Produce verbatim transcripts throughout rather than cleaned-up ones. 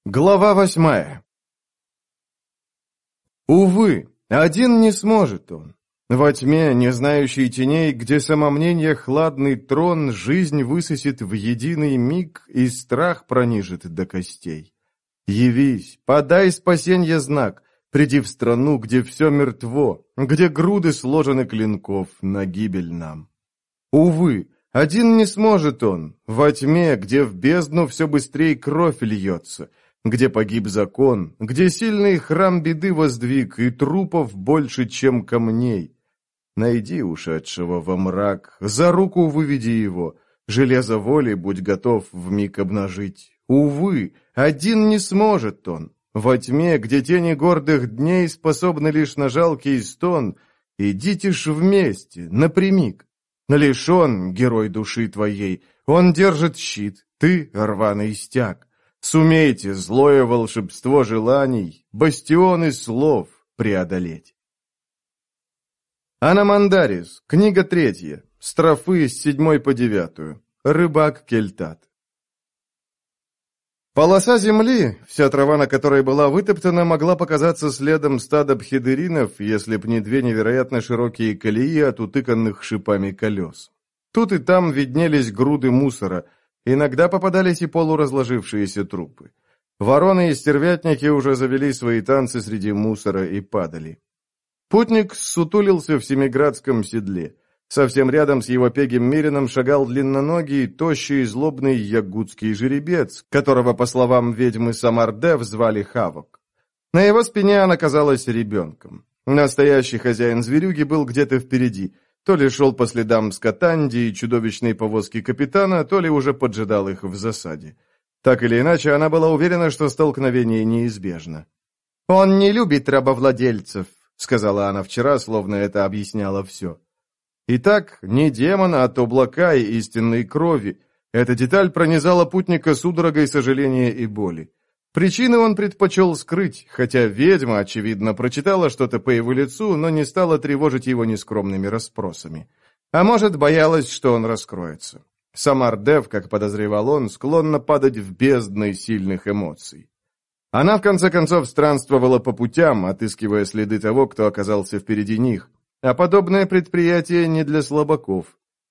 Глава восьмая. Увы, один не сможет он. Во тьме, не знающей теней, где самомнение хладный трон жизнь высосет в единый миг и страх пронижит до костей. Явись, подай спасенье знак, приди в страну, где все мертво, где груды сложены клинков на гибель нам. Увы, один не сможет он, во тьме, где в бездну все быстрее кровь льется, где погиб закон, где сильный храм беды воздвиг, и трупов больше, чем камней. Найди ушедшего во мрак, за руку выведи его, железо воли будь готов вмиг обнажить. Увы, один не сможет он, во тьме, где тени гордых дней способны лишь на жалкий стон, идите ж вместе, напрямик. Лишь он, герой души твоей, он держит щит, ты — рваный стяг. Сумейте злое волшебство желаний, бастионы слов преодолеть. Аномандарис, книга третья, строфы с седьмой по девятую. Рыбак Кельтат. Полоса земли, вся трава на которой была вытоптана, могла показаться следом стада бхедеринов, если б не две невероятно широкие колеи от утыканных шипами колес. Тут и там виднелись груды мусора, иногда попадались и полуразложившиеся трупы. Вороны и стервятники уже завели свои танцы среди мусора и падали. Путник ссутулился в семиградском седле. Совсем рядом с его пегим мерином шагал длинноногий, тощий и злобный ягудский жеребец, которого, по словам ведьмы Самардев, звали Хавок. На его спине она казалась ребенком. Настоящий хозяин зверюги был где-то впереди. То ли шел по следам скотанди и чудовищной повозки капитана, то ли уже поджидал их в засаде. Так или иначе, она была уверена, что столкновение неизбежно. «Он не любит рабовладельцев», — сказала она вчера, словно это объясняло все. Итак, не демон, а от облака и истинной крови. Эта деталь пронизала путника судорогой сожаления и боли. Причины он предпочел скрыть, хотя ведьма, очевидно, прочитала что-то по его лицу, но не стала тревожить его нескромными расспросами. А может, боялась, что он раскроется. Самардев, как подозревал он, склонна падать в бездны сильных эмоций. Она, в конце концов, странствовала по путям, отыскивая следы того, кто оказался впереди них. А подобное предприятие не для слабаков.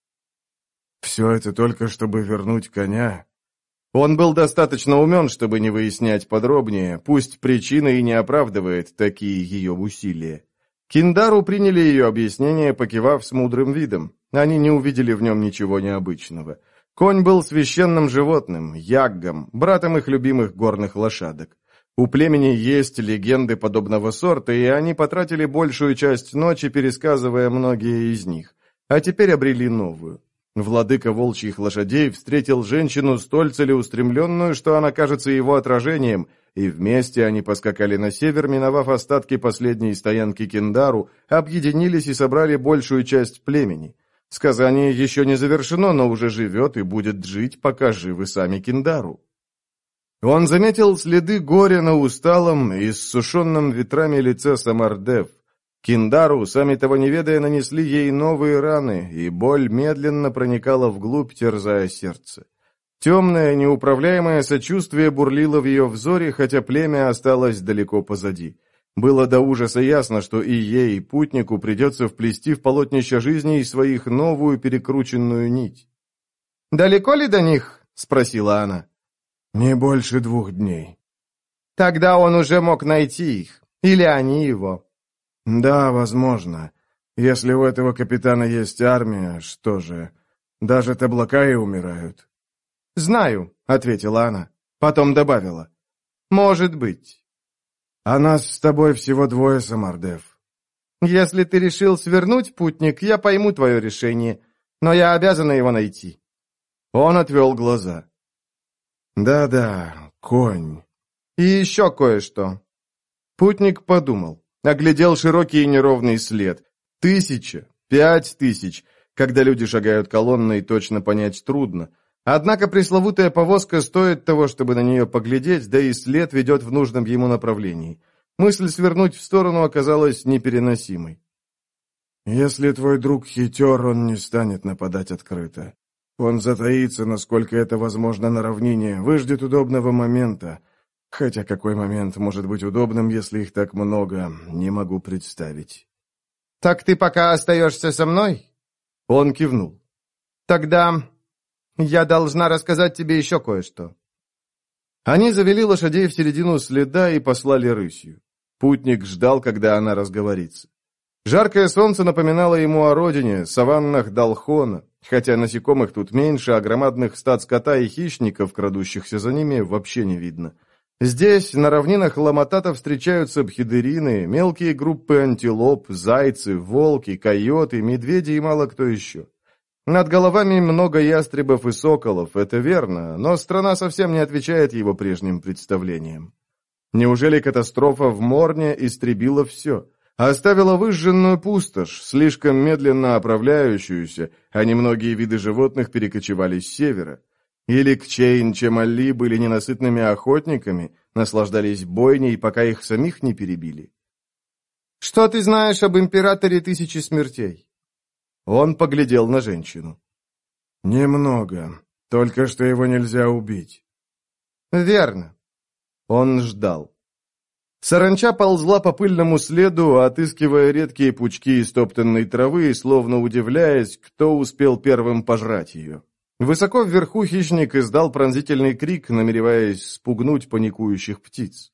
Все это только чтобы вернуть коня. Он был достаточно умен, чтобы не выяснять подробнее, пусть причина и не оправдывает такие ее усилия. Киндару приняли ее объяснение, покивав с мудрым видом. Они не увидели в нем ничего необычного. Конь был священным животным, яггом, братом их любимых горных лошадок. У племени есть легенды подобного сорта, и они потратили большую часть ночи, пересказывая многие из них, а теперь обрели новую. Владыка волчьих лошадей встретил женщину столь целеустремленную, что она кажется его отражением, и вместе они поскакали на север, миновав остатки последней стоянки Киндару, объединились и собрали большую часть племени. Сказание еще не завершено, но уже живет и будет жить, пока живы сами Киндару. Он заметил следы горя на усталом и иссушенном ветрами лице Самардев. Киндару, сами того не ведая, нанесли ей новые раны, и боль медленно проникала вглубь, терзая сердце. Темное, неуправляемое сочувствие бурлило в ее взоре, хотя племя осталось далеко позади. Было до ужаса ясно, что и ей, путнику, придется вплести в полотнище жизни своих новую перекрученную нить. «Далеко ли до них?» — спросила она. «Не больше двух дней». «Тогда он уже мог найти их. Или они его?» «Да, возможно. Если у этого капитана есть армия, что же, даже таблакаи умирают». «Знаю», — ответила она. Потом добавила. «Может быть». «А нас с тобой всего двое, Самардев». «Если ты решил свернуть, путник, я пойму твое решение, но я обязана его найти». Он отвел глаза. «Да-да, конь. И еще кое-что». Путник подумал, оглядел широкий и неровный след. Тысяча, пять тысяч. Когда люди шагают колонной, точно понять трудно. Однако пресловутая повозка стоит того, чтобы на нее поглядеть, да и след ведет в нужном ему направлении. Мысль свернуть в сторону оказалась непереносимой. «Если твой друг хитер, он не станет нападать открыто. Он затаится, насколько это возможно, на равнине, выждет удобного момента. Хотя какой момент может быть удобным, если их так много, не могу представить. «Так ты пока остаешься со мной?» Он кивнул. «Тогда я должна рассказать тебе еще кое-что». Они завели лошадей в середину следа и послали рысью. Путник ждал, когда она разговорится. Жаркое солнце напоминало ему о родине, саваннах Далхона, хотя насекомых тут меньше, а громадных стад скота и хищников, крадущихся за ними, вообще не видно. Здесь, на равнинах Ламатата, встречаются бхидерины, мелкие группы антилоп, зайцы, волки, койоты, медведи и мало кто еще. Над головами много ястребов и соколов, это верно, но страна совсем не отвечает его прежним представлениям. Неужели катастрофа в Морне истребила все? Оставила выжженную пустошь, слишком медленно оправляющуюся, а немногие виды животных перекочевали с севера. Или Кчейн-Чемалли были ненасытными охотниками, наслаждались бойней, пока их самих не перебили. «Что ты знаешь об императоре Тысячи Смертей?» Он поглядел на женщину. «Немного, только что его нельзя убить». «Верно». Он ждал. Саранча ползла по пыльному следу, отыскивая редкие пучки истоптанной травы, словно удивляясь, кто успел первым пожрать ее. Высоко вверху хищник издал пронзительный крик, намереваясь спугнуть паникующих птиц.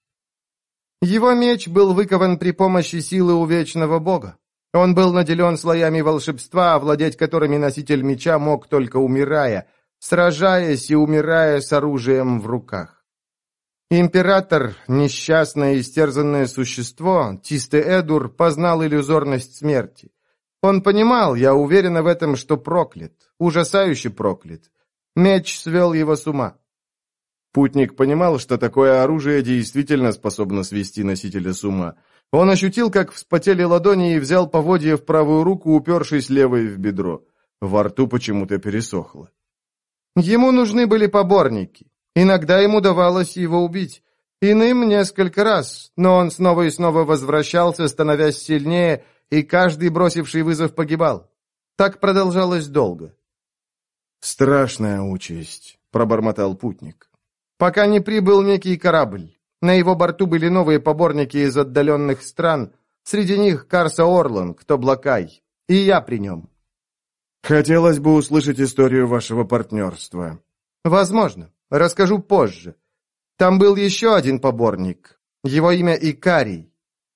Его меч был выкован при помощи силы у вечного бога. Он был наделен слоями волшебства, овладеть которыми носитель меча мог только умирая, сражаясь и умирая с оружием в руках. Император, несчастное истерзанное существо, Тисте-Эдур, познал иллюзорность смерти. Он понимал, я уверена в этом, что проклят, ужасающе проклят. Меч свел его с ума. Путник понимал, что такое оружие действительно способно свести носителя с ума. Он ощутил, как вспотели ладони, и взял поводья в правую руку, упершись левой в бедро. Во рту почему-то пересохло. Ему нужны были поборники. Иногда ему давалось его убить. Иным несколько раз, но он снова и снова возвращался, становясь сильнее, и каждый бросивший вызов погибал. Так продолжалось долго. «Страшная участь», — пробормотал путник. Пока не прибыл некий корабль. На его борту были новые поборники из отдаленных стран, среди них Карса Орланг, Тоблакай, и я при нем. «Хотелось бы услышать историю вашего партнерства». «Возможно. Расскажу позже. Там был еще один поборник. Его имя Икарий».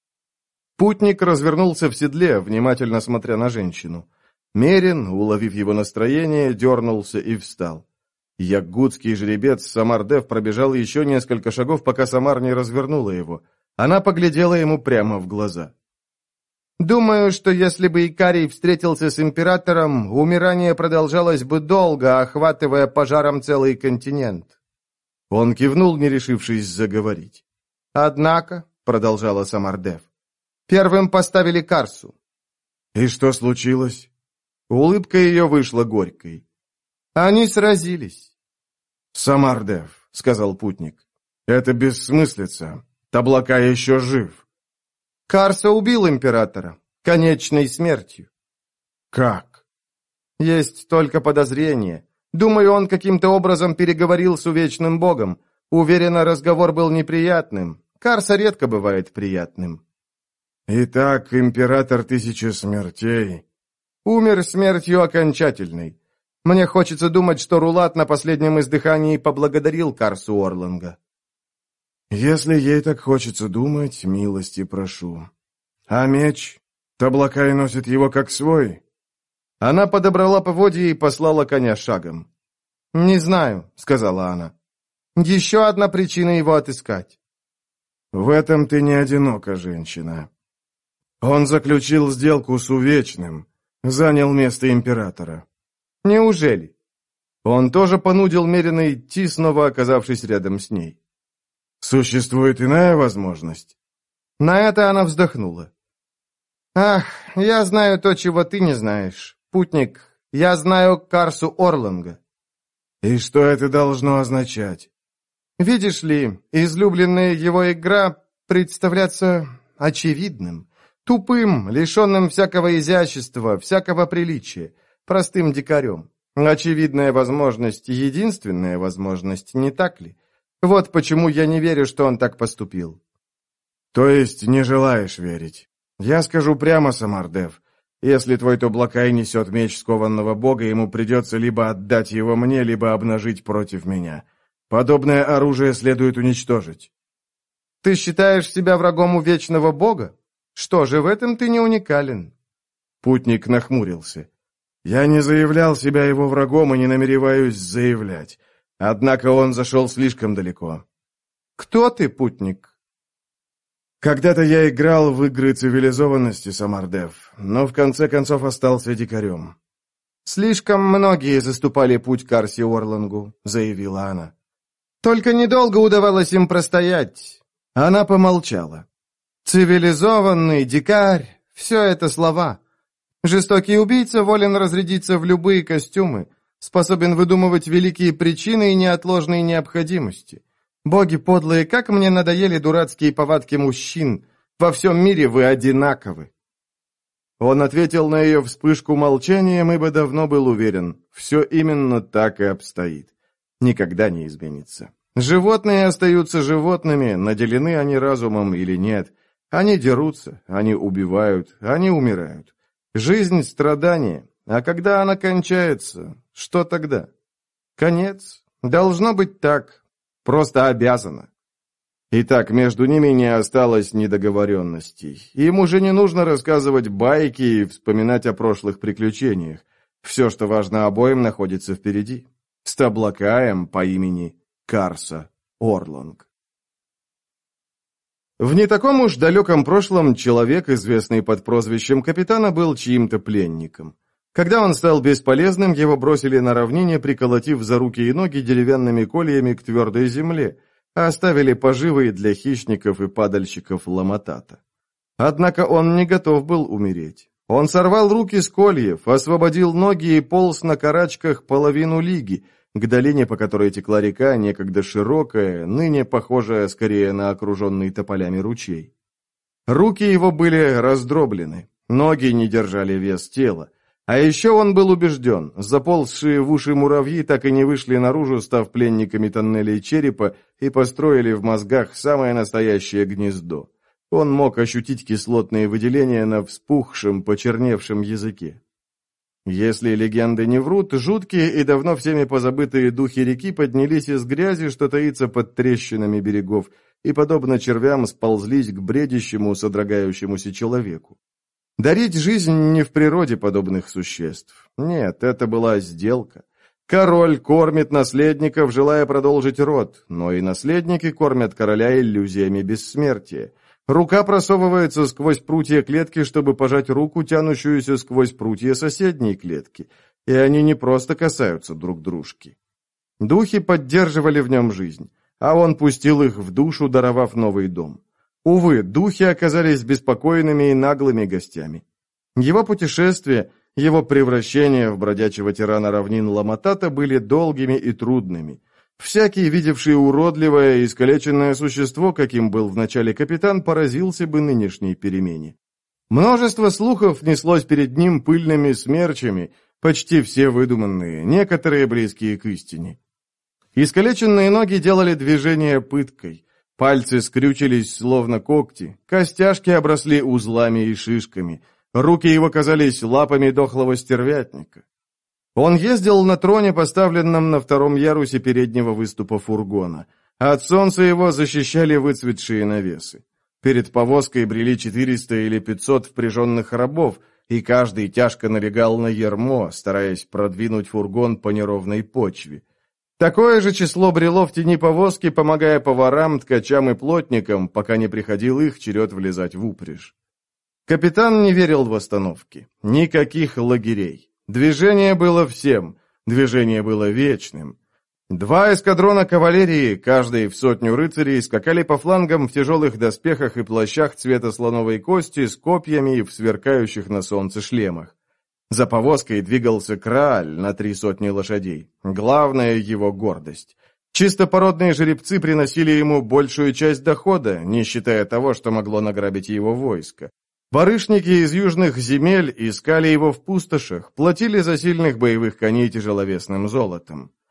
Путник развернулся в седле, внимательно смотря на женщину. Мерин, уловив его настроение, дернулся и встал. Ягудский жеребец Самар-Дев пробежал еще несколько шагов, пока Самар не развернула его. Она поглядела ему прямо в глаза. «Думаю, что если бы Икарий встретился с императором, умирание продолжалось бы долго, охватывая пожаром целый континент». Он кивнул, не решившись заговорить. «Однако», — продолжала Самар-Дев, — «первым поставили Карсу». «И что случилось?» Улыбка ее вышла горькой. «Они сразились». «Самар-Дев», — сказал путник, — «это бессмыслица. Тоблакай еще жив». «Карса убил императора. Конечной смертью». «Как?» «Есть только подозрение. Думаю, он каким-то образом переговорил с увечным богом. Уверена, разговор был неприятным. Карса редко бывает приятным». «Итак, император Тысячи Смертей...» «Умер смертью окончательной. Мне хочется думать, что Рулат на последнем издыхании поблагодарил Карсу Орланга». «Если ей так хочется думать, милости прошу. А меч? Тоблакай носит его как свой?» Она подобрала поводья и послала коня шагом. «Не знаю», — сказала она. «Еще одна причина его отыскать». «В этом ты не одинока, женщина. Он заключил сделку с Увечным, занял место императора». «Неужели?» Он тоже понудил Мерина идти, снова оказавшись рядом с ней. «Существует иная возможность?» На это она вздохнула. «Ах, я знаю то, чего ты не знаешь. Путник, я знаю Карсу Орланга». «И что это должно означать?» «Видишь ли, излюбленная его игра представляться очевидным, тупым, лишенным всякого изящества, всякого приличия, простым дикарем. Очевидная возможность, единственная возможность, не так ли? Вот почему я не верю, что он так поступил». «То есть не желаешь верить? Я скажу прямо, Самардев, если твой Тоблакай несет меч скованного бога, ему придется либо отдать его мне, либо обнажить против меня. Подобное оружие следует уничтожить». «Ты считаешь себя врагом у вечного бога? Что же, в этом ты не уникален». Путник нахмурился. «Я не заявлял себя его врагом и не намереваюсь заявлять. Однако он зашел слишком далеко». «Кто ты, путник?» «Когда-то я играл в игры цивилизованности, Самардев, но в конце концов остался дикарем». «Слишком многие заступали путь к Арси Орлангу», — заявила она. «Только недолго удавалось им простоять». Она помолчала. «Цивилизованный, дикарь — все это слова. Жестокий убийца волен разрядиться в любые костюмы, способен выдумывать великие причины и неотложные необходимости. Боги подлые, как мне надоели дурацкие повадки мужчин. Во всем мире вы одинаковы». Он ответил на ее вспышку молчанием, ибо давно был уверен, все именно так и обстоит. Никогда не изменится. Животные остаются животными, наделены они разумом или нет. Они дерутся, они убивают, они умирают. Жизнь — страдание, а когда она кончается, что тогда? Конец. Должно быть так. Просто обязано. Итак, между ними не осталось недоговоренностей. Им уже не нужно рассказывать байки и вспоминать о прошлых приключениях. Все, что важно обоим, находится впереди. С Тоблакаем по имени Карса Орланг. В не таком уж далеком прошлом человек, известный под прозвищем Капитана, был чьим-то пленником. Когда он стал бесполезным, его бросили на равнине, приколотив за руки и ноги деревянными кольями к твердой земле, а оставили поживы для хищников и падальщиков Ламатата. Однако он не готов был умереть. Он сорвал руки с кольев, освободил ноги и полз на карачках половину лиги, к долине, по которой текла река, некогда широкая, ныне похожая скорее на окруженный тополями ручей. Руки его были раздроблены, ноги не держали вес тела. А еще он был убежден, заползшие в уши муравьи так и не вышли наружу, став пленниками тоннелей черепа, и построили в мозгах самое настоящее гнездо. Он мог ощутить кислотные выделения на вспухшем, почерневшем языке. Если легенды не врут, жуткие и давно всеми позабытые духи реки поднялись из грязи, что таится под трещинами берегов, и, подобно червям, сползлись к бредящему, содрогающемуся человеку. Дарить жизнь не в природе подобных существ. Нет, это была сделка. Король кормит наследников, желая продолжить род, но и наследники кормят короля иллюзиями бессмертия. Рука просовывается сквозь прутья клетки, чтобы пожать руку, тянущуюся сквозь прутья соседней клетки, и они не просто касаются друг дружки. Духи поддерживали в нем жизнь, а он пустил их в душу, даровав новый дом. Увы, духи оказались беспокойными и наглыми гостями. Его путешествия, его превращение в бродячего тирана равнин Ламатата были долгими и трудными. Всякий, видевший уродливое и искалеченное существо, каким был вначале капитан, поразился бы нынешней перемене. Множество слухов неслось перед ним пыльными смерчами, почти все выдуманные, некоторые близкие к истине. Искалеченные ноги делали движение пыткой. Пальцы скрючились, словно когти, костяшки обросли узлами и шишками, руки его казались лапами дохлого стервятника. Он ездил на троне, поставленном на втором ярусе переднего выступа фургона. От солнца его защищали выцветшие навесы. Перед повозкой брели четыреста или пятьсот впряженных рабов, и каждый тяжко налегал на ярмо, стараясь продвинуть фургон по неровной почве. Такое же число брело в тени повозки, помогая поварам, ткачам и плотникам, пока не приходил их черед влезать в упряжь. Капитан не верил в остановки. Никаких лагерей. Движение было всем. Движение было вечным. Два эскадрона кавалерии, каждый в сотню рыцарей, скакали по флангам в тяжелых доспехах и плащах цвета слоновой кости с копьями в сверкающих на солнце шлемах. За повозкой двигался Крааль на три сотни лошадей. Главная его гордость. Чистопородные жеребцы приносили ему большую часть дохода, не считая того, что могло награбить его войско. Барышники из южных земель искали его в пустошах, платили за сильных боевых коней тяжеловесным золотом.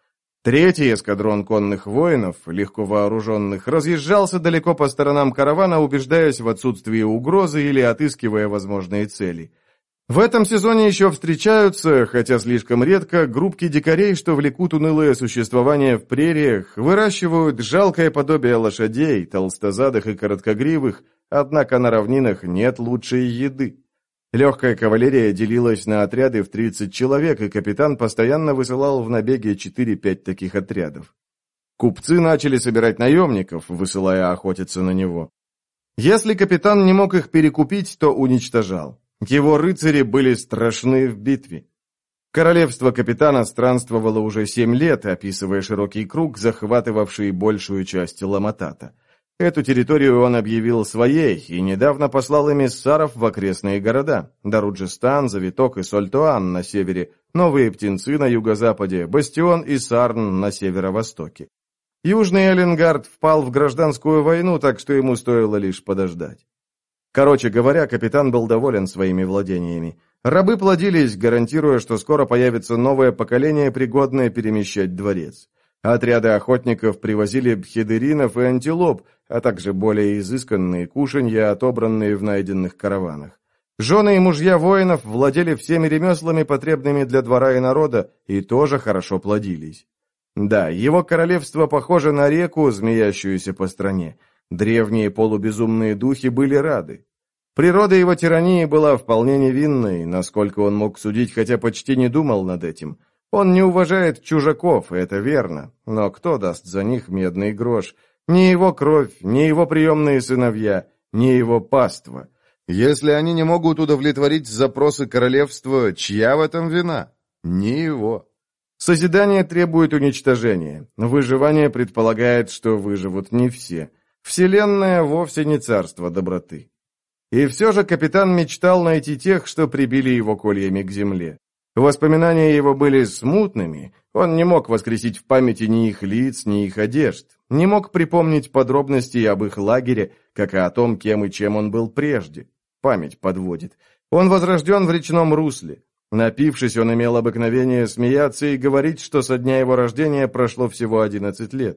Третий эскадрон конных воинов, легко вооруженных, разъезжался далеко по сторонам каравана, убеждаясь в отсутствии угрозы или отыскивая возможные цели. В этом сезоне еще встречаются, хотя слишком редко, группки дикарей, что влекут унылое существование в прериях, выращивают жалкое подобие лошадей, толстозадых и короткогривых, однако на равнинах нет лучшей еды. Легкая кавалерия делилась на отряды в тридцать человек, и капитан постоянно высылал в набеге четыре-пять таких отрядов. Купцы начали собирать наемников, высылая охотиться на него. Если капитан не мог их перекупить, то уничтожал. Его рыцари были страшны в битве. Королевство капитана странствовало уже семь лет, описывая широкий круг, захватывавший большую часть Ламатата. Эту территорию он объявил своей и недавно послал эмиссаров в окрестные города – Даруджистан, Завиток и Сольтуан на севере, Новые Птенцы на юго-западе, Бастион и Сарн на северо-востоке. Южный Эленгард впал в гражданскую войну, так что ему стоило лишь подождать. Короче говоря, капитан был доволен своими владениями. Рабы плодились, гарантируя, что скоро появится новое поколение, пригодное перемещать дворец. Отряды охотников привозили бхедеринов и антилоп, а также более изысканные кушанья, отобранные в найденных караванах. Жены и мужья воинов владели всеми ремеслами, потребными для двора и народа, и тоже хорошо плодились. Да, его королевство похоже на реку, змеящуюся по стране. Древние полубезумные духи были рады. Природа его тирании была вполне невинной, насколько он мог судить, хотя почти не думал над этим. Он не уважает чужаков, это верно, но кто даст за них медный грош? Ни его кровь, ни его приемные сыновья, ни его паства. Если они не могут удовлетворить запросы королевства, чья в этом вина? Не его. Созидание требует уничтожения. Выживание предполагает, что выживут не все. Вселенная вовсе не царство доброты. И все же капитан мечтал найти тех, что прибили его кольями к земле. Воспоминания его были смутными, он не мог воскресить в памяти ни их лиц, ни их одежд, не мог припомнить подробностей об их лагере, как и о том, кем и чем он был прежде. Память подводит. Он возрожден в речном русле. Напившись, он имел обыкновение смеяться и говорить, что со дня его рождения прошло всего одиннадцать лет.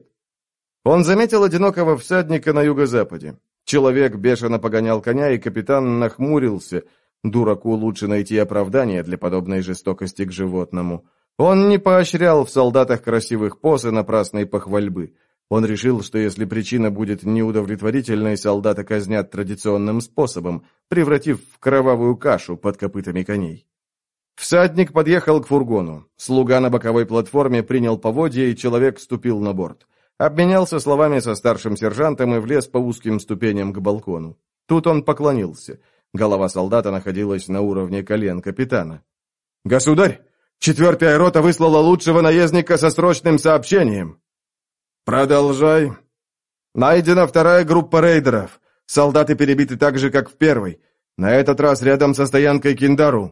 Он заметил одинокого всадника на юго-западе. Человек бешено погонял коня, и капитан нахмурился. Дураку лучше найти оправдание для подобной жестокости к животному. Он не поощрял в солдатах красивых поз и напрасной похвальбы. Он решил, что если причина будет неудовлетворительной, солдата казнят традиционным способом, превратив в кровавую кашу под копытами коней. Всадник подъехал к фургону. Слуга на боковой платформе принял поводья, и человек вступил на борт. Обменялся словами со старшим сержантом и влез по узким ступеням к балкону. Тут он поклонился. Голова солдата находилась на уровне колен капитана. «Государь, четвертая рота выслала лучшего наездника со срочным сообщением». «Продолжай». «Найдена вторая группа рейдеров. Солдаты перебиты так же, как в первой. На этот раз рядом со стоянкой Киндару».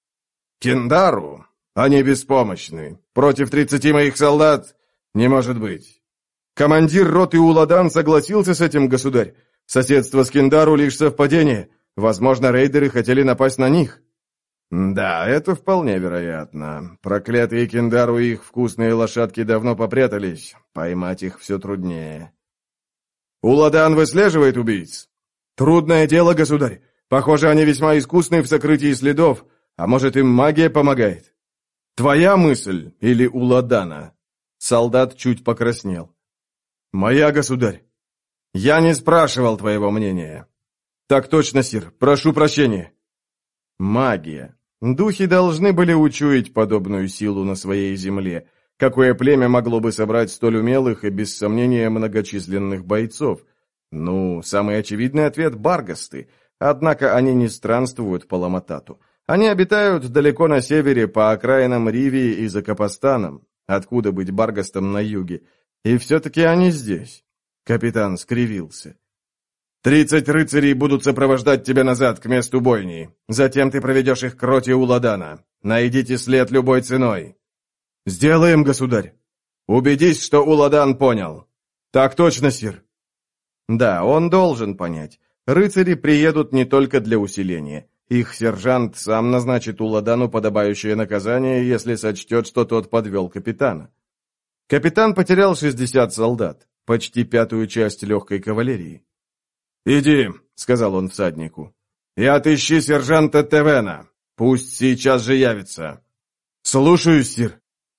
«Киндару? Они беспомощны. Против тридцати моих солдат? Не может быть». «Командир роты Уладан согласился с этим, государь. Соседство с Киндару лишь совпадение. Возможно, рейдеры хотели напасть на них». «Да, это вполне вероятно. Проклятые Киндару и их вкусные лошадки давно попрятались. Поймать их все труднее». «Уладан выслеживает убийц?» «Трудное дело, государь. Похоже, они весьма искусны в сокрытии следов. А может, им магия помогает?» «Твоя мысль или Уладана?» Солдат чуть покраснел. «Моя, государь. Я не спрашивал твоего мнения». «Так точно, сир. Прошу прощения». Магия. Духи должны были учуять подобную силу на своей земле. Какое племя могло бы собрать столь умелых и, без сомнения, многочисленных бойцов? Ну, самый очевидный ответ — баргасты. Однако они не странствуют по Ламатату. Они обитают далеко на севере, по окраинам Ривии и Закапастанам. Откуда быть баргастом на юге? И все-таки они здесь. Капитан скривился. «Тридцать рыцарей будут сопровождать тебя назад к месту бойни. Затем ты проведешь их к роте Уладана. Найдите след любой ценой». «Сделаем, государь». «Убедись, что Уладан понял». «Так точно, сир». Да, он должен понять. Рыцари приедут не только для усиления. Их сержант сам назначит Уладану подобающее наказание, если сочтет, что тот подвел капитана. Капитан потерял шестьдесят солдат, почти пятую часть легкой кавалерии. «Иди», — сказал он всаднику, — «и отыщи сержанта Тевена. Пусть сейчас же явится». «Слушаюсь, сир».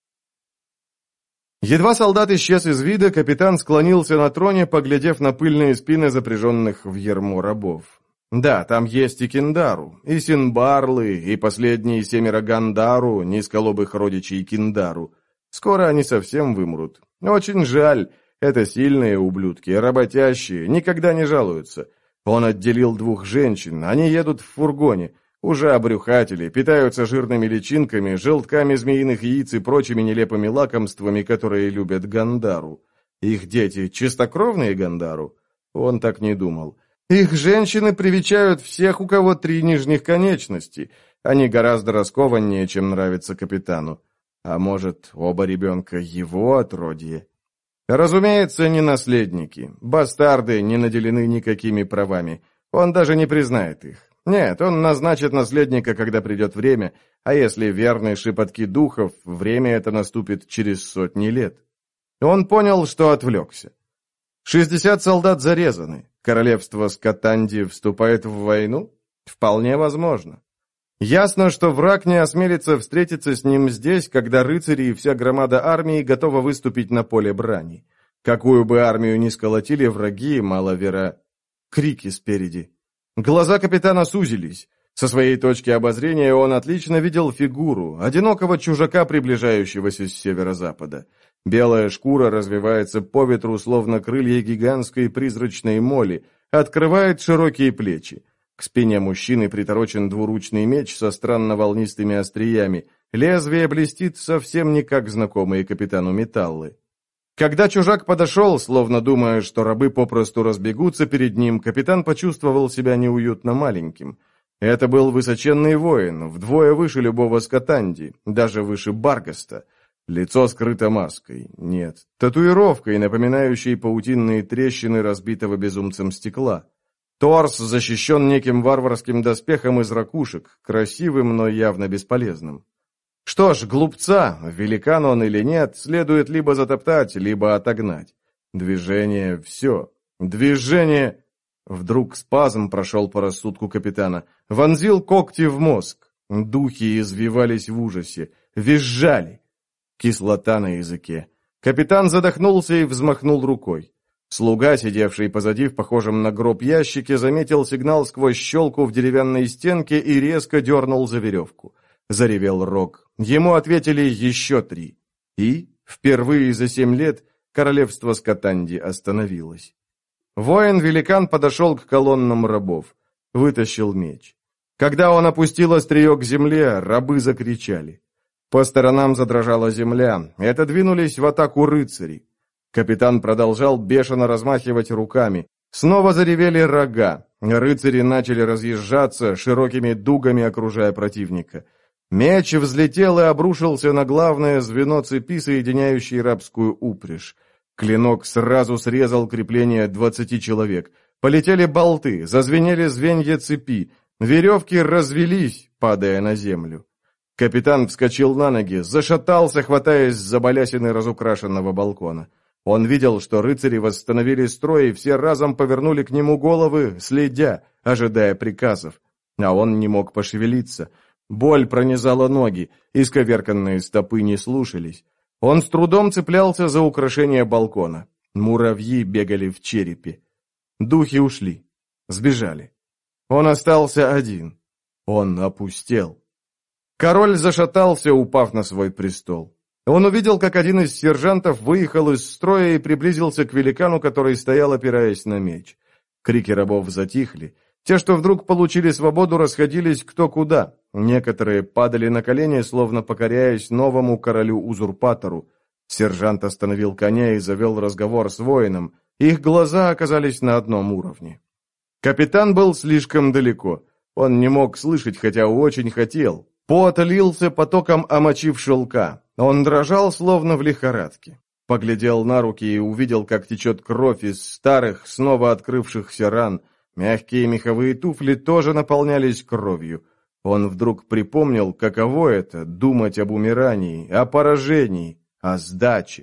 Едва солдат исчез из вида, капитан склонился на троне, поглядев на пыльные спины запряженных в ярмо рабов. Да, там есть и Киндару, и Синбарлы, и последние семеро Гандару, низколобых родичей Киндару. Скоро они совсем вымрут. Очень жаль, это сильные ублюдки, работящие, никогда не жалуются. Он отделил двух женщин, они едут в фургоне, уже обрюхатели, питаются жирными личинками, желтками змеиных яиц и прочими нелепыми лакомствами, которые любят Гандару. Их дети чистокровные Гандару? Он так не думал. Их женщины привечают всех, у кого три нижних конечности. Они гораздо раскованнее, чем нравится капитану. А может, оба ребенка его отродье? Разумеется, не наследники. Бастарды не наделены никакими правами. Он даже не признает их. Нет, он назначит наследника, когда придет время, а если верны шепотки духов, время это наступит через сотни лет. Он понял, что отвлекся. Шестьдесят солдат зарезаны. Королевство Скотанди вступает в войну? Вполне возможно. Ясно, что враг не осмелится встретиться с ним здесь, когда рыцари и вся громада армии готова выступить на поле брани. Какую бы армию ни сколотили враги, маловера... Крики спереди. Глаза капитана сузились. Со своей точки обозрения он отлично видел фигуру, одинокого чужака, приближающегося с северо-запада. Белая шкура развивается по ветру, словно крылья гигантской призрачной моли, открывает широкие плечи. К спине мужчины приторочен двуручный меч со странно волнистыми остриями. Лезвие блестит совсем не как знакомые капитану металлы. Когда чужак подошел, словно думая, что рабы попросту разбегутся перед ним, капитан почувствовал себя неуютно маленьким. Это был высоченный воин, вдвое выше любого Скотанди, даже выше Баргаста. Лицо скрыто маской, нет, татуировкой, напоминающей паутинные трещины разбитого безумцем стекла. Торс защищен неким варварским доспехом из ракушек, красивым, но явно бесполезным. Что ж, глупца, великан он или нет, следует либо затоптать, либо отогнать. Движение — все. Движение... Вдруг спазм прошел по рассудку капитана. Вонзил когти в мозг. Духи извивались в ужасе. Визжали. Кислота на языке. Капитан задохнулся и взмахнул рукой. Слуга, сидевший позади в похожем на гроб ящике, заметил сигнал сквозь щелку в деревянной стенке и резко дернул за веревку. Заревел рог. Ему ответили еще три. И, впервые за семь лет, королевство Скотанди остановилось. Воин-великан подошел к колоннам рабов. Вытащил меч. Когда он опустил острие к земле, рабы закричали. По сторонам задрожала земля. Это двинулись в атаку рыцари. Капитан продолжал бешено размахивать руками. Снова заревели рога. Рыцари начали разъезжаться, широкими дугами окружая противника. Меч взлетел и обрушился на главное звено цепи, соединяющей рабскую упряжь. Клинок сразу срезал крепление двадцати человек. Полетели болты, зазвенели звенья цепи. Веревки развелись, падая на землю. Капитан вскочил на ноги, зашатался, хватаясь за балясины разукрашенного балкона. Он видел, что рыцари восстановили строй, и все разом повернули к нему головы, следя, ожидая приказов. А он не мог пошевелиться. Боль пронизала ноги, исковерканные стопы не слушались. Он с трудом цеплялся за украшение балкона. Муравьи бегали в черепе. Духи ушли. Сбежали. Он остался один. Он опустел. Король зашатался, упав на свой престол. Он увидел, как один из сержантов выехал из строя и приблизился к великану, который стоял, опираясь на меч. Крики рабов затихли. Те, что вдруг получили свободу, расходились кто куда. Некоторые падали на колени, словно покоряясь новому королю-узурпатору. Сержант остановил коня и завел разговор с воином. Их глаза оказались на одном уровне. Капитан был слишком далеко. Он не мог слышать, хотя очень хотел. Пот лился потоком, омочив шелка. Он дрожал, словно в лихорадке. Поглядел на руки и увидел, как течет кровь из старых, снова открывшихся ран. Мягкие меховые туфли тоже наполнялись кровью. Он вдруг припомнил, каково это — думать об умирании, о поражении, о сдаче.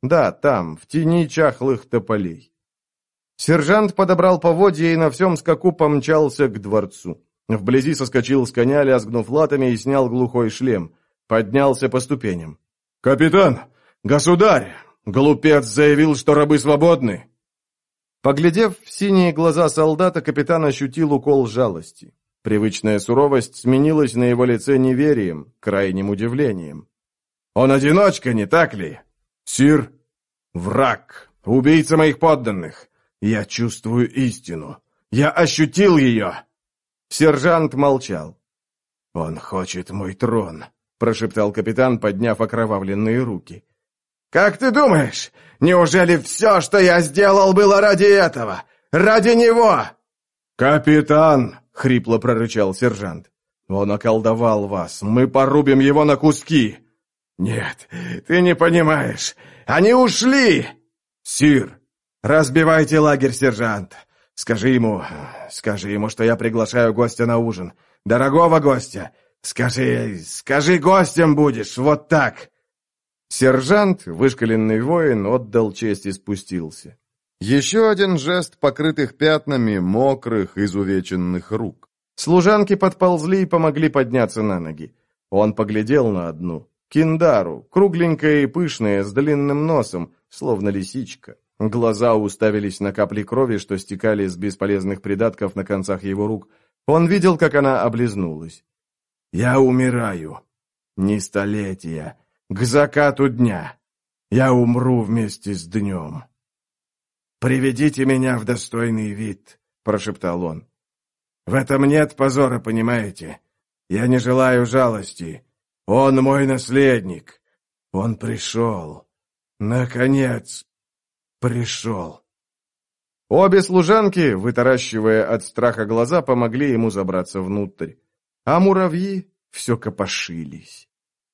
Да, там, в тени чахлых тополей. Сержант подобрал поводья и на всем скаку помчался к дворцу. Вблизи соскочил с коня, лязгнув латами, и снял глухой шлем. Поднялся по ступеням. «Капитан! Государь! Глупец заявил, что рабы свободны!» Поглядев в синие глаза солдата, капитан ощутил укол жалости. Привычная суровость сменилась на его лице неверием, крайним удивлением. «Он одиночка, не так ли? Сир, враг, убийца моих подданных. Я чувствую истину. Я ощутил ее!» Сержант молчал. «Он хочет мой трон», — прошептал капитан, подняв окровавленные руки. «Как ты думаешь, неужели все, что я сделал, было ради этого? Ради него?» «Капитан!» — хрипло прорычал сержант. «Он околдовал вас. Мы порубим его на куски!» «Нет, ты не понимаешь. Они ушли!» «Сир, разбивайте лагерь, сержант. Скажи ему, скажи ему, что я приглашаю гостя на ужин. Дорогого гостя. Скажи, скажи, гостем будешь, вот так!» Сержант, вышкаленный воин, отдал честь и спустился. Еще один жест покрытых пятнами, мокрых, изувеченных рук. Служанки подползли и помогли подняться на ноги. Он поглядел на одну. Киндару, кругленькая и пышная, с длинным носом, словно лисичка. Глаза уставились на капли крови, что стекали с бесполезных придатков на концах его рук. Он видел, как она облизнулась. «Я умираю. Не столетия. К закату дня. Я умру вместе с днем. Приведите меня в достойный вид», — прошептал он. «В этом нет позора, понимаете? Я не желаю жалости. Он мой наследник. Он пришел. Наконец, пришел». Обе служанки, вытаращивая от страха глаза, помогли ему забраться внутрь. А муравьи все копошились.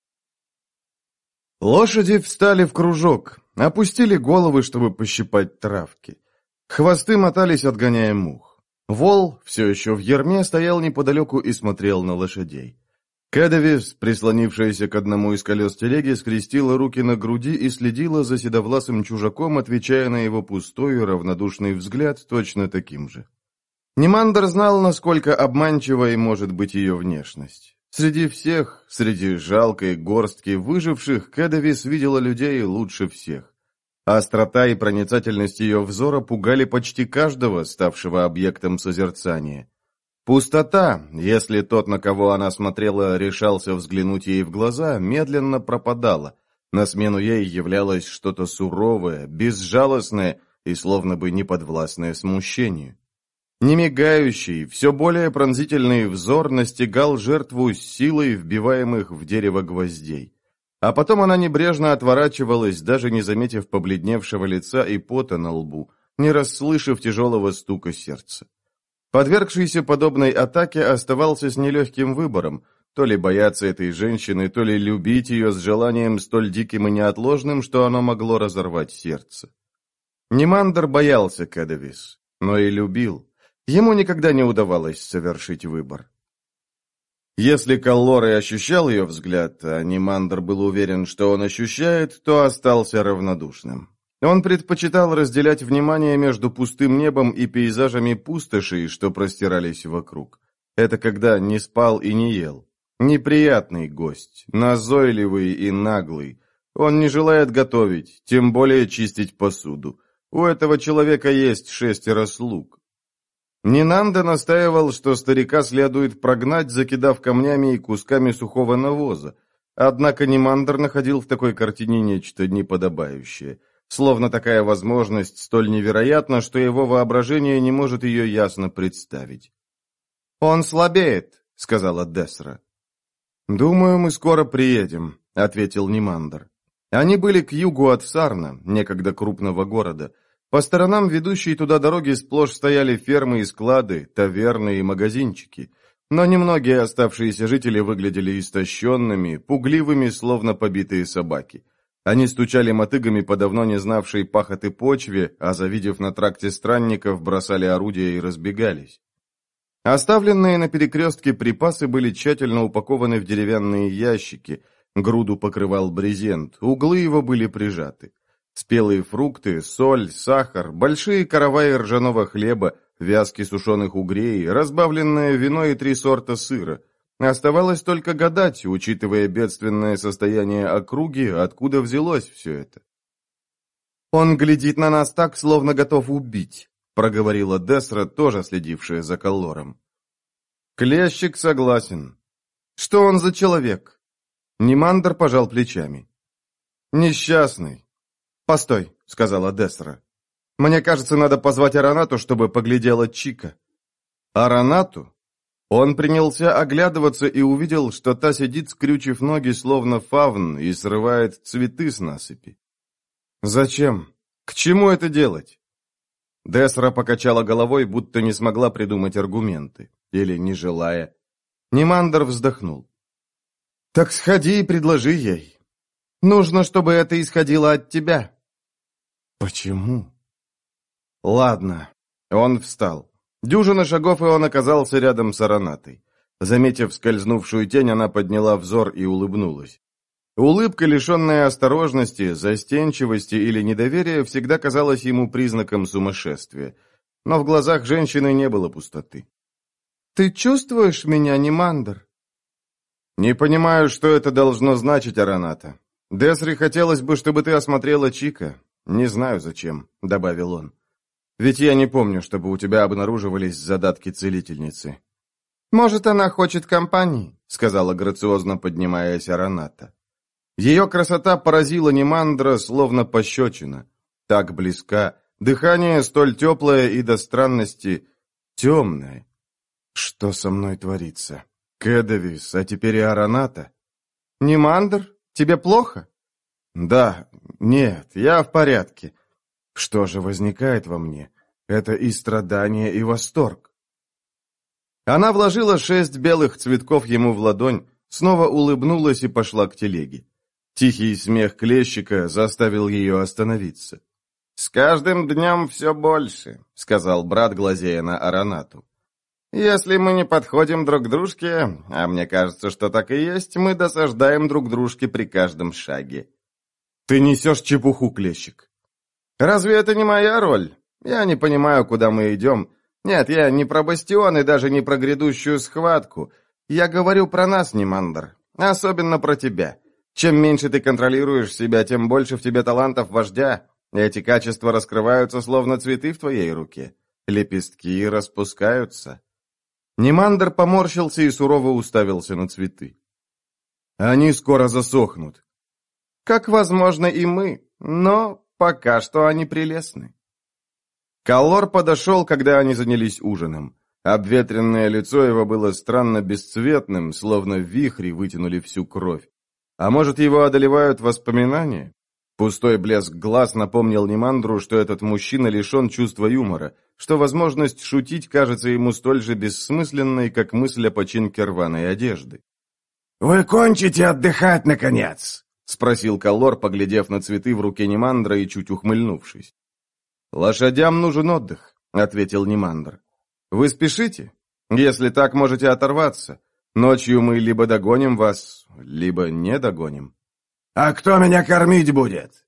Лошади встали в кружок, опустили головы, чтобы пощипать травки. Хвосты мотались, отгоняя мух. Вол, все еще в ярме, стоял неподалеку и смотрел на лошадей. Кэдавис, прислонившаяся к одному из колес телеги, скрестила руки на груди и следила за седовласым чужаком, отвечая на его пустой и равнодушный взгляд точно таким же. Нимандр знал, насколько обманчивой может быть ее внешность. Среди всех, среди жалкой горстки выживших, Кэдавис видела людей лучше всех. Острота и проницательность ее взора пугали почти каждого, ставшего объектом созерцания. Пустота, если тот, на кого она смотрела, решался взглянуть ей в глаза, медленно пропадала. На смену ей являлось что-то суровое, безжалостное и словно бы неподвластное смущению. Немигающий, все более пронзительный взор настигал жертву с силой вбиваемых в дерево гвоздей. А потом она небрежно отворачивалась, даже не заметив побледневшего лица и пота на лбу, не расслышав тяжелого стука сердца. Подвергшийся подобной атаке оставался с нелегким выбором, то ли бояться этой женщины, то ли любить ее с желанием столь диким и неотложным, что оно могло разорвать сердце. Нимандр боялся Кэдавис, но и любил. Ему никогда не удавалось совершить выбор. Если Каллор и ощущал ее взгляд, а Нимандр был уверен, что он ощущает, то остался равнодушным. Он предпочитал разделять внимание между пустым небом и пейзажами пустошей, что простирались вокруг. Это когда не спал и не ел. Неприятный гость, назойливый и наглый. Он не желает готовить, тем более чистить посуду. У этого человека есть шестеро слуг. Нинанда настаивал, что старика следует прогнать, закидав камнями и кусками сухого навоза. Однако Нимандр находил в такой картине нечто неподобающее. Словно такая возможность столь невероятна, что его воображение не может ее ясно представить. «Он слабеет», — сказала Десра. «Думаю, мы скоро приедем», — ответил Нимандр. Они были к югу от Сарна, некогда крупного города. По сторонам ведущей туда дороги сплошь стояли фермы и склады, таверны и магазинчики. Но немногие оставшиеся жители выглядели истощенными, пугливыми, словно побитые собаки. Они стучали мотыгами по давно не знавшей пахоты почве, а, завидев на тракте странников, бросали орудия и разбегались. Оставленные на перекрестке припасы были тщательно упакованы в деревянные ящики, груду покрывал брезент, углы его были прижаты. Спелые фрукты, соль, сахар, большие караваи ржаного хлеба, вязки сушеных угрей, разбавленное вино и три сорта сыра. Оставалось только гадать, учитывая бедственное состояние округи, откуда взялось все это. «Он глядит на нас так, словно готов убить», — проговорила Десра, тоже следившая за Каллором. Клещик согласен. Что он за человек? Нимандр пожал плечами. Несчастный. «Постой», — сказала Десра. «Мне кажется, надо позвать Аронату, чтобы поглядела Чика». «Аронату?» Он принялся оглядываться и увидел, что та сидит, скрючив ноги, словно фавн, и срывает цветы с насыпи. «Зачем? К чему это делать?» Десра покачала головой, будто не смогла придумать аргументы. Или не желая. Нимандр вздохнул. «Так сходи и предложи ей. Нужно, чтобы это исходило от тебя». «Почему?» «Ладно». Он встал. Дюжина шагов, и он оказался рядом с Аронатой. Заметив скользнувшую тень, она подняла взор и улыбнулась. Улыбка, лишенная осторожности, застенчивости или недоверия, всегда казалась ему признаком сумасшествия. Но в глазах женщины не было пустоты. «Ты чувствуешь меня, Нимандр?» «Не понимаю, что это должно значить, Ароната. Десре хотелось бы, чтобы ты осмотрела Чика. Не знаю, зачем», — добавил он. «Ведь я не помню, чтобы у тебя обнаруживались задатки целительницы». «Может, она хочет компании», — сказала грациозно, поднимаясь Ароната. Ее красота поразила Нимандра, словно пощечина. Так близка, дыхание столь теплое и до странности темное. Что со мной творится? Кэдавис, а теперь и Ароната? Нимандр, тебе плохо? Да, нет, я в порядке. Что же возникает во мне? Это и страдание, и восторг. Она вложила шесть белых цветков ему в ладонь, снова улыбнулась и пошла к телеге. Тихий смех клещика заставил ее остановиться. «С каждым днем все больше», — сказал брат, глазея на Аронату. «Если мы не подходим друг к дружке, а мне кажется, что так и есть, мы досаждаем друг дружке при каждом шаге». «Ты несешь чепуху, клещик». «Разве это не моя роль? Я не понимаю, куда мы идем. Нет, я не про бастион и даже не про грядущую схватку. Я говорю про нас, Нимандр, особенно про тебя. Чем меньше ты контролируешь себя, тем больше в тебе талантов вождя. Эти качества раскрываются, словно цветы в твоей руке. Лепестки распускаются». Нимандр поморщился и сурово уставился на цветы. «Они скоро засохнут». «Как, возможно, и мы, но пока что они прелестны». Каллор подошел, когда они занялись ужином. Обветренное лицо его было странно бесцветным, словно в вихре вытянули всю кровь. А может, его одолевают воспоминания? Пустой блеск глаз напомнил Нимандру, что этот мужчина лишен чувства юмора, что возможность шутить кажется ему столь же бессмысленной, как мысль о починке рваной одежды. «Вы кончите отдыхать, наконец?» — спросил Каллор, поглядев на цветы в руке Нимандра и чуть ухмыльнувшись. «Лошадям нужен отдых», — ответил Нимандр. «Вы спешите? Если так, можете оторваться. Ночью мы либо догоним вас, либо не догоним». «А кто меня кормить будет?»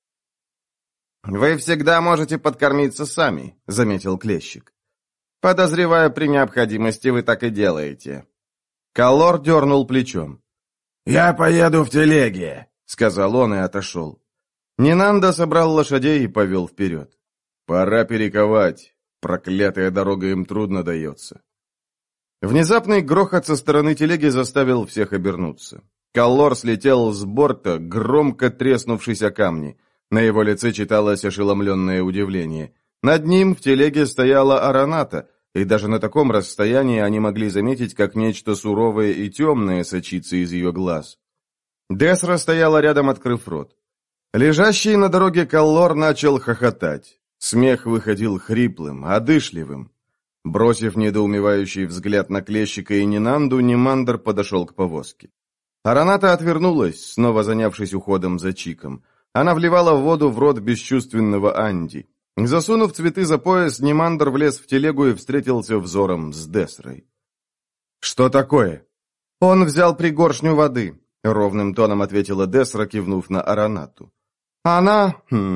«Вы всегда можете подкормиться сами», — заметил клещик. «Подозреваю, при необходимости вы так и делаете». Каллор дернул плечом. «Я поеду в телеге», — сказал он и отошел. Нинанда собрал лошадей и повел вперед. «Пора перековать. Проклятая дорога им трудно дается». Внезапный грохот со стороны телеги заставил всех обернуться. Каллор слетел с борта, громко треснувшись о камни. На его лице читалось ошеломленное удивление. Над ним в телеге стояла Ароната, и даже на таком расстоянии они могли заметить, как нечто суровое и темное сочится из ее глаз. Десра стояла рядом, открыв рот. Лежащий на дороге Каллор начал хохотать. Смех выходил хриплым, одышливым. Бросив недоумевающий взгляд на клещика и Нинанду, Нимандр подошел к повозке. Ароната отвернулась, снова занявшись уходом за Чиком. Она вливала воду в рот бесчувственного Анди. Засунув цветы за пояс, Нимандр влез в телегу и встретился взором с Десрой. «Что такое?» «Он взял пригоршню воды», — ровным тоном ответила Десра, кивнув на Аронату. «Она... Хм,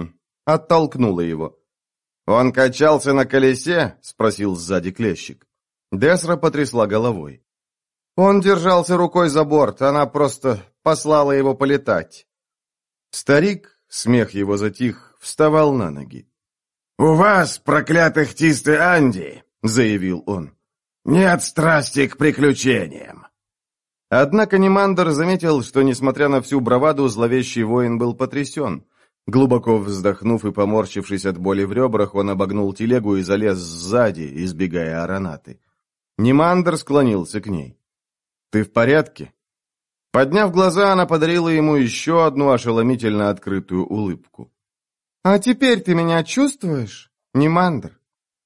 Оттолкнула его. «Он качался на колесе?» — спросил сзади клещик. Десра потрясла головой. «Он держался рукой за борт, она просто послала его полетать». Старик, смех его затих, вставал на ноги. «У вас, проклятых Тисты-Анди», — заявил он, — «нет страсти к приключениям». Однако Нимандр заметил, что, несмотря на всю браваду, зловещий воин был потрясен. Глубоко вздохнув и поморщившись от боли в ребрах, он обогнул телегу и залез сзади, избегая Аронаты. Нимандр склонился к ней. «Ты в порядке?» Подняв глаза, она подарила ему еще одну ошеломительно открытую улыбку. «А теперь ты меня чувствуешь, Нимандр?»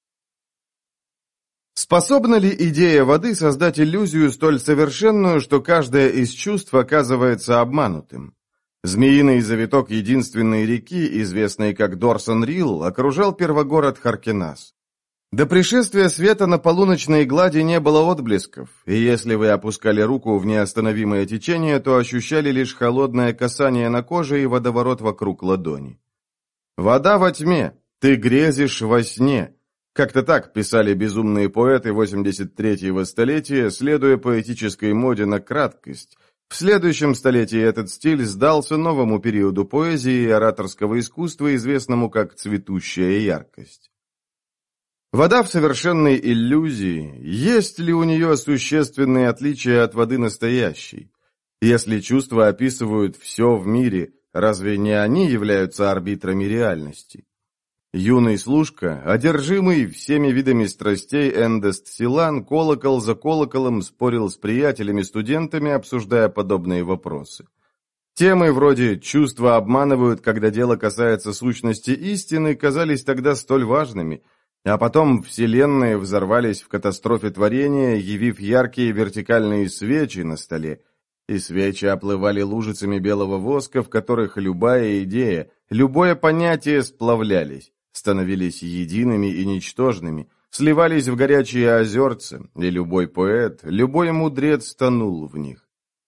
Способна ли идея воды создать иллюзию столь совершенную, что каждое из чувств оказывается обманутым? Змеиный завиток единственной реки, известной как Дорсон-Рилл, окружал первогород Харкинас. До пришествия света на полуночной глади не было отблесков, и если вы опускали руку в неостановимое течение, то ощущали лишь холодное касание на коже и водоворот вокруг ладони. «Вода во тьме, ты грезишь во сне». Как-то так писали безумные поэты восемьдесят третьего столетия, следуя поэтической моде на краткость. В следующем столетии этот стиль сдался новому периоду поэзии и ораторского искусства, известному как цветущая яркость. Вода в совершенной иллюзии. Есть ли у нее существенные отличия от воды настоящей? Если чувства описывают все в мире, разве не они являются арбитрами реальности? Юный служка, одержимый всеми видами страстей Эндест Силан, колокол за колоколом спорил с приятелями-студентами, обсуждая подобные вопросы. Темы вроде «чувства обманывают, когда дело касается сущности истины» казались тогда столь важными, а потом вселенные взорвались в катастрофе творения, явив яркие вертикальные свечи на столе, и свечи оплывали лужицами белого воска, в которых любая идея, любое понятие сплавлялись, становились едиными и ничтожными, сливались в горячие озерца, и любой поэт, любой мудрец тонул в них.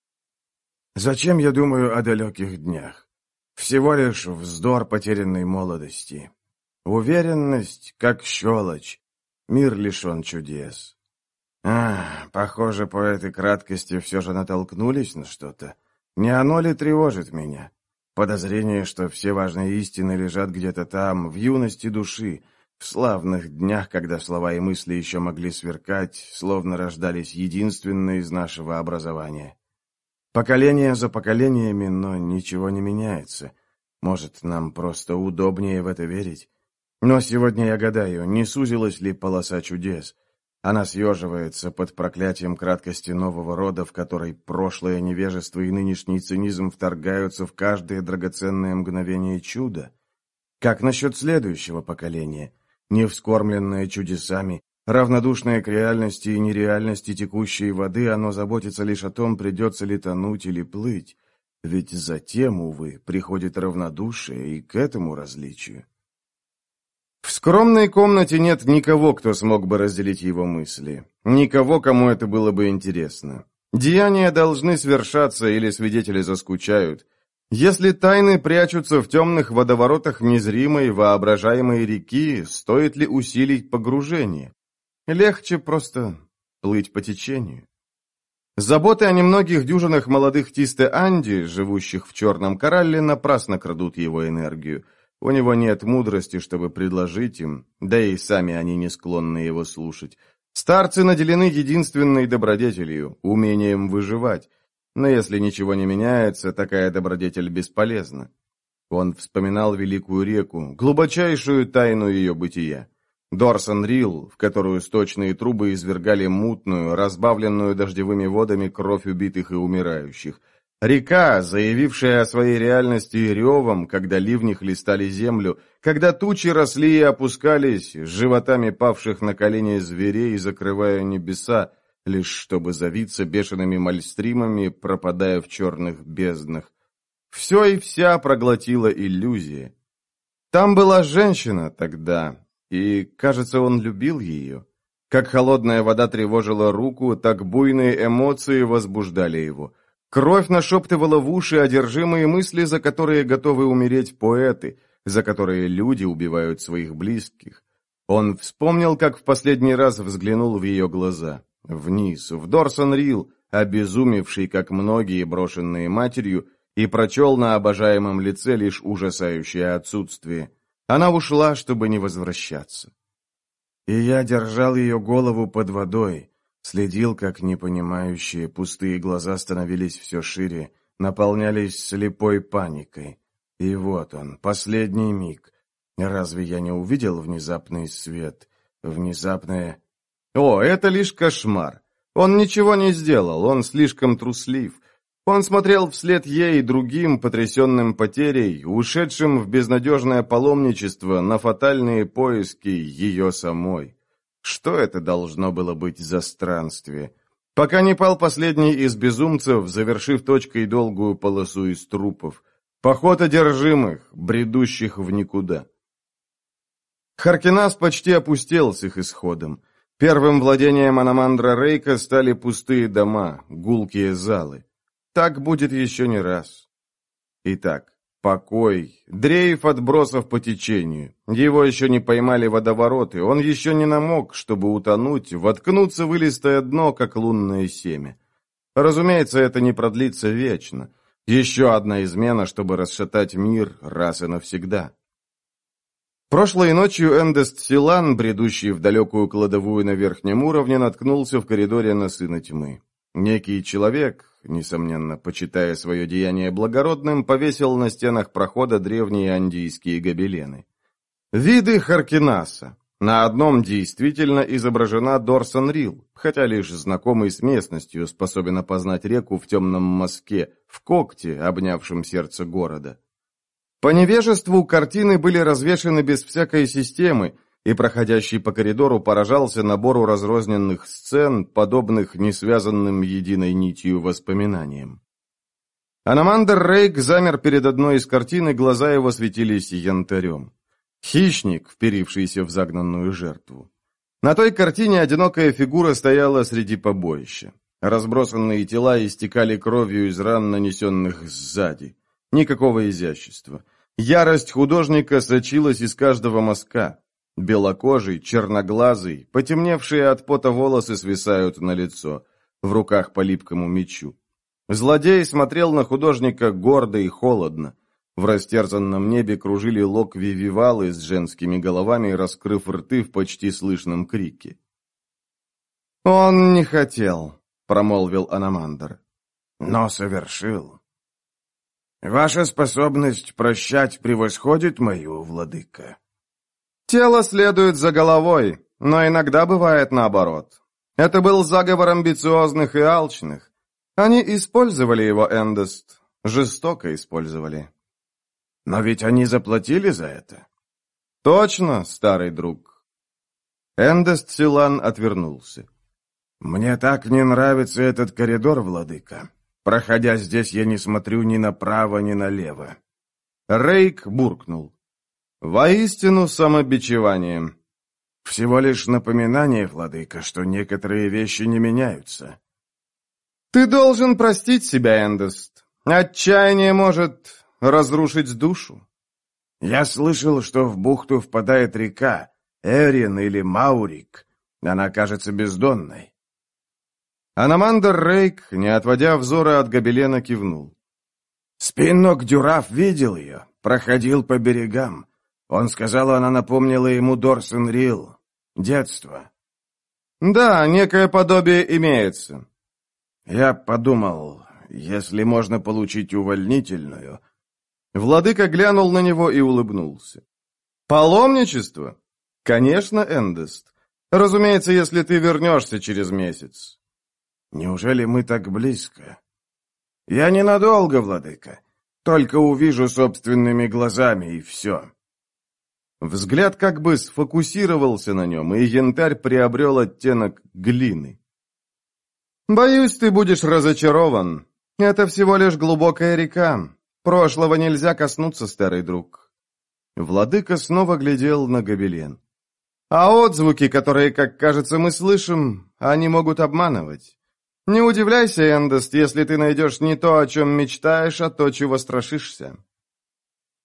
«Зачем я думаю о далеких днях? Всего лишь вздор потерянной молодости. Уверенность, как щелочь, мир лишен чудес. А, похоже, поэты краткости все же натолкнулись на что-то. Не оно ли тревожит меня? Подозрение, что все важные истины лежат где-то там, в юности души, в славных днях, когда слова и мысли еще могли сверкать, словно рождались единственные из нашего образования. Поколение за поколениями, но ничего не меняется. Может, нам просто удобнее в это верить? Но сегодня я гадаю, не сузилась ли полоса чудес? Она съеживается под проклятием краткости нового рода, в которой прошлое невежество и нынешний цинизм вторгаются в каждое драгоценное мгновение чуда. Как насчет следующего поколения? Не вскормленное чудесами, равнодушное к реальности и нереальности текущей воды, оно заботится лишь о том, придется ли тонуть или плыть. Ведь затем, увы, приходит равнодушие и к этому различию. В скромной комнате нет никого, кто смог бы разделить его мысли. Никого, кому это было бы интересно. Деяния должны свершаться, или свидетели заскучают. Если тайны прячутся в темных водоворотах незримой, воображаемой реки, стоит ли усилить погружение? Легче просто плыть по течению. Заботы о немногих дюжинах молодых Тисте-Анди, живущих в Черном Коралле, напрасно крадут его энергию. У него нет мудрости, чтобы предложить им, да и сами они не склонны его слушать. Старцы наделены единственной добродетелью – умением выживать. Но если ничего не меняется, такая добродетель бесполезна. Он вспоминал великую реку, глубочайшую тайну ее бытия. Дорсон-Рилл, в которую сточные трубы извергали мутную, разбавленную дождевыми водами кровь убитых и умирающих. Река, заявившая о своей реальности ревом, когда ливни хлестали землю, когда тучи росли и опускались, с животами павших на колени зверей, закрывая небеса, лишь чтобы завиться бешеными мальстримами, пропадая в черных безднах. Все и вся проглотила иллюзия. Там была женщина тогда, и, кажется, он любил ее. Как холодная вода тревожила руку, так буйные эмоции возбуждали его. Кровь нашептывала в уши одержимые мысли, за которые готовы умереть поэты. за которые люди убивают своих близких. Он вспомнил, как в последний раз взглянул в ее глаза. Вниз, в Дорсон-Рилл, обезумевший, как многие, брошенные матерью, и прочел на обожаемом лице лишь ужасающее отсутствие. Она ушла, чтобы не возвращаться. И я держал ее голову под водой, следил, как непонимающие пустые глаза становились все шире, наполнялись слепой паникой. И вот он, последний миг. Разве я не увидел внезапный свет? Внезапное... О, это лишь кошмар. Он ничего не сделал, он слишком труслив. Он смотрел вслед ей и другим, потрясенным потерей, ушедшим в безнадежное паломничество на фатальные поиски ее самой. Что это должно было быть за странствие? Пока не пал последний из безумцев, завершив точкой долгую полосу из трупов. Поход одержимых, бредущих в никуда. Харкинас почти опустел с их исходом. Первым владением Аномандра Рейка стали пустые дома, гулкие залы. Так будет еще не раз. Итак, покой, дрейф отбросов по течению. Его еще не поймали водовороты, он еще не намок, чтобы утонуть, воткнуться в илистое дно, как лунное семя. Разумеется, это не продлится вечно. Еще одна измена, чтобы расшатать мир раз и навсегда. Прошлой ночью Эндест Силан, бредущий в далекую кладовую на верхнем уровне, наткнулся в коридоре на Сына Тьмы. Некий человек, несомненно, почитая свое деяние благородным, повесил на стенах прохода древние андийские гобелены. Виды Харкинаса. На одном действительно изображена Дорсон-Рилл, хотя лишь знакомый с местностью способен опознать реку в темном мазке, в когте, обнявшем сердце города. По невежеству картины были развешаны без всякой системы, и проходящий по коридору поражался набору разрозненных сцен, подобных несвязанным единой нитью воспоминаниям. Аномандр Рейк замер перед одной из картин, и глаза его светились янтарем. Хищник, вперившийся в загнанную жертву. На той картине одинокая фигура стояла среди побоища. Разбросанные тела истекали кровью из ран, нанесенных сзади. Никакого изящества. Ярость художника сочилась из каждого мазка. Белокожий, черноглазый, потемневшие от пота волосы свисают на лицо, в руках по липкому мечу. Злодей смотрел на художника гордо и холодно. В растерзанном небе кружили локви вивалы с женскими головами, раскрыв рты в почти слышном крике. «Он не хотел», — промолвил Аномандр, — «но совершил. Ваша способность прощать превосходит мою, владыка». Тело следует за головой, но иногда бывает наоборот. Это был заговор амбициозных и алчных. Они использовали его, Эндест, жестоко использовали. Но ведь они заплатили за это. Точно, старый друг. Эндест Силан отвернулся. Мне так не нравится этот коридор, владыка. Проходя здесь, я не смотрю ни направо, ни налево. Рейк буркнул. Воистину самобичевание. Всего лишь напоминание, владыка, что некоторые вещи не меняются. Ты должен простить себя, Эндест. Отчаяние может разрушить душу. Я слышал, что в бухту впадает река, Эрин или Маурик. Она кажется бездонной. Аномандр Рейк, не отводя взора от гобелена, кивнул. Спиннок Дюраф видел ее, проходил по берегам. Он сказал, она напомнила ему Дорсон-Рилл. Детство. Да, некое подобие имеется. Я подумал, если можно получить увольнительную... Владыка глянул на него и улыбнулся. Паломничество? Конечно, Эндест. Разумеется, если ты вернешься через месяц. Неужели мы так близко? Я ненадолго, владыка. Только увижу собственными глазами, и все. Взгляд как бы сфокусировался на нем, и янтарь приобрел оттенок глины. «Боюсь, ты будешь разочарован. Это всего лишь глубокая река. Прошлого нельзя коснуться, старый друг». Владыка снова глядел на гобелен. «А отзвуки, которые, как кажется, мы слышим, они могут обманывать. Не удивляйся, Эндест, если ты найдешь не то, о чем мечтаешь, а то, чего страшишься».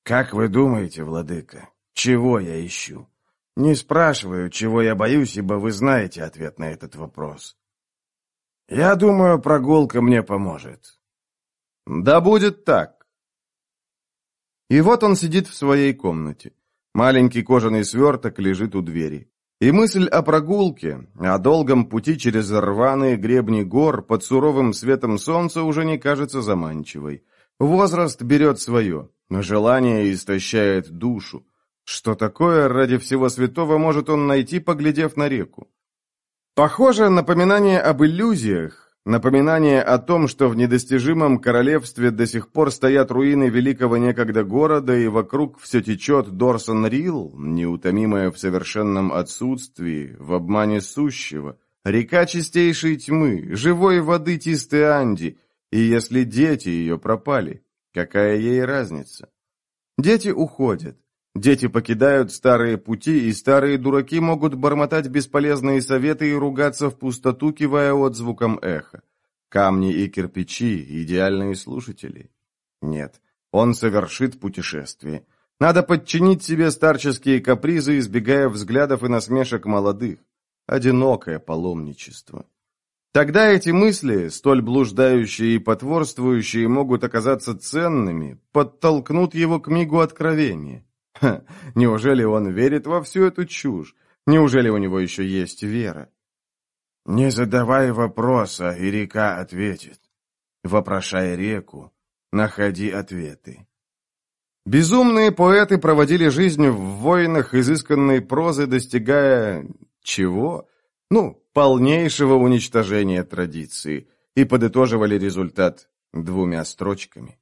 «Как вы думаете, владыка, чего я ищу? Не спрашиваю, чего я боюсь, ибо вы знаете ответ на этот вопрос. Я думаю, прогулка мне поможет». «Да будет так». И вот он сидит в своей комнате. Маленький кожаный сверток лежит у двери. И мысль о прогулке, о долгом пути через рваные гребни гор под суровым светом солнца уже не кажется заманчивой. Возраст берет свое, но желание истощает душу. Что такое ради всего святого может он найти, поглядев на реку? Похоже, напоминание об иллюзиях, напоминание о том, что в недостижимом королевстве до сих пор стоят руины великого некогда города, и вокруг все течет Дорсон-Рилл, неутомимая в совершенном отсутствии, в обмане сущего, река чистейшей тьмы, живой воды Тисты-Анди, и если дети ее пропали, какая ей разница? Дети уходят. Дети покидают старые пути, и старые дураки могут бормотать бесполезные советы и ругаться в пустоту, кивая отзвуком эха. Камни и кирпичи — идеальные слушатели. Нет, он совершит путешествие. Надо подчинить себе старческие капризы, избегая взглядов и насмешек молодых. Одинокое паломничество. Тогда эти мысли, столь блуждающие и потворствующие, могут оказаться ценными, подтолкнут его к мигу откровения. Ха, неужели он верит во всю эту чушь? Неужели у него еще есть вера? Не задавай вопроса, и река ответит. Вопрошай реку, находи ответы. Безумные поэты проводили жизнь в войнах изысканной прозы, достигая... чего? Ну, полнейшего уничтожения традиции, и подытоживали результат двумя строчками.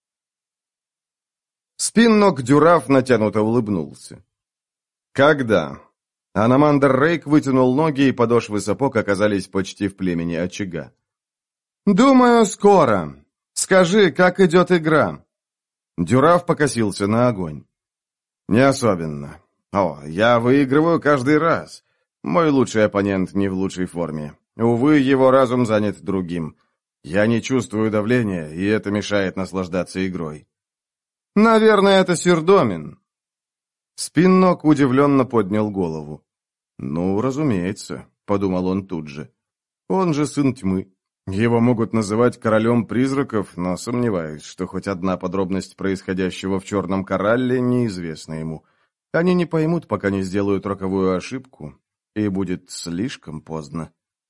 Спиннок-Дюраф натянуто улыбнулся. «Когда?» Аномандр Рейк вытянул ноги, и подошвы сапог оказались почти в племени очага. «Думаю, скоро. Скажи, как идет игра?» Дюраф покосился на огонь. «Не особенно. О, я выигрываю каждый раз. Мой лучший оппонент не в лучшей форме. Увы, его разум занят другим. Я не чувствую давления, и это мешает наслаждаться игрой». «Наверное, это Сирдомин». Спиннок удивленно поднял голову. «Ну, разумеется», — подумал он тут же. «Он же сын тьмы. Его могут называть королем призраков, но сомневаюсь, что хоть одна подробность происходящего в Черном Коралле неизвестна ему. Они не поймут, пока не сделают роковую ошибку, и будет слишком поздно».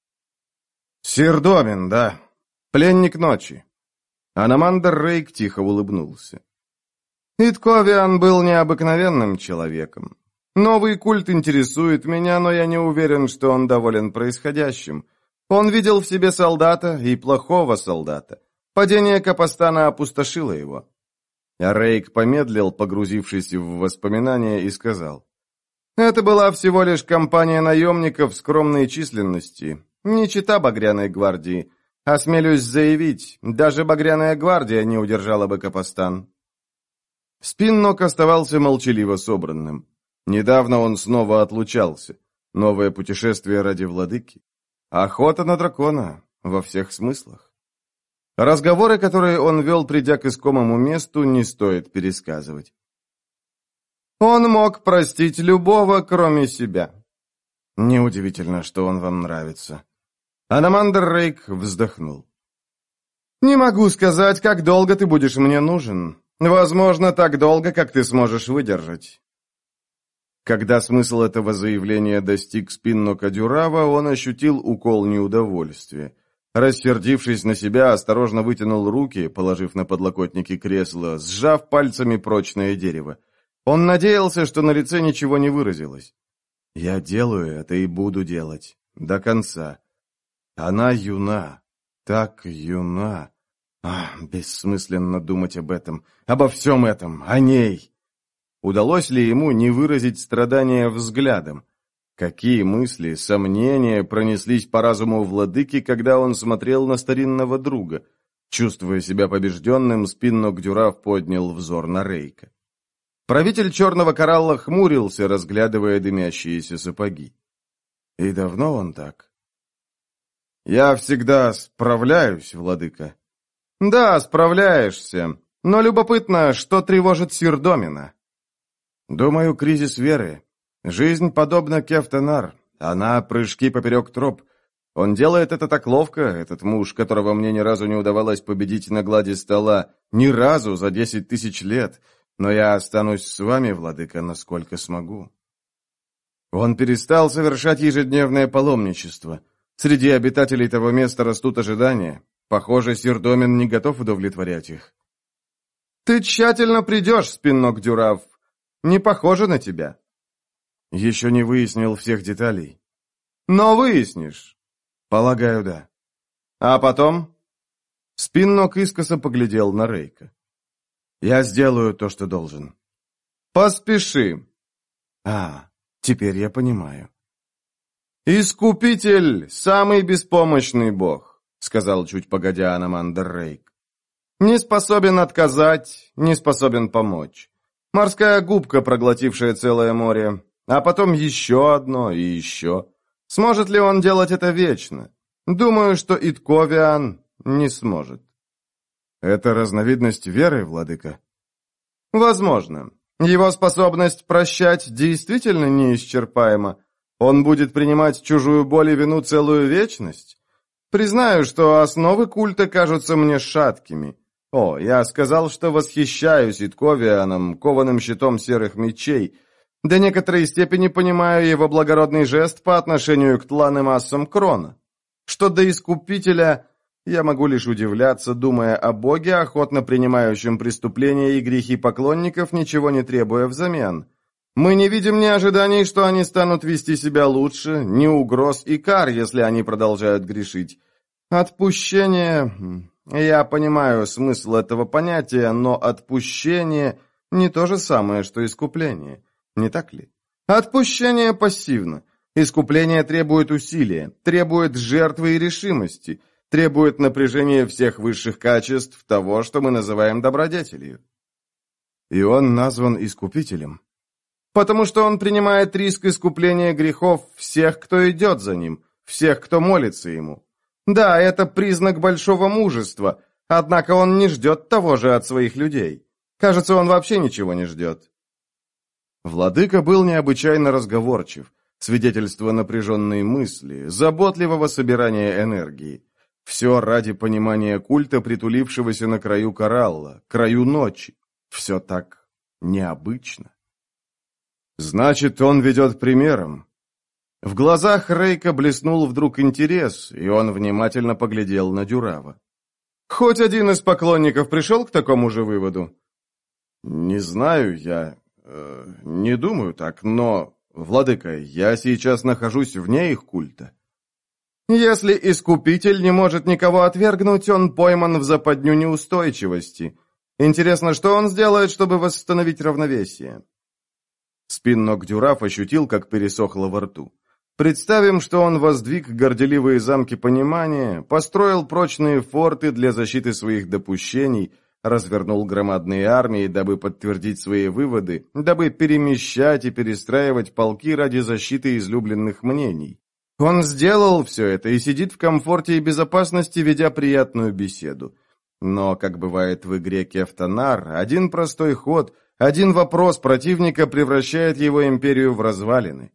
«Сирдомин, да. Пленник ночи». Аномандр Рейк тихо улыбнулся. Итковиан был необыкновенным человеком. Новый культ интересует меня, но я не уверен, что он доволен происходящим. Он видел в себе солдата и плохого солдата. Падение Капостана опустошило его. А Рейк помедлил, погрузившись в воспоминания, и сказал: «Это была всего лишь компания наемников скромной численности, не чета Багряной гвардии. Осмелюсь заявить, даже Багряная гвардия не удержала бы Капостан». Спиннок оставался молчаливо собранным. Недавно он снова отлучался. Новое путешествие ради владыки. Охота на дракона во всех смыслах. Разговоры, которые он вел, придя к искомому месту, не стоит пересказывать. Он мог простить любого, кроме себя. Неудивительно, что он вам нравится. Аномандр Рейк вздохнул. Не могу сказать, как долго ты будешь мне нужен. Возможно, так долго, как ты сможешь выдержать. Когда смысл этого заявления достиг Спиннока Дюрава, он ощутил укол неудовольствия. Рассердившись на себя, осторожно вытянул руки, положив на подлокотники кресла, сжав пальцами прочное дерево. Он надеялся, что на лице ничего не выразилось. «Я делаю это и буду делать. До конца. Она юна. Так юна. Ах, бессмысленно думать об этом. Обо всем этом. О ней». Удалось ли ему не выразить страдания взглядом? Какие мысли, сомнения пронеслись по разуму владыки, когда он смотрел на старинного друга? Чувствуя себя побежденным, Спиннок Дюраф поднял взор на Рейка. Правитель Черного Коралла хмурился, разглядывая дымящиеся сапоги. И давно он так? «Я всегда справляюсь, владыка». «Да, справляешься. Но любопытно, что тревожит Сирдомина. Думаю, кризис веры. Жизнь подобна Кефтенар. Она прыжки поперек троп. Он делает это так ловко, этот муж, которого мне ни разу не удавалось победить на глади стола, ни разу за десять тысяч лет, но я останусь с вами, владыка, насколько смогу. Он перестал совершать ежедневное паломничество. Среди обитателей того места растут ожидания. Похоже, Сирдомин не готов удовлетворять их. Ты тщательно придешь, Спиннок Дюрав. Не похоже на тебя. Еще не выяснил всех деталей. Но выяснишь. Полагаю, да. А потом? Спиннок искоса поглядел на Рейка. Я сделаю то, что должен. Поспеши. А, теперь я понимаю. «Искупитель — самый беспомощный бог», — сказал чуть погодя Аномандер Рейк. «Не способен отказать, не способен помочь. Морская губка, проглотившая целое море, а потом еще одно и еще. Сможет ли он делать это вечно? Думаю, что Итковиан не сможет». «Это разновидность веры, владыка?» «Возможно. Его способность прощать действительно неисчерпаема. Он будет принимать чужую боль и вину целую вечность? Признаю, что основы культа кажутся мне шаткими. О, я сказал, что восхищаюсь Итковианом, кованым щитом серых мечей. До некоторой степени понимаю его благородный жест по отношению к тлан и массам Крона. Что до Искупителя, я могу лишь удивляться, думая о Боге, охотно принимающем преступления и грехи поклонников, ничего не требуя взамен. Мы не видим ни ожиданий, что они станут вести себя лучше, ни угроз и кар, если они продолжают грешить. Отпущение... Я понимаю смысл этого понятия, но отпущение не то же самое, что искупление. Не так ли? Отпущение пассивно. Искупление требует усилия, требует жертвы и решимости, требует напряжения всех высших качеств того, что мы называем добродетелью. И он назван искупителем. Потому что он принимает риск искупления грехов всех, кто идет за ним, всех, кто молится ему. Да, это признак большого мужества, однако он не ждет того же от своих людей. Кажется, он вообще ничего не ждет. Владыка был необычайно разговорчив, свидетельство напряженной мысли, заботливого собирания энергии. Все ради понимания культа, притулившегося на краю коралла, краю ночи. Все так необычно. Значит, он ведет примером. В глазах Рейка блеснул вдруг интерес, и он внимательно поглядел на Дюрава. «Хоть один из поклонников пришел к такому же выводу?» «Не знаю, я... Э, не думаю так, но... Владыка, я сейчас нахожусь вне их культа». «Если Искупитель не может никого отвергнуть, он пойман в западню неустойчивости. Интересно, что он сделает, чтобы восстановить равновесие?» Спиннок Дюрав ощутил, как пересохло во рту. Представим, что он воздвиг горделивые замки понимания, построил прочные форты для защиты своих допущений, развернул громадные армии, дабы подтвердить свои выводы, дабы перемещать и перестраивать полки ради защиты излюбленных мнений. Он сделал все это и сидит в комфорте и безопасности, ведя приятную беседу. Но, как бывает в игре Кефтенар, один простой ход, один вопрос противника превращает его империю в развалины.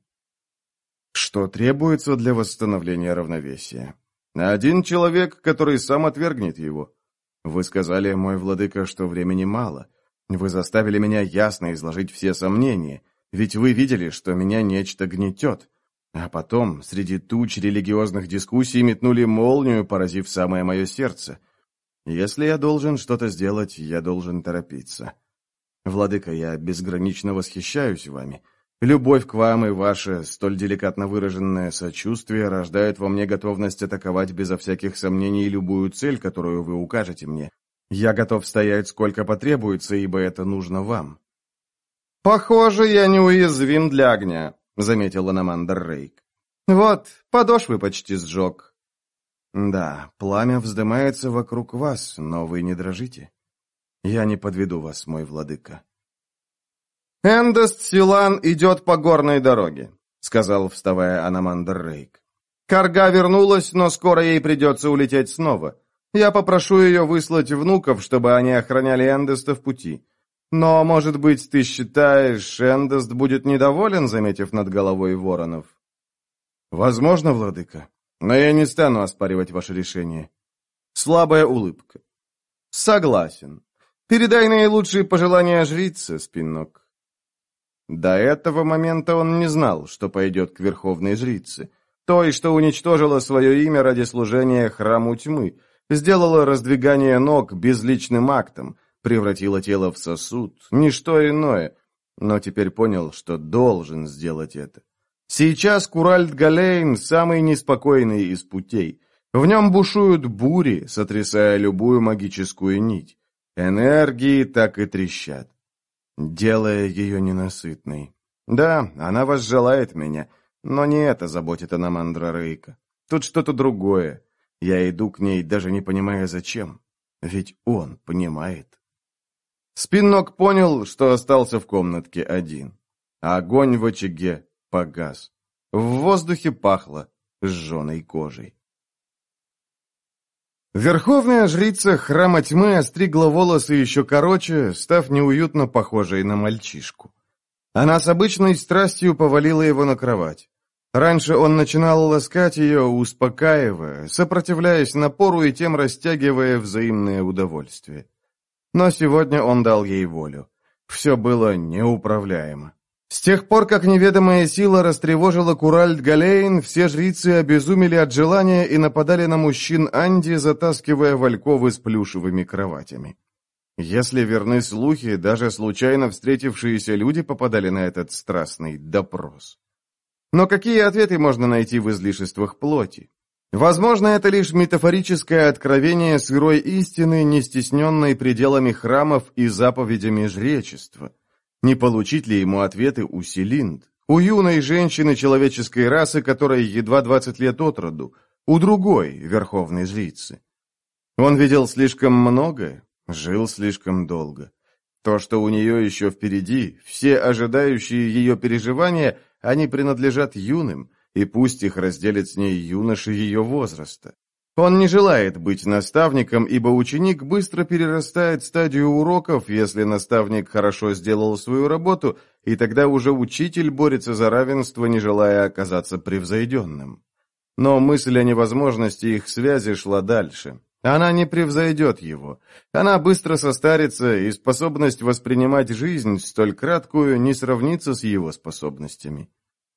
Что требуется для восстановления равновесия? Один человек, который сам отвергнет его. Вы сказали, мой владыка, что времени мало. Вы заставили меня ясно изложить все сомнения, ведь вы видели, что меня нечто гнетет. А потом, среди туч религиозных дискуссий, метнули молнию, поразив самое мое сердце. Если я должен что-то сделать, я должен торопиться. Владыка, я безгранично восхищаюсь вами. Любовь к вам и ваше столь деликатно выраженное сочувствие рождают во мне готовность атаковать безо всяких сомнений любую цель, которую вы укажете мне. Я готов стоять сколько потребуется, ибо это нужно вам». «Похоже, я неуязвим для огня», — заметил Аномандер Рейк. «Вот, подошвы почти сжег». «Да, пламя вздымается вокруг вас, но вы не дрожите. Я не подведу вас, мой владыка». «Эндест Силан идет по горной дороге», — сказал, вставая Аномандер Рейк. «Карга вернулась, но скоро ей придется улететь снова. Я попрошу ее выслать внуков, чтобы они охраняли Эндеста в пути. Но, может быть, ты считаешь, Эндест будет недоволен, заметив над головой воронов? Возможно, владыка, но я не стану оспаривать ваше решение. Слабая улыбка. Согласен. Передай наилучшие пожелания жрице, Спиннок. До этого момента он не знал, что пойдет к верховной жрице, той, что уничтожила свое имя ради служения храму тьмы, сделала раздвигание ног безличным актом, превратила тело в сосуд, ничто иное, но теперь понял, что должен сделать это. Сейчас Куральд-Галейн самый неспокойный из путей. В нем бушуют бури, сотрясая любую магическую нить. Энергии так и трещат, делая ее ненасытной. Да, она возжелает меня, но не это заботит Анамандра Рейка. Тут что-то другое. Я иду к ней, даже не понимая зачем. Ведь он понимает. Спиннок понял, что остался в комнатке один. Огонь в очаге погас. В воздухе пахло сжженной кожей. Верховная жрица храма тьмы остригла волосы еще короче, став неуютно похожей на мальчишку. Она с обычной страстью повалила его на кровать. Раньше он начинал ласкать ее, успокаивая, сопротивляясь напору и тем растягивая взаимное удовольствие. Но сегодня он дал ей волю. Все было неуправляемо. С тех пор, как неведомая сила растревожила Куральд-Галейн, все жрицы обезумели от желания и нападали на мужчин Анди, затаскивая вальковы с плюшевыми кроватями. Если верны слухи, даже случайно встретившиеся люди попадали на этот страстный допрос. Но какие ответы можно найти в излишествах плоти? Возможно, это лишь метафорическое откровение сырой истины, не стесненной пределами храмов и заповедями жречества. Не получить ли ему ответы у Селинд, у юной женщины человеческой расы, которой едва двадцать лет от роду, у другой верховной жрицы? Он видел слишком многое, жил слишком долго. То, что у нее еще впереди, все ожидающие ее переживания, они принадлежат юным, и пусть их разделит с ней юноши ее возраста. Он не желает быть наставником, ибо ученик быстро перерастает стадию уроков, если наставник хорошо сделал свою работу, и тогда уже учитель борется за равенство, не желая оказаться превзойденным. Но мысль о невозможности их связи шла дальше. Она не превзойдет его. Она быстро состарится, и способность воспринимать жизнь, столь краткую, не сравнится с его способностями.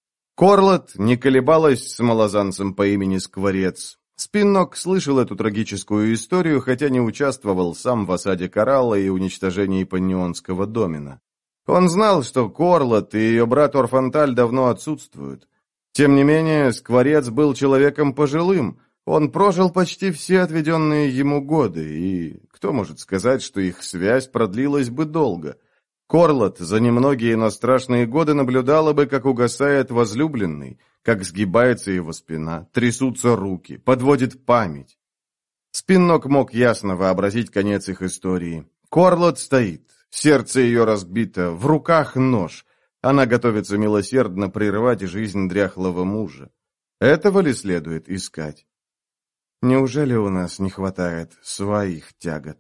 Корлот не колебалась с малозанцем по имени Скворец. Спиннок слышал эту трагическую историю, хотя не участвовал сам в осаде Коралла и уничтожении Паннионского домена. Он знал, что Корлот и ее брат Орфанталь давно отсутствуют. Тем не менее, Скворец был человеком пожилым. Он прожил почти все отведенные ему годы, и кто может сказать, что их связь продлилась бы долго? Корлот за немногие, но страшные годы наблюдала бы, как угасает возлюбленный, как сгибается его спина, трясутся руки, подводит память. Спиннок мог ясно вообразить конец их истории. Корлот стоит, сердце ее разбито, в руках нож. Она готовится милосердно прервать жизнь дряхлого мужа. Этого ли следует искать? Неужели у нас не хватает своих тягот?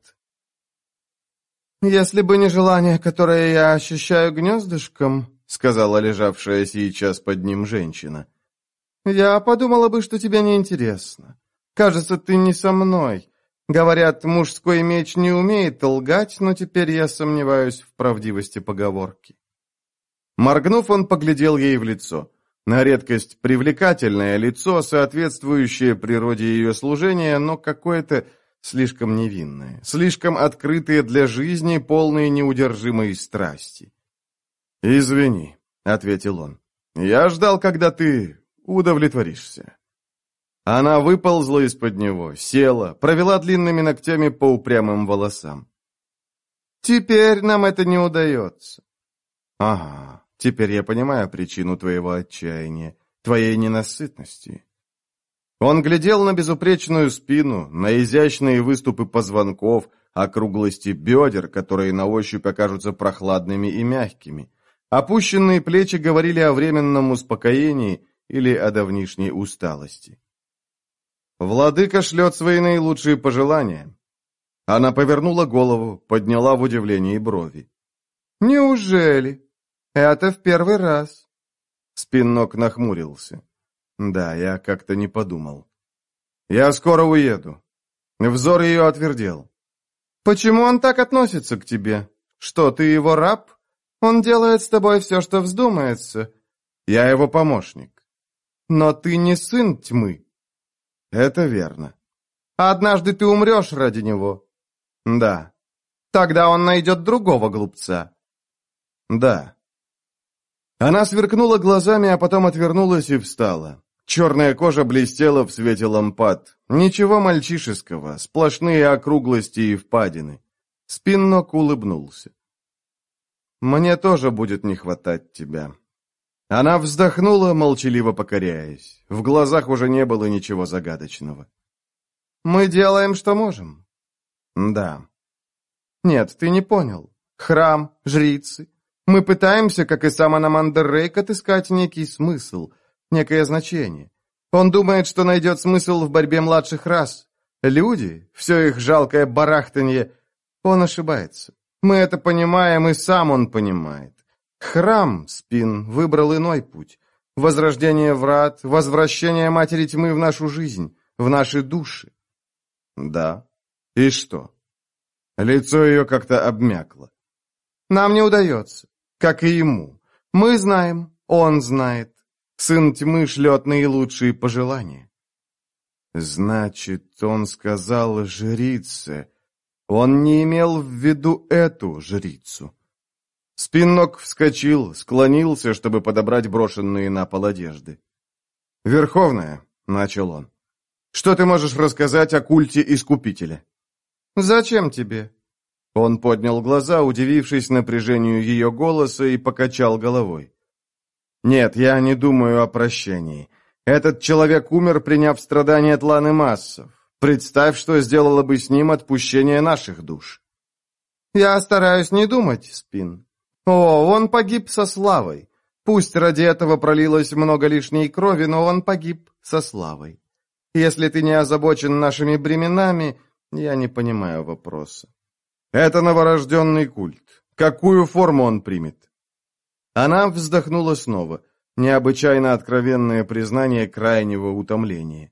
«Если бы не желание, которое я ощущаю гнездышком», — сказала лежавшая сейчас под ним женщина, — «я подумала бы, что тебе неинтересно. Кажется, ты не со мной. Говорят, мужской меч не умеет лгать, но теперь я сомневаюсь в правдивости поговорки». Моргнув, он поглядел ей в лицо. На редкость привлекательное лицо, соответствующее природе ее служения, но какое-то слишком невинное, слишком открытое для жизни, полное неудержимой страсти. «Извини», — ответил он, — «я ждал, когда ты удовлетворишься». Она выползла из-под него, села, провела длинными ногтями по упрямым волосам. «Теперь нам это не удается». «Ага, теперь я понимаю причину твоего отчаяния, твоей ненасытности». Он глядел на безупречную спину, на изящные выступы позвонков, округлости бедер, которые на ощупь окажутся прохладными и мягкими. Опущенные плечи говорили о временном успокоении или о давнишней усталости. Владыка шлет свои наилучшие пожелания». Она повернула голову, подняла в удивлении брови. «Неужели? Это в первый раз». Спиннок нахмурился. «Да, я как-то не подумал. Я скоро уеду». Взор ее отвердел. «Почему он так относится к тебе? Что, ты его раб? Он делает с тобой все, что вздумается». «Я его помощник». «Но ты не сын тьмы». «Это верно». «Однажды ты умрешь ради него». «Да». «Тогда он найдет другого глупца». «Да». Она сверкнула глазами, а потом отвернулась и встала. Черная кожа блестела в свете лампад. Ничего мальчишеского, сплошные округлости и впадины. Спиннок улыбнулся. «Мне тоже будет не хватать тебя». Она вздохнула, молчаливо покоряясь. В глазах уже не было ничего загадочного. «Мы делаем, что можем». «Да». «Нет, ты не понял. Храм, жрицы. Мы пытаемся, как и сам Аномандер Рейк, отыскать некий смысл, некое значение. Он думает, что найдет смысл в борьбе младших рас. Люди, все их жалкое барахтанье. Он ошибается. Мы это понимаем, и сам он понимает. Храм, Спин, выбрал иной путь. Возрождение врат, возвращение Матери Тьмы в нашу жизнь, в наши души». «Да. И что?» Лицо ее как-то обмякло. «Нам не удается, как и ему. Мы знаем, он знает. Сын Тьмы шлет наилучшие пожелания». «Значит, он сказал жрице. Он не имел в виду эту жрицу». Спиннок вскочил, склонился, чтобы подобрать брошенные на пол одежды. «Верховная», — начал он, — «что ты можешь рассказать о культе Искупителя?» «Зачем тебе?» Он поднял глаза, удивившись напряжению ее голоса, и покачал головой. «Нет, я не думаю о прощении. Этот человек умер, приняв страдания тланы массов. Представь, что сделало бы с ним отпущение наших душ». «Я стараюсь не думать, Спин. О, он погиб со славой. Пусть ради этого пролилось много лишней крови, но он погиб со славой. Если ты не озабочен нашими бременами, я не понимаю вопроса». «Это новорожденный культ. Какую форму он примет?» Она вздохнула снова. Необычайно откровенное признание крайнего утомления.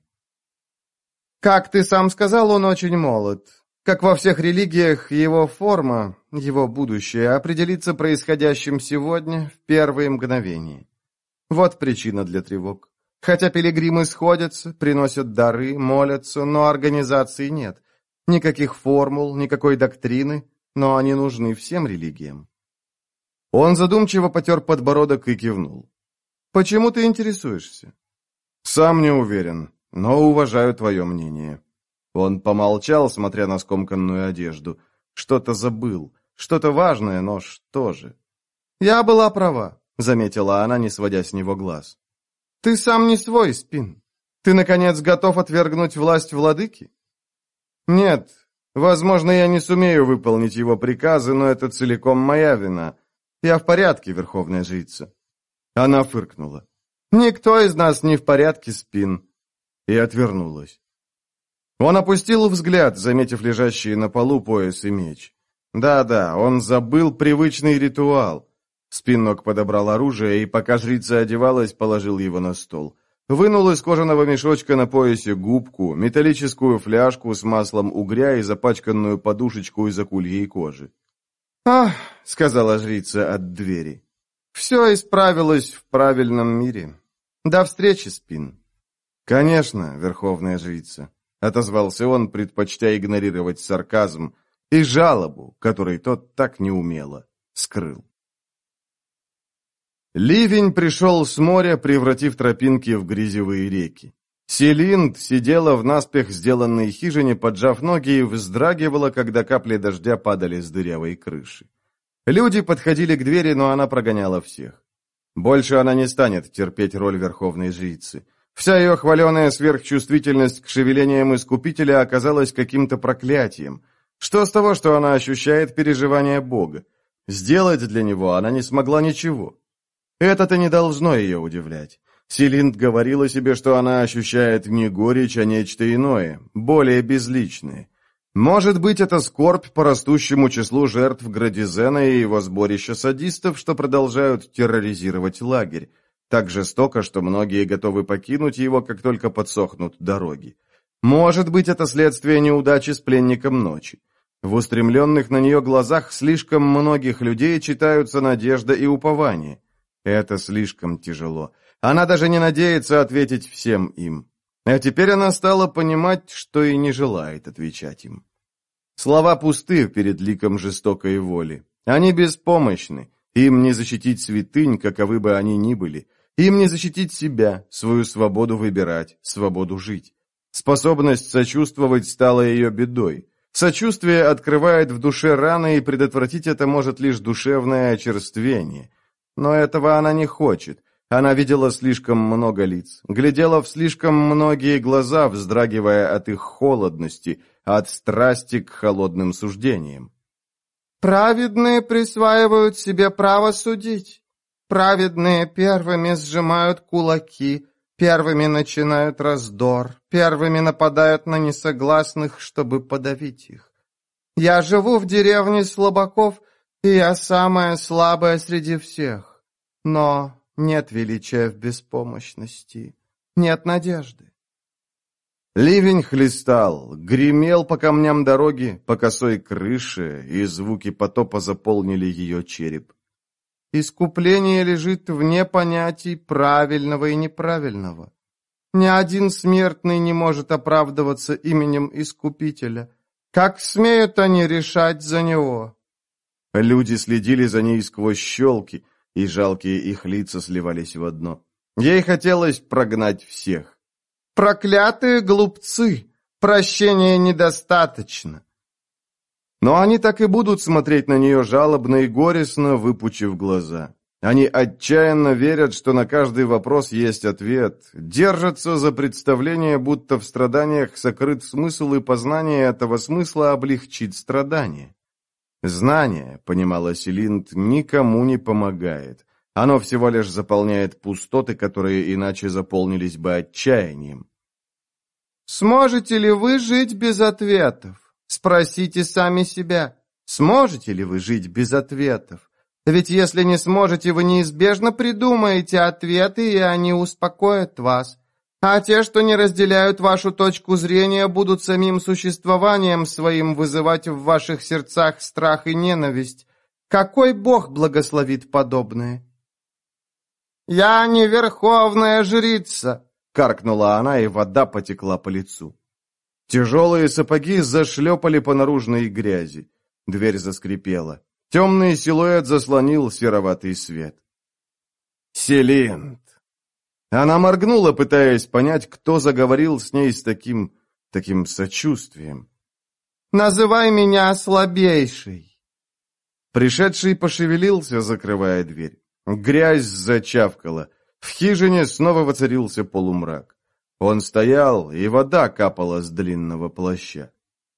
«Как ты сам сказал, он очень молод. Как во всех религиях, его форма, его будущее определится происходящим сегодня в первые мгновения. Вот причина для тревог. Хотя пилигримы сходятся, приносят дары, молятся, но организации нет. Никаких формул, никакой доктрины, но они нужны всем религиям». Он задумчиво потер подбородок и кивнул. «Почему ты интересуешься?» «Сам не уверен, но уважаю твое мнение». Он помолчал, смотря на скомканную одежду. Что-то забыл, что-то важное, но что же? «Я была права», — заметила она, не сводя с него глаз. «Ты сам не свой, Спин. Ты, наконец, готов отвергнуть власть владыки?» «Нет, возможно, я не сумею выполнить его приказы, но это целиком моя вина. Я в порядке, верховная жрица». Она фыркнула. «Никто из нас не в порядке, Спин». И отвернулась. Он опустил взгляд, заметив лежащие на полу пояс и меч. Да-да, он забыл привычный ритуал. Спиннок подобрал оружие и, пока жрица одевалась, положил его на стол. Вынул из кожаного мешочка на поясе губку, металлическую фляжку с маслом угря и запачканную подушечку из акульей кожи. «Ах», — сказала жрица от двери, — «все исправилось в правильном мире. До встречи, Спин». «Конечно, верховная жрица», — отозвался он, предпочтя игнорировать сарказм и жалобу, которой тот так неумело скрыл. Ливень пришел с моря, превратив тропинки в грязевые реки. Селинд сидела в наспех сделанной хижине, поджав ноги, и вздрагивала, когда капли дождя падали с дырявой крыши. Люди подходили к двери, но она прогоняла всех. Больше она не станет терпеть роль верховной жрицы. Вся ее хваленая сверхчувствительность к шевелениям Искупителя оказалась каким-то проклятием. Что с того, что она ощущает переживания Бога? Сделать для него она не смогла ничего. Это-то не должно ее удивлять. Селинд говорила себе, что она ощущает не горечь, а нечто иное, более безличное. Может быть, это скорбь по растущему числу жертв Градизена и его сборища садистов, что продолжают терроризировать лагерь. Так жестоко, что многие готовы покинуть его, как только подсохнут дороги. Может быть, это следствие неудачи с пленником ночи. В устремленных на нее глазах слишком многих людей читаются надежда и упование. Это слишком тяжело. Она даже не надеется ответить всем им. А теперь она стала понимать, что и не желает отвечать им. Слова пусты перед ликом жестокой воли. Они беспомощны. Им не защитить святынь, каковы бы они ни были. Им не защитить себя, свою свободу выбирать, свободу жить. Способность сочувствовать стала ее бедой. Сочувствие открывает в душе раны, и предотвратить это может лишь душевное очерствение. Но этого она не хочет. Она видела слишком много лиц, глядела в слишком многие глаза, вздрагивая от их холодности, от страсти к холодным суждениям. «Праведные присваивают себе право судить. Праведные первыми сжимают кулаки, первыми начинают раздор, первыми нападают на несогласных, чтобы подавить их. Я живу в деревне слабаков, и я самая слабая среди всех. Но нет величия в беспомощности, нет надежды». Ливень хлестал, гремел по камням дороги, по косой крыше, и звуки потопа заполнили ее череп. Искупление лежит вне понятий правильного и неправильного. Ни один смертный не может оправдываться именем Искупителя. Как смеют они решать за него? Люди следили за ней сквозь щелки, и жалкие их лица сливались в одно. Ей хотелось прогнать всех. «Проклятые глупцы! Прощения недостаточно!» Но они так и будут смотреть на нее жалобно и горестно, выпучив глаза. Они отчаянно верят, что на каждый вопрос есть ответ, держатся за представление, будто в страданиях сокрыт смысл, и познание этого смысла облегчит страдания. Знание, понимала Селинд, никому не помогает. Оно всего лишь заполняет пустоты, которые иначе заполнились бы отчаянием. «Сможете ли вы жить без ответов? Спросите сами себя, сможете ли вы жить без ответов? Ведь если не сможете, вы неизбежно придумаете ответы, и они успокоят вас. А те, что не разделяют вашу точку зрения, будут самим существованием своим вызывать в ваших сердцах страх и ненависть. Какой Бог благословит подобное?» «Я не верховная жрица», — каркнула она, и вода потекла по лицу. Тяжелые сапоги зашлепали по наружной грязи. Дверь заскрипела. Темный силуэт заслонил сероватый свет. «Селинд!» Она моргнула, пытаясь понять, кто заговорил с ней с таким... таким сочувствием. «Называй меня слабейшей». Пришедший пошевелился, закрывая дверь. Грязь зачавкала. В хижине снова воцарился полумрак. Он стоял, и вода капала с длинного плаща.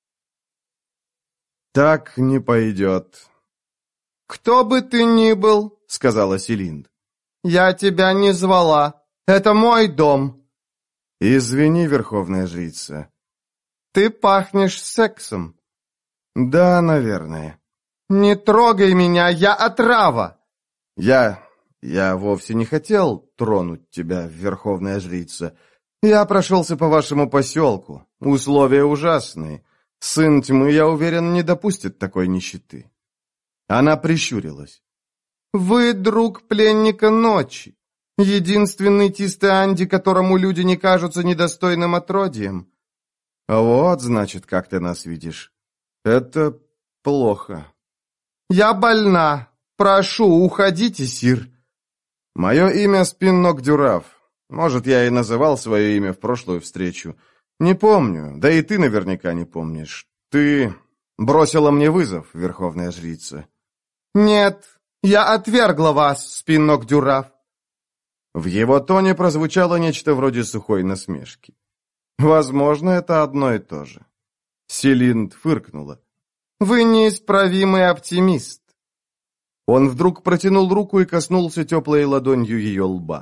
«Так не пойдет». «Кто бы ты ни был», — сказала Селинд, — «я тебя не звала. Это мой дом». «Извини, верховная жрица». «Ты пахнешь сексом». «Да, наверное». «Не трогай меня, я отрава». «Я... я вовсе не хотел тронуть тебя, верховная жрица. Я прошелся по вашему поселку. Условия ужасные. Сын тьмы, я уверен, не допустит такой нищеты». Она прищурилась. «Вы друг пленника ночи. Единственный Тистеанди, которому люди не кажутся недостойным отродьем». «Вот, значит, как ты нас видишь. Это плохо». «Я больна. Прошу, уходите, сир». «Мое имя Спиннок-Дюраф. Может, я и называл свое имя в прошлую встречу. Не помню, да и ты наверняка не помнишь. Ты бросила мне вызов, верховная жрица». «Нет, я отвергла вас, Спиннок-Дюраф». В его тоне прозвучало нечто вроде сухой насмешки. Возможно, это одно и то же. Селинд фыркнула. «Вы неисправимый оптимист». Он вдруг протянул руку и коснулся теплой ладонью ее лба.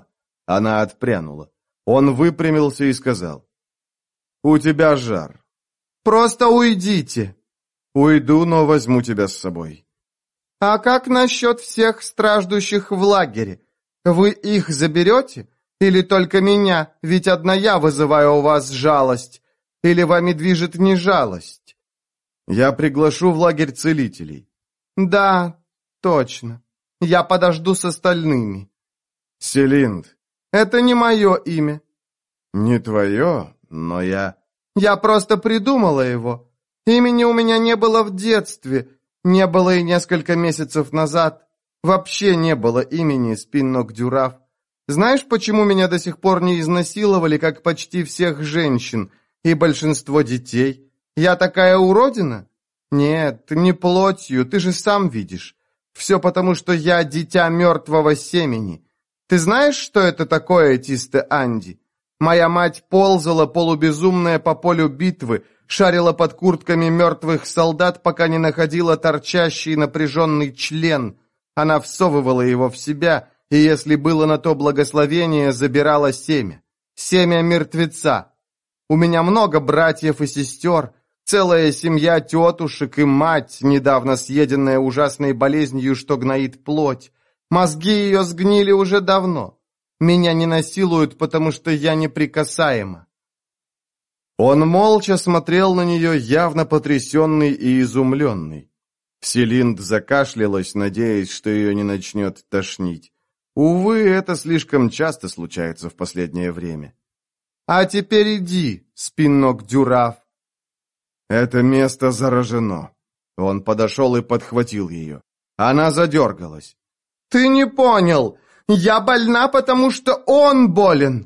Она отпрянула. Он выпрямился и сказал: «У тебя жар». «Просто уйдите». «Уйду, но возьму тебя с собой». «А как насчет всех страждущих в лагере? Вы их заберете? Или только меня? Ведь одна я вызываю у вас жалость. Или вами движет не жалость?» «Я приглашу в лагерь целителей». «Да, точно. Я подожду с остальными». «Селинд». «Это не мое имя». «Не твое, но я...» «Я просто придумала его. Имени у меня не было в детстве. Не было и несколько месяцев назад. Вообще не было имени Спиннок-Дюраф. Знаешь, почему меня до сих пор не изнасиловали, как почти всех женщин и большинство детей? Я такая уродина? Нет, не плотью, ты же сам видишь. Все потому, что я дитя мертвого семени. Ты знаешь, что это такое, Тисте Анди? Моя мать ползала полубезумная по полю битвы, шарила под куртками мертвых солдат, пока не находила торчащий напряженный член. Она всовывала его в себя, и если было на то благословение, забирала семя. Семя мертвеца. У меня много братьев и сестер, целая семья тетушек и мать, недавно съеденная ужасной болезнью, что гноит плоть. Мозги ее сгнили уже давно. Меня не насилуют, потому что я неприкасаема». Он молча смотрел на нее, явно потрясенный и изумленный. Селинд закашлялась, надеясь, что ее не начнет тошнить. Увы, это слишком часто случается в последнее время. «А теперь иди, Спиннок-Дюраф». «Это место заражено». Он подошел и подхватил ее. Она задергалась. «Ты не понял! Я больна, потому что он болен!»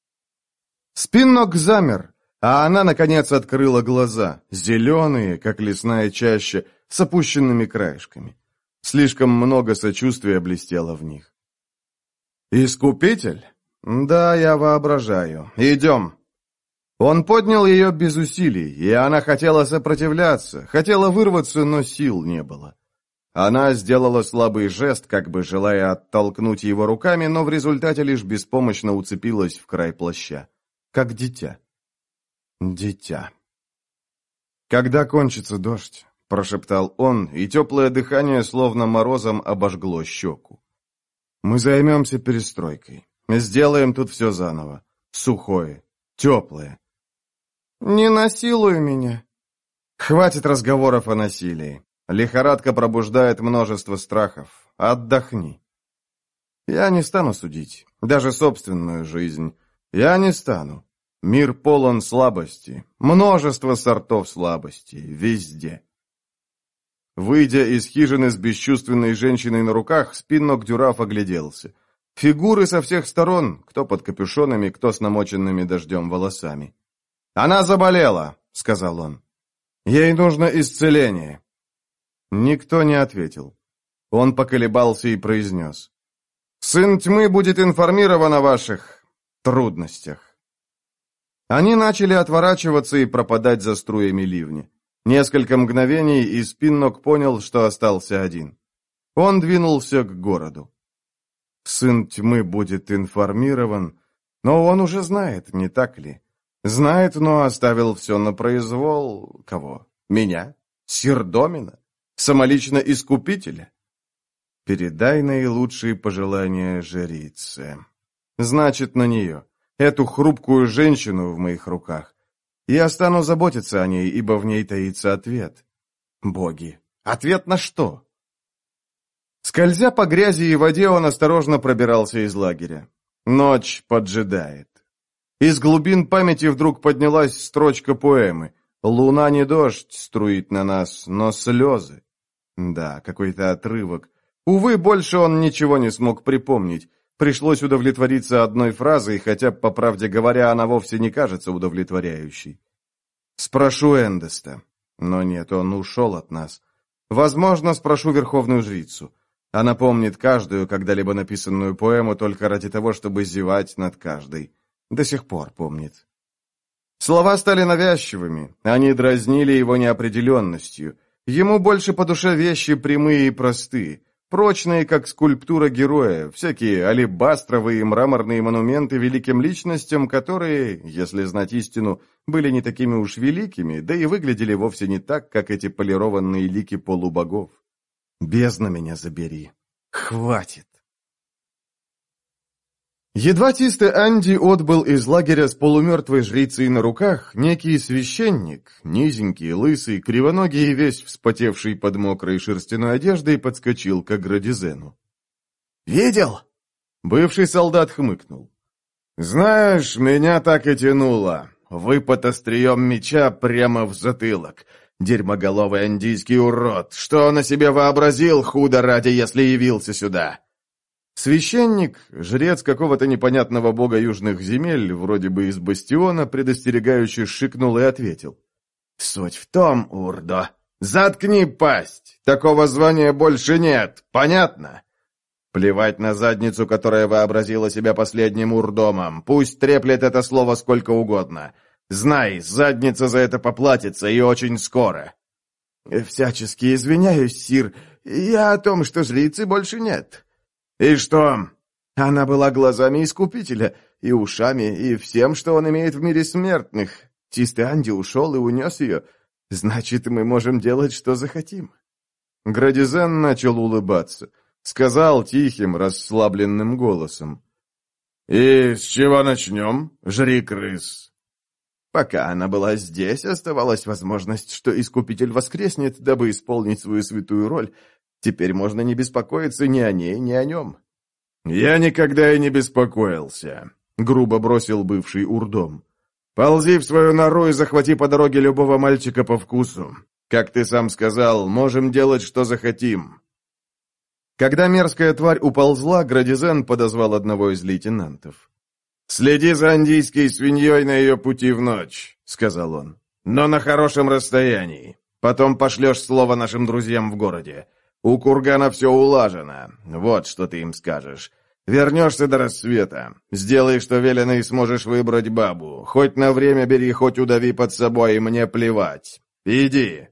Спиннок замер, а она, наконец, открыла глаза, зеленые, как лесная чаща, с опущенными краешками. Слишком много сочувствия блестело в них. «Искупитель? Да, я воображаю. Идем». Он поднял ее без усилий, и она хотела сопротивляться, хотела вырваться, но сил не было. Она сделала слабый жест, как бы желая оттолкнуть его руками, но в результате лишь беспомощно уцепилась в край плаща. Как дитя. Дитя. «Когда кончится дождь?» – прошептал он, и теплое дыхание словно морозом обожгло щеку. «Мы займемся перестройкой. Сделаем тут все заново. Сухое, теплое». «Не насилуй меня». «Хватит разговоров о насилии. Лихорадка пробуждает множество страхов. Отдохни». «Я не стану судить. Даже собственную жизнь. Я не стану. Мир полон слабости. Множество сортов слабости. Везде». Выйдя из хижины с бесчувственной женщиной на руках, Спиннок-Дюраф огляделся. Фигуры со всех сторон, кто под капюшонами, кто с намоченными дождем волосами. «Она заболела», — сказал он. «Ей нужно исцеление». Никто не ответил. Он поколебался и произнес: «Сын тьмы будет информирован о ваших трудностях». Они начали отворачиваться и пропадать за струями ливня. Несколько мгновений, и Спиннок понял, что остался один. Он двинулся к городу. Сын тьмы будет информирован, но он уже знает, не так ли? Знает, но оставил все на произвол... Кого? Меня? Сирдомина? Самолично Искупителя? Передай наилучшие пожелания жрице. Значит, на нее, эту хрупкую женщину в моих руках. Я стану заботиться о ней, ибо в ней таится ответ. Боги, ответ на что? Скользя по грязи и воде, он осторожно пробирался из лагеря. Ночь поджидает. Из глубин памяти вдруг поднялась строчка поэмы. «Луна не дождь струит на нас, но слезы». Да, какой-то отрывок. Увы, больше он ничего не смог припомнить. Пришлось удовлетвориться одной фразой, хотя, по правде говоря, она вовсе не кажется удовлетворяющей. Спрошу Эндеста. Но нет, он ушел от нас. Возможно, спрошу Верховную Жрицу. Она помнит каждую когда-либо написанную поэму только ради того, чтобы зевать над каждой. До сих пор помнит. Слова стали навязчивыми, они дразнили его неопределенностью. Ему больше по душе вещи прямые и простые. прочные, как скульптура героя, всякие алебастровые и мраморные монументы великим личностям, которые, если знать истину, были не такими уж великими, да и выглядели вовсе не так, как эти полированные лики полубогов. Бездна меня забери. Хватит. Едва Тисте Анди отбыл из лагеря с полумертвой жрицей на руках, некий священник, низенький, лысый, кривоногий и весь вспотевший под мокрой шерстяной одеждой, подскочил к Аградизену. «Видел?» Бывший солдат хмыкнул. «Знаешь, меня так и тянуло. Выпад острием меча прямо в затылок. Дерьмоголовый андийский урод. Что он о себе вообразил, худо ради, если явился сюда?» Священник, жрец какого-то непонятного бога южных земель, вроде бы из бастиона, предостерегающе шикнул и ответил. «Суть в том, Урдо, заткни пасть! Такого звания больше нет, понятно? Плевать на задницу, которая вообразила себя последним урдомом, пусть треплет это слово сколько угодно. Знай, задница за это поплатится, и очень скоро». «Всячески извиняюсь, сир, я о том, что жрицы больше нет». «И что?» Она была глазами Искупителя, и ушами, и всем, что он имеет в мире смертных. Тисте Анди ушел и унес ее. Значит, мы можем делать, что захотим. Градизен начал улыбаться. Сказал тихим, расслабленным голосом. «И с чего начнем, жри крыс?» Пока она была здесь, оставалась возможность, что Искупитель воскреснет, дабы исполнить свою святую роль. Теперь можно не беспокоиться ни о ней, ни о нем. «Я никогда и не беспокоился», — грубо бросил бывший урдом. «Ползи в свою нору и захвати по дороге любого мальчика по вкусу. Как ты сам сказал, можем делать, что захотим». Когда мерзкая тварь уползла, Градизен подозвал одного из лейтенантов. «Следи за андийской свиньей на ее пути в ночь», — сказал он. «Но на хорошем расстоянии. Потом пошлешь слово нашим друзьям в городе. У кургана все улажено. Вот что ты им скажешь. Вернешься до рассвета. Сделай, что велено, и сможешь выбрать бабу. Хоть на время бери, хоть удави под собой, и мне плевать. Иди».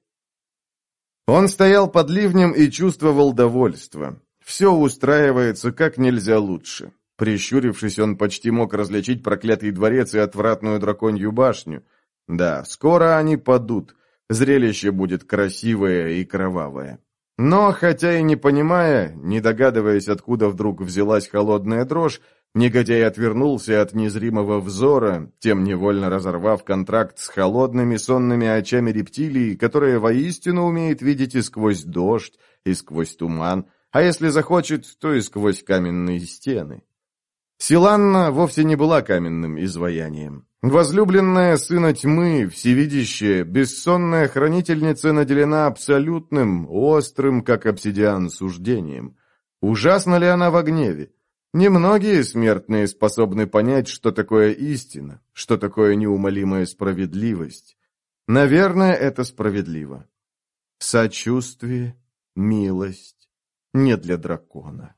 Он стоял под ливнем и чувствовал довольство. Все устраивается как нельзя лучше. Прищурившись, он почти мог различить проклятый дворец и отвратную драконью башню. Да, скоро они падут. Зрелище будет красивое и кровавое. Но, хотя и не понимая, не догадываясь, откуда вдруг взялась холодная дрожь, негодяй отвернулся от незримого взора, тем невольно разорвав контракт с холодными сонными очами рептилии, которая воистину умеет видеть и сквозь дождь, и сквозь туман, а если захочет, то и сквозь каменные стены. Силанна вовсе не была каменным изваянием. Возлюбленная сына тьмы, всевидящая, бессонная хранительница наделена абсолютным, острым, как обсидиан, суждением. Ужасна ли она во гневе? Немногие смертные способны понять, что такое истина, что такое неумолимая справедливость. Наверное, это справедливо. Сочувствие, милость не для дракона.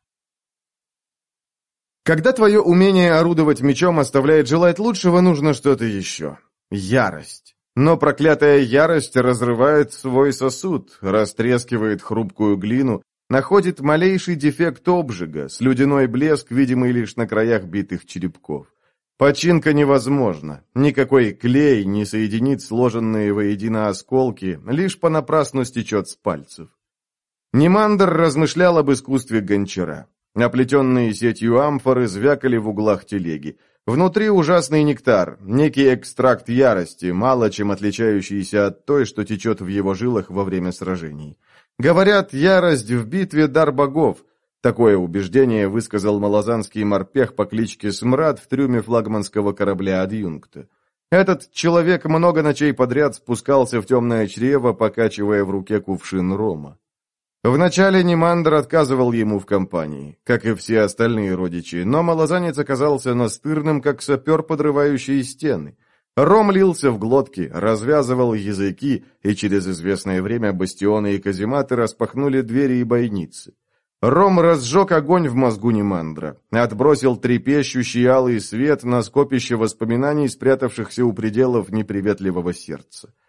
Когда твое умение орудовать мечом оставляет желать лучшего, нужно что-то еще. Ярость. Но проклятая ярость разрывает свой сосуд, растрескивает хрупкую глину, находит малейший дефект обжига, слюдяной блеск, видимый лишь на краях битых черепков. Починка невозможна. Никакой клей не соединит сложенные воедино осколки, лишь понапрасну стечет с пальцев. Нимандр размышлял об искусстве гончара. Оплетенные сетью амфоры звякали в углах телеги. Внутри ужасный нектар, некий экстракт ярости, мало чем отличающийся от той, что течет в его жилах во время сражений. Говорят, ярость в битве — дар богов. Такое убеждение высказал малозанский морпех по кличке Смрад в трюме флагманского корабля «Адъюнкта». Этот человек много ночей подряд спускался в темное чрево, покачивая в руке кувшин рома. Вначале Нимандр отказывал ему в компании, как и все остальные родичи, но малозанец оказался настырным, как сапер, подрывающий стены. Ром лился в глотки, развязывал языки, и через известное время бастионы и казематы распахнули двери и бойницы. Ром разжег огонь в мозгу Нимандра, отбросил трепещущий алый свет на скопище воспоминаний, спрятавшихся у пределов неприветливого сердца.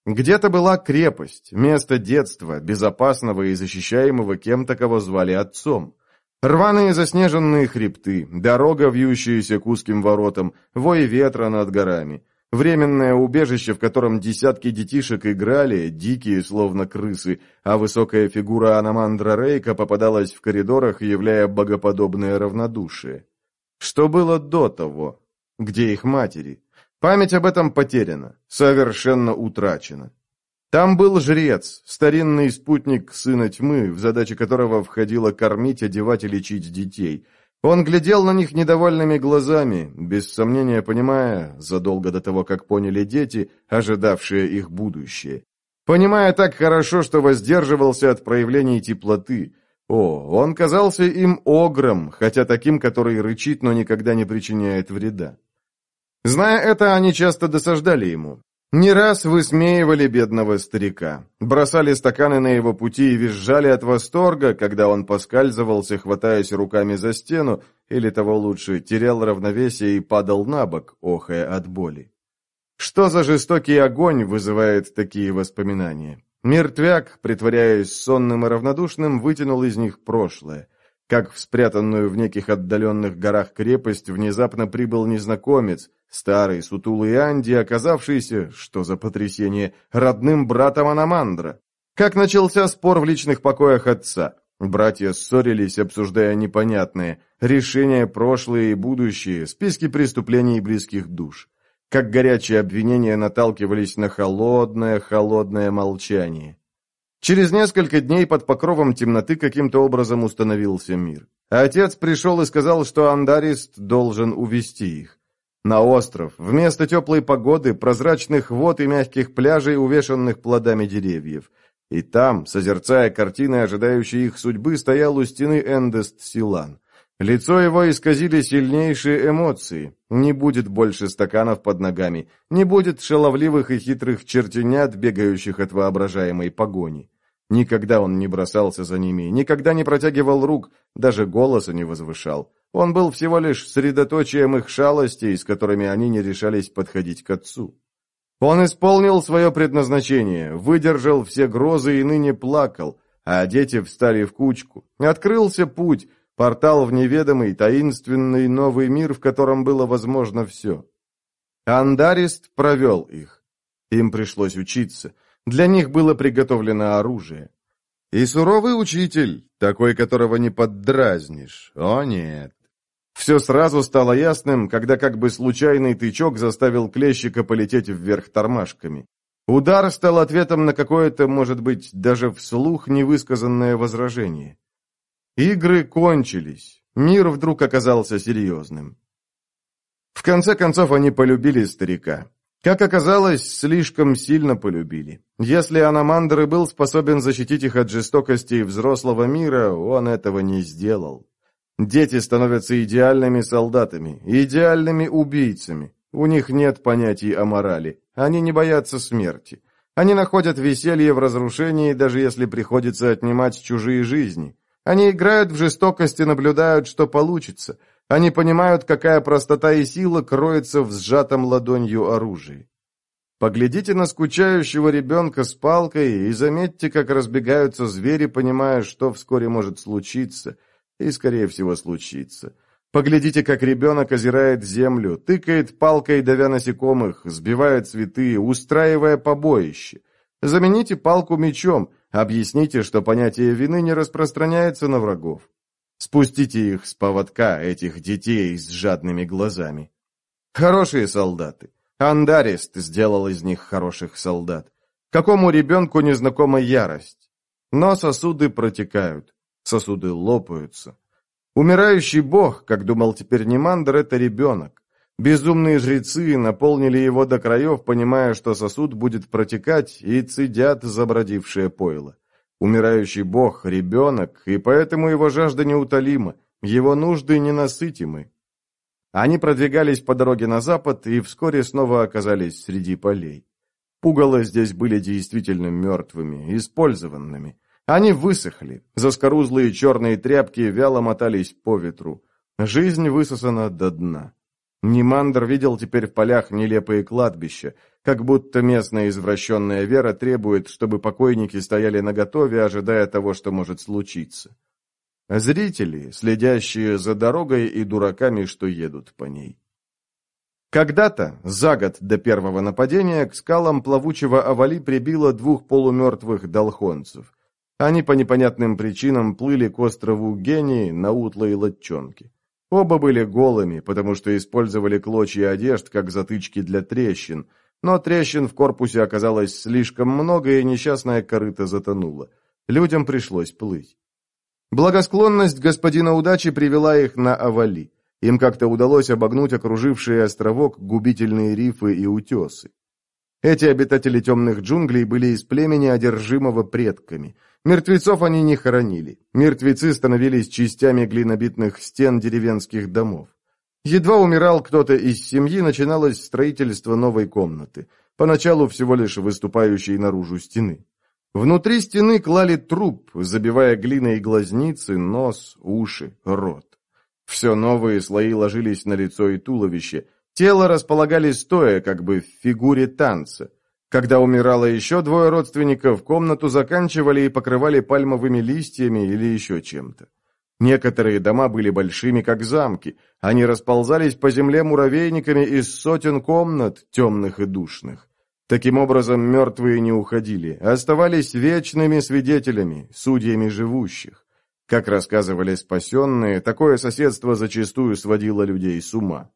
Где-то была крепость, место детства, безопасного и защищаемого кем-то, кого звали отцом. Рваные заснеженные хребты, дорога, вьющаяся к узким воротам, вой ветра над горами. Временное убежище, в котором десятки детишек играли, дикие, словно крысы, а высокая фигура Аномандра Рейка попадалась в коридорах, являя богоподобное равнодушие. Что было до того? Где их матери? Память об этом потеряна, совершенно утрачена. Там был жрец, старинный спутник сына тьмы, в задачи которого входило кормить, одевать и лечить детей. Он глядел на них недовольными глазами, без сомнения понимая, задолго до того, как поняли дети, ожидавшие их будущее. Понимая так хорошо, что воздерживался от проявлений теплоты. О, он казался им огром, хотя таким, который рычит, но никогда не причиняет вреда. Зная это, они часто досаждали ему. Не раз высмеивали бедного старика, бросали стаканы на его пути и визжали от восторга, когда он поскальзывался, хватаясь руками за стену, или того лучше, терял равновесие и падал на бок, охая от боли. Что за жестокий огонь вызывает такие воспоминания? Мертвяк, притворяясь сонным и равнодушным, вытянул из них прошлое. Как в спрятанную в неких отдаленных горах крепость внезапно прибыл незнакомец, старый сутулый Анди, оказавшийся, что за потрясение, родным братом Аномандра. Как начался спор в личных покоях отца. Братья ссорились, обсуждая непонятное, решения прошлые и будущие, списки преступлений близких душ. Как горячие обвинения наталкивались на холодное, холодное молчание. Через несколько дней под покровом темноты каким-то образом установился мир. Отец пришел и сказал, что Андарист должен увести их. На остров, вместо теплой погоды, прозрачных вод и мягких пляжей, увешанных плодами деревьев. И там, созерцая картины, ожидающие их судьбы, стоял у стены Эндест Силан. Лицо его исказили сильнейшие эмоции. Не будет больше стаканов под ногами, не будет шаловливых и хитрых чертенят, бегающих от воображаемой погони. Никогда он не бросался за ними, никогда не протягивал рук, даже голоса не возвышал. Он был всего лишь средоточием их шалостей, с которыми они не решались подходить к отцу. Он исполнил свое предназначение, выдержал все грозы и ныне плакал, а дети встали в кучку. Открылся путь, портал в неведомый, таинственный новый мир, в котором было возможно все. Андарист провел их. Им пришлось учиться. Для них было приготовлено оружие. И суровый учитель, такой, которого не поддразнишь. О нет. Все сразу стало ясным, когда как бы случайный тычок заставил клещика полететь вверх тормашками. Удар стал ответом на какое-то, может быть, даже вслух невысказанное возражение. Игры кончились. Мир вдруг оказался серьезным. В конце концов, они полюбили старика. Как оказалось, слишком сильно полюбили. Если Аномандр и был способен защитить их от жестокости взрослого мира, он этого не сделал. Дети становятся идеальными солдатами, идеальными убийцами. У них нет понятий о морали. Они не боятся смерти. Они находят веселье в разрушении, даже если приходится отнимать чужие жизни. Они играют в жестокость и наблюдают, что получится. Они понимают, какая простота и сила кроется в сжатом ладонью оружии. Поглядите на скучающего ребенка с палкой и заметьте, как разбегаются звери, понимая, что вскоре может случиться, и, скорее всего, случится. Поглядите, как ребенок озирает землю, тыкает палкой, давя насекомых, сбивает цветы, устраивая побоище. Замените палку мечом, объясните, что понятие вины не распространяется на врагов. Спустите их с поводка, этих детей с жадными глазами. Хорошие солдаты. Андарист сделал из них хороших солдат. Какому ребенку незнакома ярость? Но сосуды протекают, сосуды лопаются. Умирающий бог, как думал теперь Немандр, это ребенок. Безумные жрецы наполнили его до краев, понимая, что сосуд будет протекать, и цедят забродившее пойло. Умирающий бог – ребенок, и поэтому его жажда неутолима, его нужды ненасытимы. Они продвигались по дороге на запад и вскоре снова оказались среди полей. Пугало здесь были действительно мертвыми, использованными. Они высохли, заскорузлые черные тряпки вяло мотались по ветру. Жизнь высосана до дна. Нимандр видел теперь в полях нелепые кладбища, как будто местная извращенная вера требует, чтобы покойники стояли наготове, ожидая того, что может случиться. Зрители, следящие за дорогой и дураками, что едут по ней. Когда-то, за год до первого нападения, к скалам плавучего Авали прибило двух полумертвых долхонцев. Они по непонятным причинам плыли к острову Гении на утлой лодчонке. Оба были голыми, потому что использовали клочья одежд как затычки для трещин, но трещин в корпусе оказалось слишком много, и несчастная корыта затонула. Людям пришлось плыть. Благосклонность господина удачи привела их на Авали. Им как-то удалось обогнуть окружившие островок губительные рифы и утесы. Эти обитатели темных джунглей были из племени, одержимого предками. Мертвецов они не хоронили. Мертвецы становились частями глинобитных стен деревенских домов. Едва умирал кто-то из семьи, начиналось строительство новой комнаты, поначалу всего лишь выступающей наружу стены. Внутри стены клали труп, забивая глиной глазницы, нос, уши, рот. Все новые слои ложились на лицо и туловище. Тело располагали стоя, как бы в фигуре танца. Когда умирало еще двое родственников, комнату заканчивали и покрывали пальмовыми листьями или еще чем-то. Некоторые дома были большими, как замки. Они расползались по земле муравейниками из сотен комнат, темных и душных. Таким образом, мертвые не уходили, а оставались вечными свидетелями, судьями живущих. Как рассказывали спасенные, такое соседство зачастую сводило людей с ума.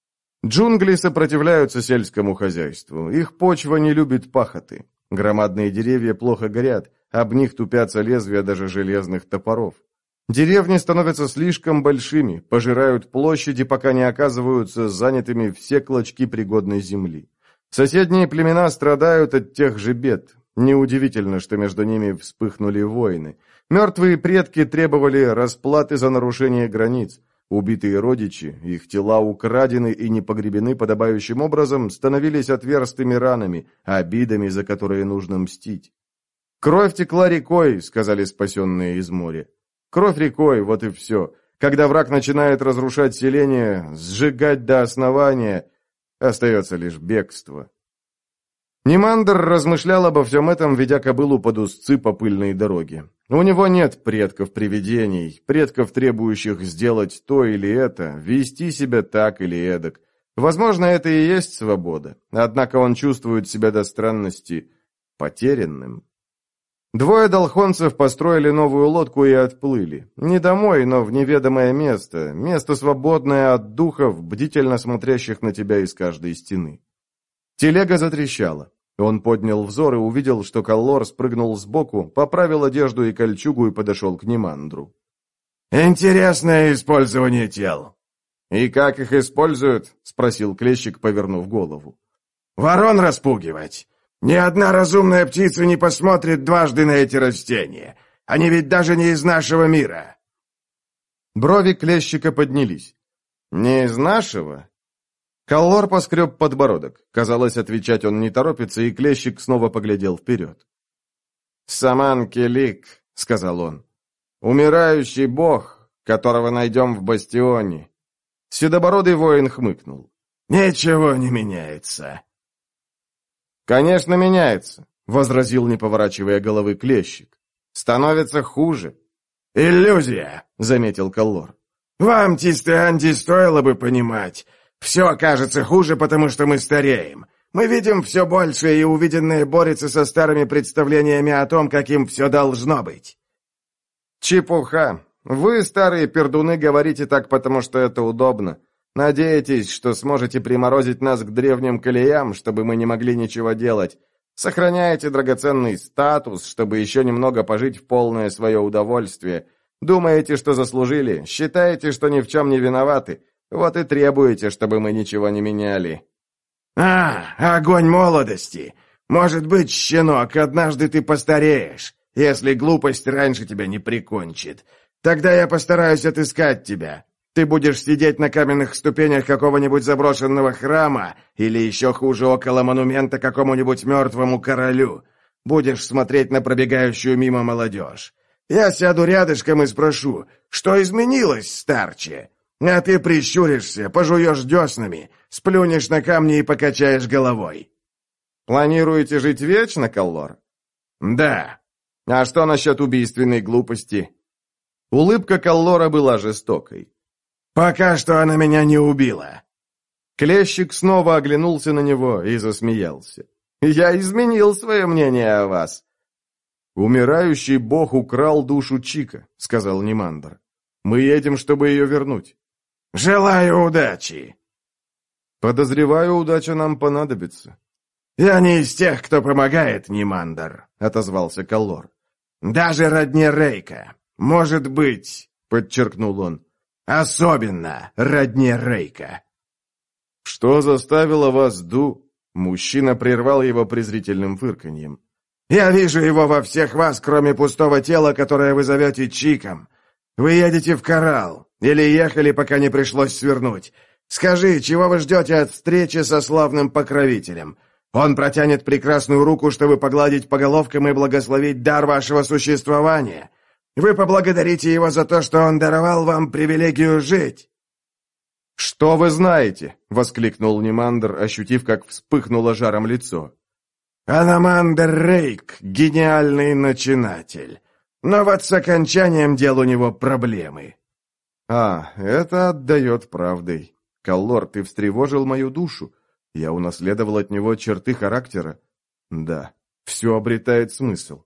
Джунгли сопротивляются сельскому хозяйству, их почва не любит пахоты. Громадные деревья плохо горят, об них тупятся лезвия даже железных топоров. Деревни становятся слишком большими, пожирают площади, пока не оказываются занятыми все клочки пригодной земли. Соседние племена страдают от тех же бед. Неудивительно, что между ними вспыхнули войны. Мертвые предки требовали расплаты за нарушение границ. Убитые родичи, их тела украдены и не погребены подобающим образом, становились отверстыми ранами, обидами, за которые нужно мстить. «Кровь текла рекой», — сказали спасенные из моря. «Кровь рекой, вот и все. Когда враг начинает разрушать селение, сжигать до основания, остается лишь бегство». Нимандр размышлял обо всем этом, ведя кобылу под узцы по пыльной дороге. У него нет предков-привидений, предков, требующих сделать то или это, вести себя так или эдак. Возможно, это и есть свобода, однако он чувствует себя до странности потерянным. Двое долхонцев построили новую лодку и отплыли. Не домой, но в неведомое место, место, свободное от духов, бдительно смотрящих на тебя из каждой стены. Телега затрещала. Он поднял взор и увидел, что Каллор спрыгнул сбоку, поправил одежду и кольчугу и подошел к Нимандру. «Интересное использование тел». «И как их используют?» — спросил клещик, повернув голову. «Ворон распугивать. Ни одна разумная птица не посмотрит дважды на эти растения. Они ведь даже не из нашего мира». Брови клещика поднялись. «Не из нашего?» Каллор поскреб подбородок. Казалось, отвечать он не торопится, и клещик снова поглядел вперед. «Саман-Келик», — сказал он, — «умирающий бог, которого найдем в бастионе». Седобородый воин хмыкнул. «Ничего не меняется». «Конечно, меняется», — возразил, не поворачивая головы, клещик. «Становится хуже». «Иллюзия», — заметил Каллор. «Вам, Тистеанди, стоило бы понимать. Все кажется хуже, потому что мы стареем. Мы видим все больше, и увиденное борется со старыми представлениями о том, каким все должно быть». «Чепуха. Вы, старые пердуны, говорите так, потому что это удобно. Надеетесь, что сможете приморозить нас к древним колеям, чтобы мы не могли ничего делать. Сохраняете драгоценный статус, чтобы еще немного пожить в полное свое удовольствие. Думаете, что заслужили, считаете, что ни в чем не виноваты. Вот и требуете, чтобы мы ничего не меняли». «А, огонь молодости! Может быть, щенок, однажды ты постареешь, если глупость раньше тебя не прикончит. Тогда я постараюсь отыскать тебя. Ты будешь сидеть на каменных ступенях какого-нибудь заброшенного храма или еще хуже, около монумента какому-нибудь мертвому королю. Будешь смотреть на пробегающую мимо молодежь. Я сяду рядышком и спрошу, что изменилось, старче? А ты прищуришься, пожуешь деснами, сплюнешь на камни и покачаешь головой». «Планируете жить вечно, Каллор?» «Да». «А что насчет убийственной глупости?» Улыбка Каллора была жестокой. «Пока что она меня не убила». Клещик снова оглянулся на него и засмеялся. «Я изменил свое мнение о вас». «Умирающий бог украл душу Чика», — сказал Нимандр. «Мы едем, чтобы ее вернуть». «Желаю удачи». «Подозреваю, удача нам понадобится». «Я не из тех, кто помогает, Нимандр», — отозвался Каллор. «Даже родне Рейка. Может быть», — подчеркнул он, — «особенно родне Рейка». «Что заставило вас, Ду?» Мужчина прервал его презрительным фырканьем. «Я вижу его во всех вас, кроме пустого тела, которое вы зовете Чиком. Вы едете в Коралл, или ехали, пока не пришлось свернуть. Скажи, чего вы ждете от встречи со славным покровителем? Он протянет прекрасную руку, чтобы погладить по головкам и благословить дар вашего существования. Вы поблагодарите его за то, что он даровал вам привилегию жить». «Что вы знаете?» — воскликнул Нимандр, ощутив, как вспыхнуло жаром лицо. «Аномандр Рейк — гениальный начинатель. Но вот с окончанием дел у него проблемы». «А, это отдает правдой. Каллор, ты встревожил мою душу. Я унаследовал от него черты характера. Да, все обретает смысл».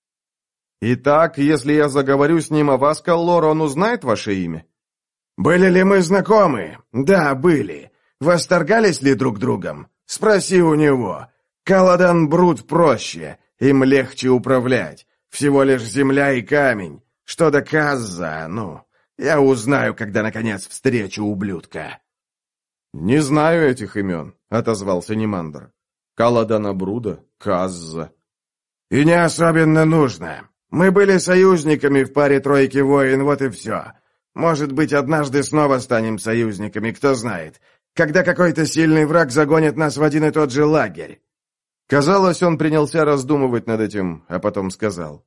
«Итак, если я заговорю с ним о вас, Каллор, он узнает ваше имя?» «Были ли мы знакомы? Да, были. Восторгались ли друг другом? Спроси у него. Каладан Брут проще, им легче управлять. Всего лишь земля и камень. Что до Казза, ну, я узнаю, когда, наконец, встречу ублюдка». «Не знаю этих имен», — отозвался Нимандр. «Каладана Бруда, Казза». «И не особенно нужно. Мы были союзниками в паре тройки воин, вот и все. Может быть, однажды снова станем союзниками, кто знает. Когда какой-то сильный враг загонит нас в один и тот же лагерь». Казалось, он принялся раздумывать над этим, а потом сказал.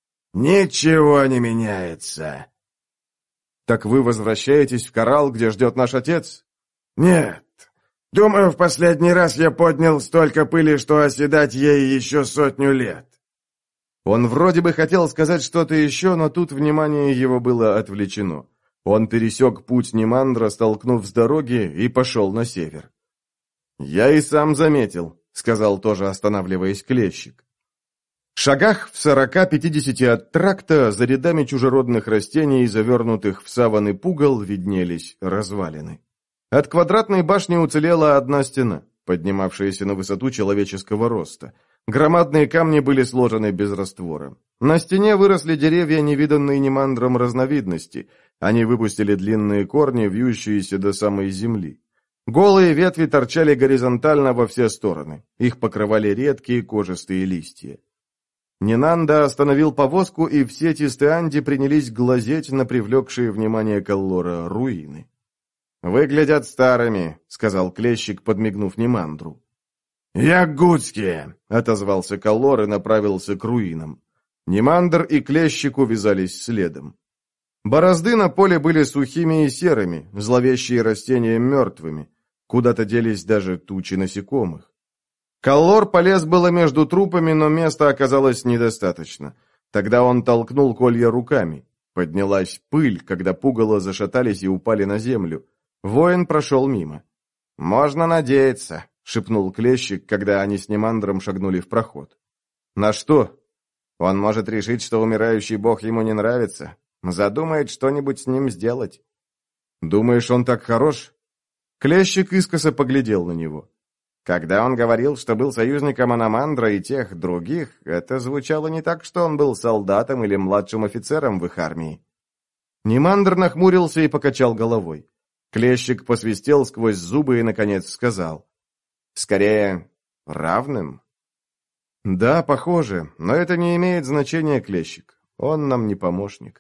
«Ничего не меняется». «Так вы возвращаетесь в Коралл, где ждет наш отец?» «Нет. Думаю, в последний раз я поднял столько пыли, что оседать ей еще сотню лет». Он вроде бы хотел сказать что-то еще, но тут внимание его было отвлечено. Он пересек путь Нимандра, столкнув с дороги, и пошел на север. «Я и сам заметил», — сказал тоже, останавливаясь, Клещик. В шагах в сорока-пятидесяти от тракта за рядами чужеродных растений, завернутых в саваны пугал, виднелись развалины. От квадратной башни уцелела одна стена, поднимавшаяся на высоту человеческого роста. Громадные камни были сложены без раствора. На стене выросли деревья, невиданные Нимандром разновидности. Они выпустили длинные корни, вьющиеся до самой земли. Голые ветви торчали горизонтально во все стороны. Их покрывали редкие кожистые листья. Нинанда остановил повозку, и все тистеанди принялись глазеть на привлекшие внимание Каллора руины. «Выглядят старыми», — сказал Клещик, подмигнув Нимандру. «Ягудские», — отозвался Каллор и направился к руинам. Нимандр и Клещик увязались следом. Борозды на поле были сухими и серыми, зловещие растения мертвыми. Куда-то делись даже тучи насекомых. Каллор полез было между трупами, но места оказалось недостаточно. Тогда он толкнул колья руками. Поднялась пыль, когда пугало зашатались и упали на землю. Воин прошел мимо. «Можно надеяться», — шепнул Клещик, когда они с Нимандром шагнули в проход. «На что?» «Он может решить, что умирающий бог ему не нравится. Задумает что-нибудь с ним сделать». «Думаешь, он так хорош?» Клещик искоса поглядел на него. Когда он говорил, что был союзником Аномандра и тех других, это звучало не так, что он был солдатом или младшим офицером в их армии. Нимандр нахмурился и покачал головой. Клещик посвистел сквозь зубы и, наконец, сказал. «Скорее, равным?» «Да, похоже, но это не имеет значения, Клещик. Он нам не помощник».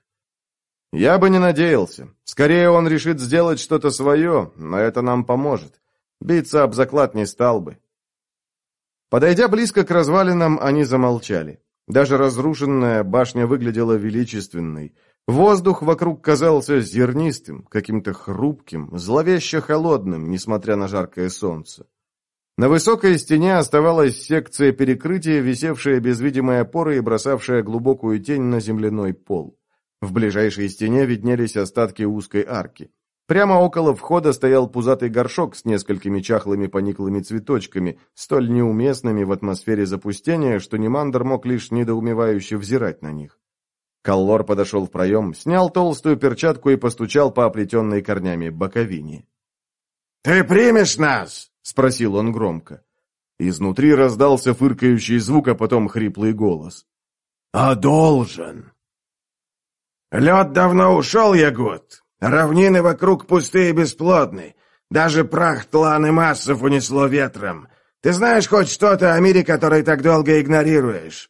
«Я бы не надеялся. Скорее, он решит сделать что-то свое, но это нам поможет. Биться об заклад не стал бы». Подойдя близко к развалинам, они замолчали. Даже разрушенная башня выглядела величественной. Воздух вокруг казался зернистым, каким-то хрупким, зловеще холодным, несмотря на жаркое солнце. На высокой стене оставалась секция перекрытия, висевшая без видимой опоры и бросавшая глубокую тень на земляной пол. В ближайшей стене виднелись остатки узкой арки. Прямо около входа стоял пузатый горшок с несколькими чахлыми пониклыми цветочками, столь неуместными в атмосфере запустения, что Нимандр мог лишь недоумевающе взирать на них. Каллор подошел в проем, снял толстую перчатку и постучал по оплетенной корнями боковине. «Ты примешь нас?» — спросил он громко. Изнутри раздался фыркающий звук, а потом хриплый голос. «А должен!» «Лед давно ушел, Ягуд. Равнины вокруг пустые и бесплодны. Даже прах тлан и массов унесло ветром. Ты знаешь хоть что-то о мире, который так долго игнорируешь?»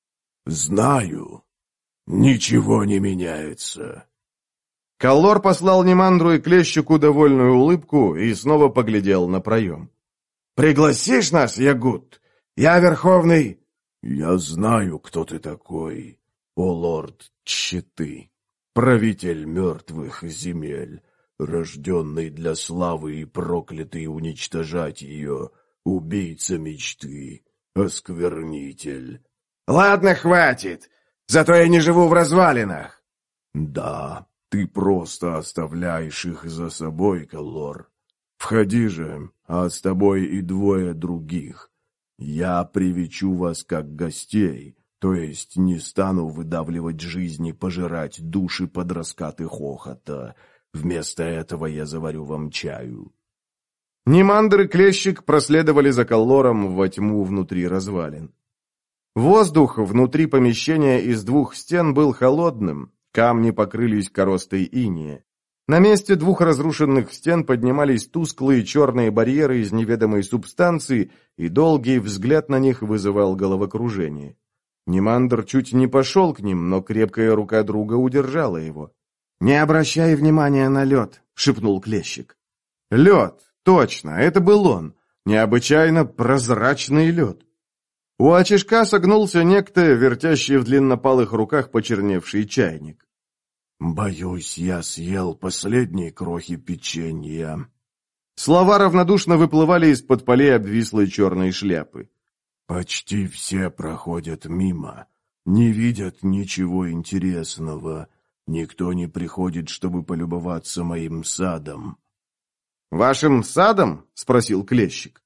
«Знаю. Ничего не меняется». Каллор послал Нимандру и Клещику довольную улыбку и снова поглядел на проем. «Пригласишь нас, Ягуд? Я верховный...» «Я знаю, кто ты такой, о лорд Тщеты, правитель мертвых земель, рожденный для славы и проклятый уничтожать ее, убийца мечты, осквернитель». «Ладно, хватит. Зато я не живу в развалинах». «Да, ты просто оставляешь их за собой, Каллор. Входи же, а с тобой и двое других. Я привечу вас как гостей, то есть не стану выдавливать жизнь и пожирать души под раскаты хохота. Вместо этого я заварю вам чаю». Нимандр и Клещик проследовали за Каллором во тьму внутри развалин. Воздух внутри помещения из двух стен был холодным, камни покрылись коростой инея. На месте двух разрушенных стен поднимались тусклые черные барьеры из неведомой субстанции, и долгий взгляд на них вызывал головокружение. Нимандр чуть не пошел к ним, но крепкая рука друга удержала его. «Не обращай внимания на лед», — шепнул Клещик. Лед, точно, это был он. Необычайно прозрачный лед. У очишка согнулся некто, вертящий в длиннопалых руках почерневший чайник. «Боюсь, я съел последние крохи печенья». Слова равнодушно выплывали из-под полей обвислой черной шляпы. «Почти все проходят мимо, не видят ничего интересного. Никто не приходит, чтобы полюбоваться моим садом». «Вашим садом?» — спросил Клещик.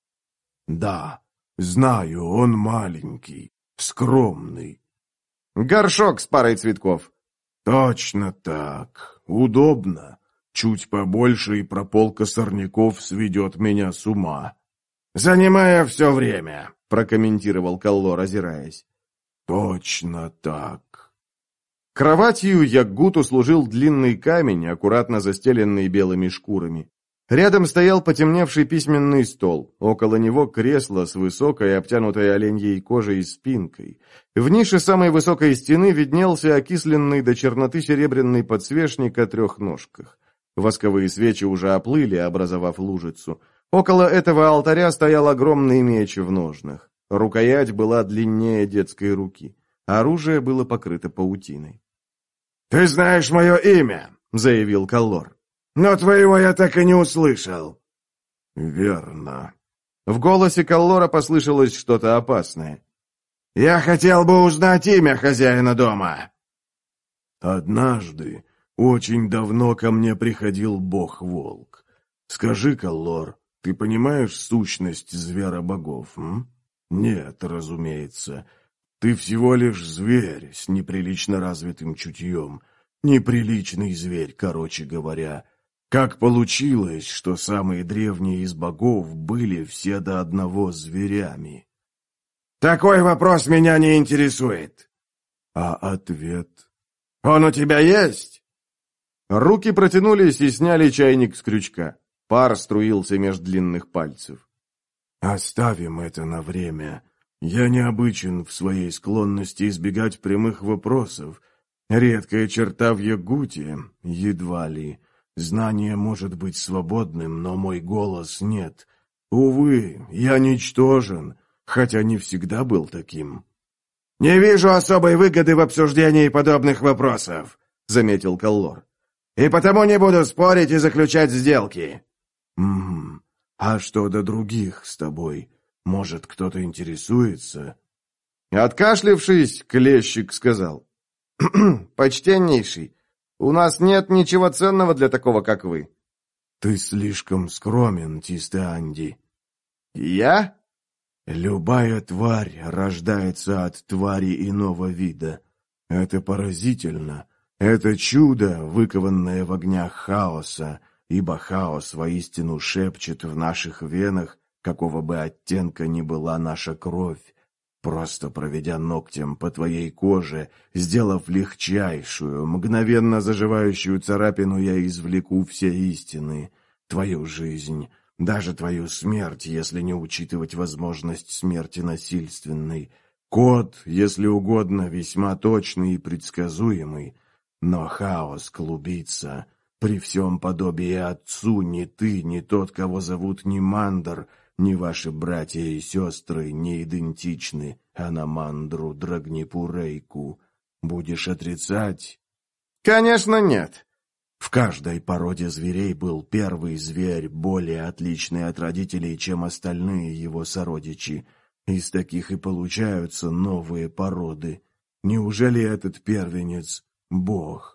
«Да, знаю, он маленький, скромный». «Горшок с парой цветков». «Точно так. Удобно. Чуть побольше, и прополка сорняков сведет меня с ума». «Занимая все время», — прокомментировал Каллор, озираясь. «Точно так». Кроватью Яггуту служил длинный камень, аккуратно застеленный белыми шкурами. Рядом стоял потемневший письменный стол, около него кресло с высокой, обтянутой оленьей кожей спинкой. В нише самой высокой стены виднелся окисленный до черноты серебряный подсвечник о трех ножках. Восковые свечи уже оплыли, образовав лужицу. Около этого алтаря стоял огромный меч в ножнах. Рукоять была длиннее детской руки. Оружие было покрыто паутиной. «Ты знаешь мое имя», — заявил Каллор. «Но твоего я так и не услышал». «Верно». В голосе Каллора послышалось что-то опасное. «Я хотел бы узнать имя хозяина дома». «Однажды, очень давно ко мне приходил бог-волк. Скажи, Каллор, ты понимаешь сущность звера-богов, м? Нет, разумеется. Ты всего лишь зверь с неприлично развитым чутьем. Неприличный зверь, короче говоря. Как получилось, что самые древние из богов были все до одного зверями?» «Такой вопрос меня не интересует». «А ответ?» «Он у тебя есть?» Руки протянулись и сняли чайник с крючка. Пар струился меж длинных пальцев. «Оставим это на время. Я необычен в своей склонности избегать прямых вопросов. Редкая черта в Ягуте, едва ли. Знание может быть свободным, но мой голос нет. Увы, я ничтожен, хотя не всегда был таким». «Не вижу особой выгоды в обсуждении подобных вопросов», — заметил Коллор. «И потому не буду спорить и заключать сделки». «М-м, а что до других с тобой? Может, кто-то интересуется?» Откашлившись, клещик сказал. «Почтеннейший, у нас нет ничего ценного для такого, как вы». «Ты слишком скромен, Тистеанди». «Я?» «Любая тварь рождается от твари иного вида. Это поразительно. Это чудо, выкованное в огнях хаоса, ибо хаос воистину шепчет в наших венах, какого бы оттенка ни была наша кровь. Просто проведя ногтем по твоей коже, сделав легчайшую, мгновенно заживающую царапину, я извлеку все истины, твою жизнь, даже твою смерть, если не учитывать возможность смерти насильственной. Код, если угодно, весьма точный и предсказуемый, но хаос клубится. При всем подобии отцу ни ты, ни тот, кого зовут Нимандр, ни ваши братья и сестры не идентичны Аномандру Драгнипурейку. Будешь отрицать? «Конечно нет». В каждой породе зверей был первый зверь, более отличный от родителей, чем остальные его сородичи. Из таких и получаются новые породы. Неужели этот первенец — бог?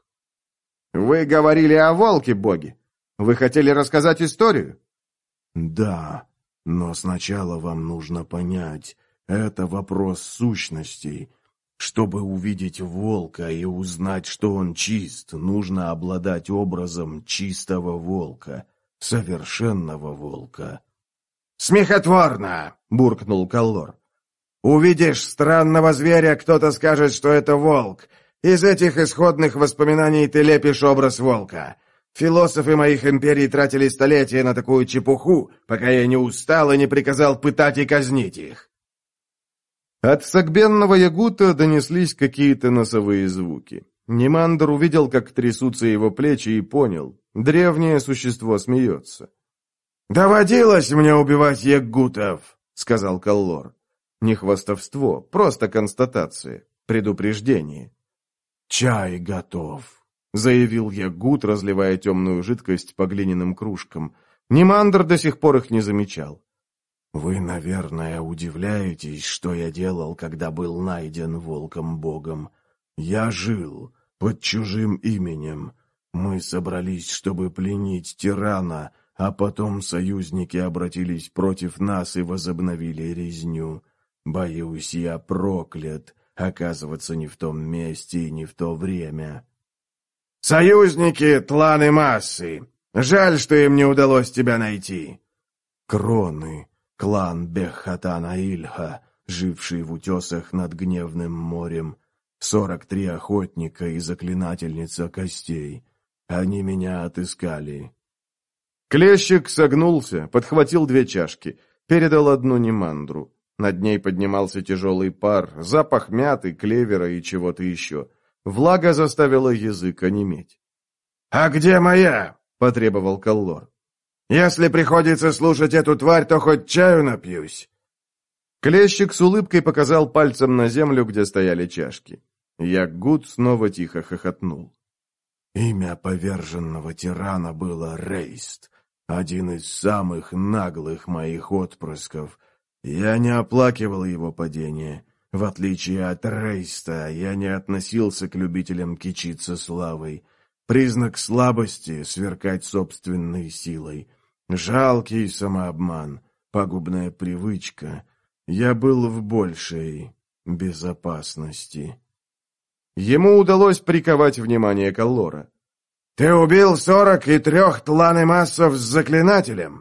«Вы говорили о волке-боге. Вы хотели рассказать историю?» «Да, но сначала вам нужно понять, это вопрос сущностей. Чтобы увидеть волка и узнать, что он чист, нужно обладать образом чистого волка, совершенного волка». «Смехотворно!» — буркнул Коллор. «Увидишь странного зверя, кто-то скажет, что это волк. Из этих исходных воспоминаний ты лепишь образ волка. Философы моих империй тратили столетия на такую чепуху, пока я не устал и не приказал пытать и казнить их». От согбенного ягута донеслись какие-то носовые звуки. Нимандр увидел, как трясутся его плечи, и понял. Древнее существо смеется. «Доводилось мне убивать ягутов», — сказал Коллор. Не хвастовство, просто констатация, предупреждение. «Чай готов», — заявил ягут, разливая темную жидкость по глиняным кружкам. Нимандр до сих пор их не замечал. «Вы, наверное, удивляетесь, что я делал, когда был найден волком-богом. Я жил под чужим именем. Мы собрались, чтобы пленить тирана, а потом союзники обратились против нас и возобновили резню. Боюсь, я проклят оказываться не в том месте и не в то время». «Союзники — тланы массы. Жаль, что им не удалось тебя найти». «Кроны». Клан Беххатана-Ильха, живший в утесах над Гневным морем, сорок три охотника и заклинательница костей. Они меня отыскали». Клещик согнулся, подхватил две чашки, передал одну Нимандру. Над ней поднимался тяжелый пар, запах мяты, клевера и чего-то еще. Влага заставила язык онеметь. «А где моя?» — потребовал Коллор. «Если приходится слушать эту тварь, то хоть чаю напьюсь». Клещик с улыбкой показал пальцем на землю, где стояли чашки. Яггут снова тихо хохотнул. Имя поверженного тирана было Рейст, один из самых наглых моих отпрысков. Я не оплакивал его падение. В отличие от Рейста, я не относился к любителям кичиться славой. Признак слабости — сверкать собственной силой. Жалкий самообман, пагубная привычка. Я был в большей безопасности. Ему удалось приковать внимание Коллора. «Ты убил сорок и трех тланы-массов с заклинателем?»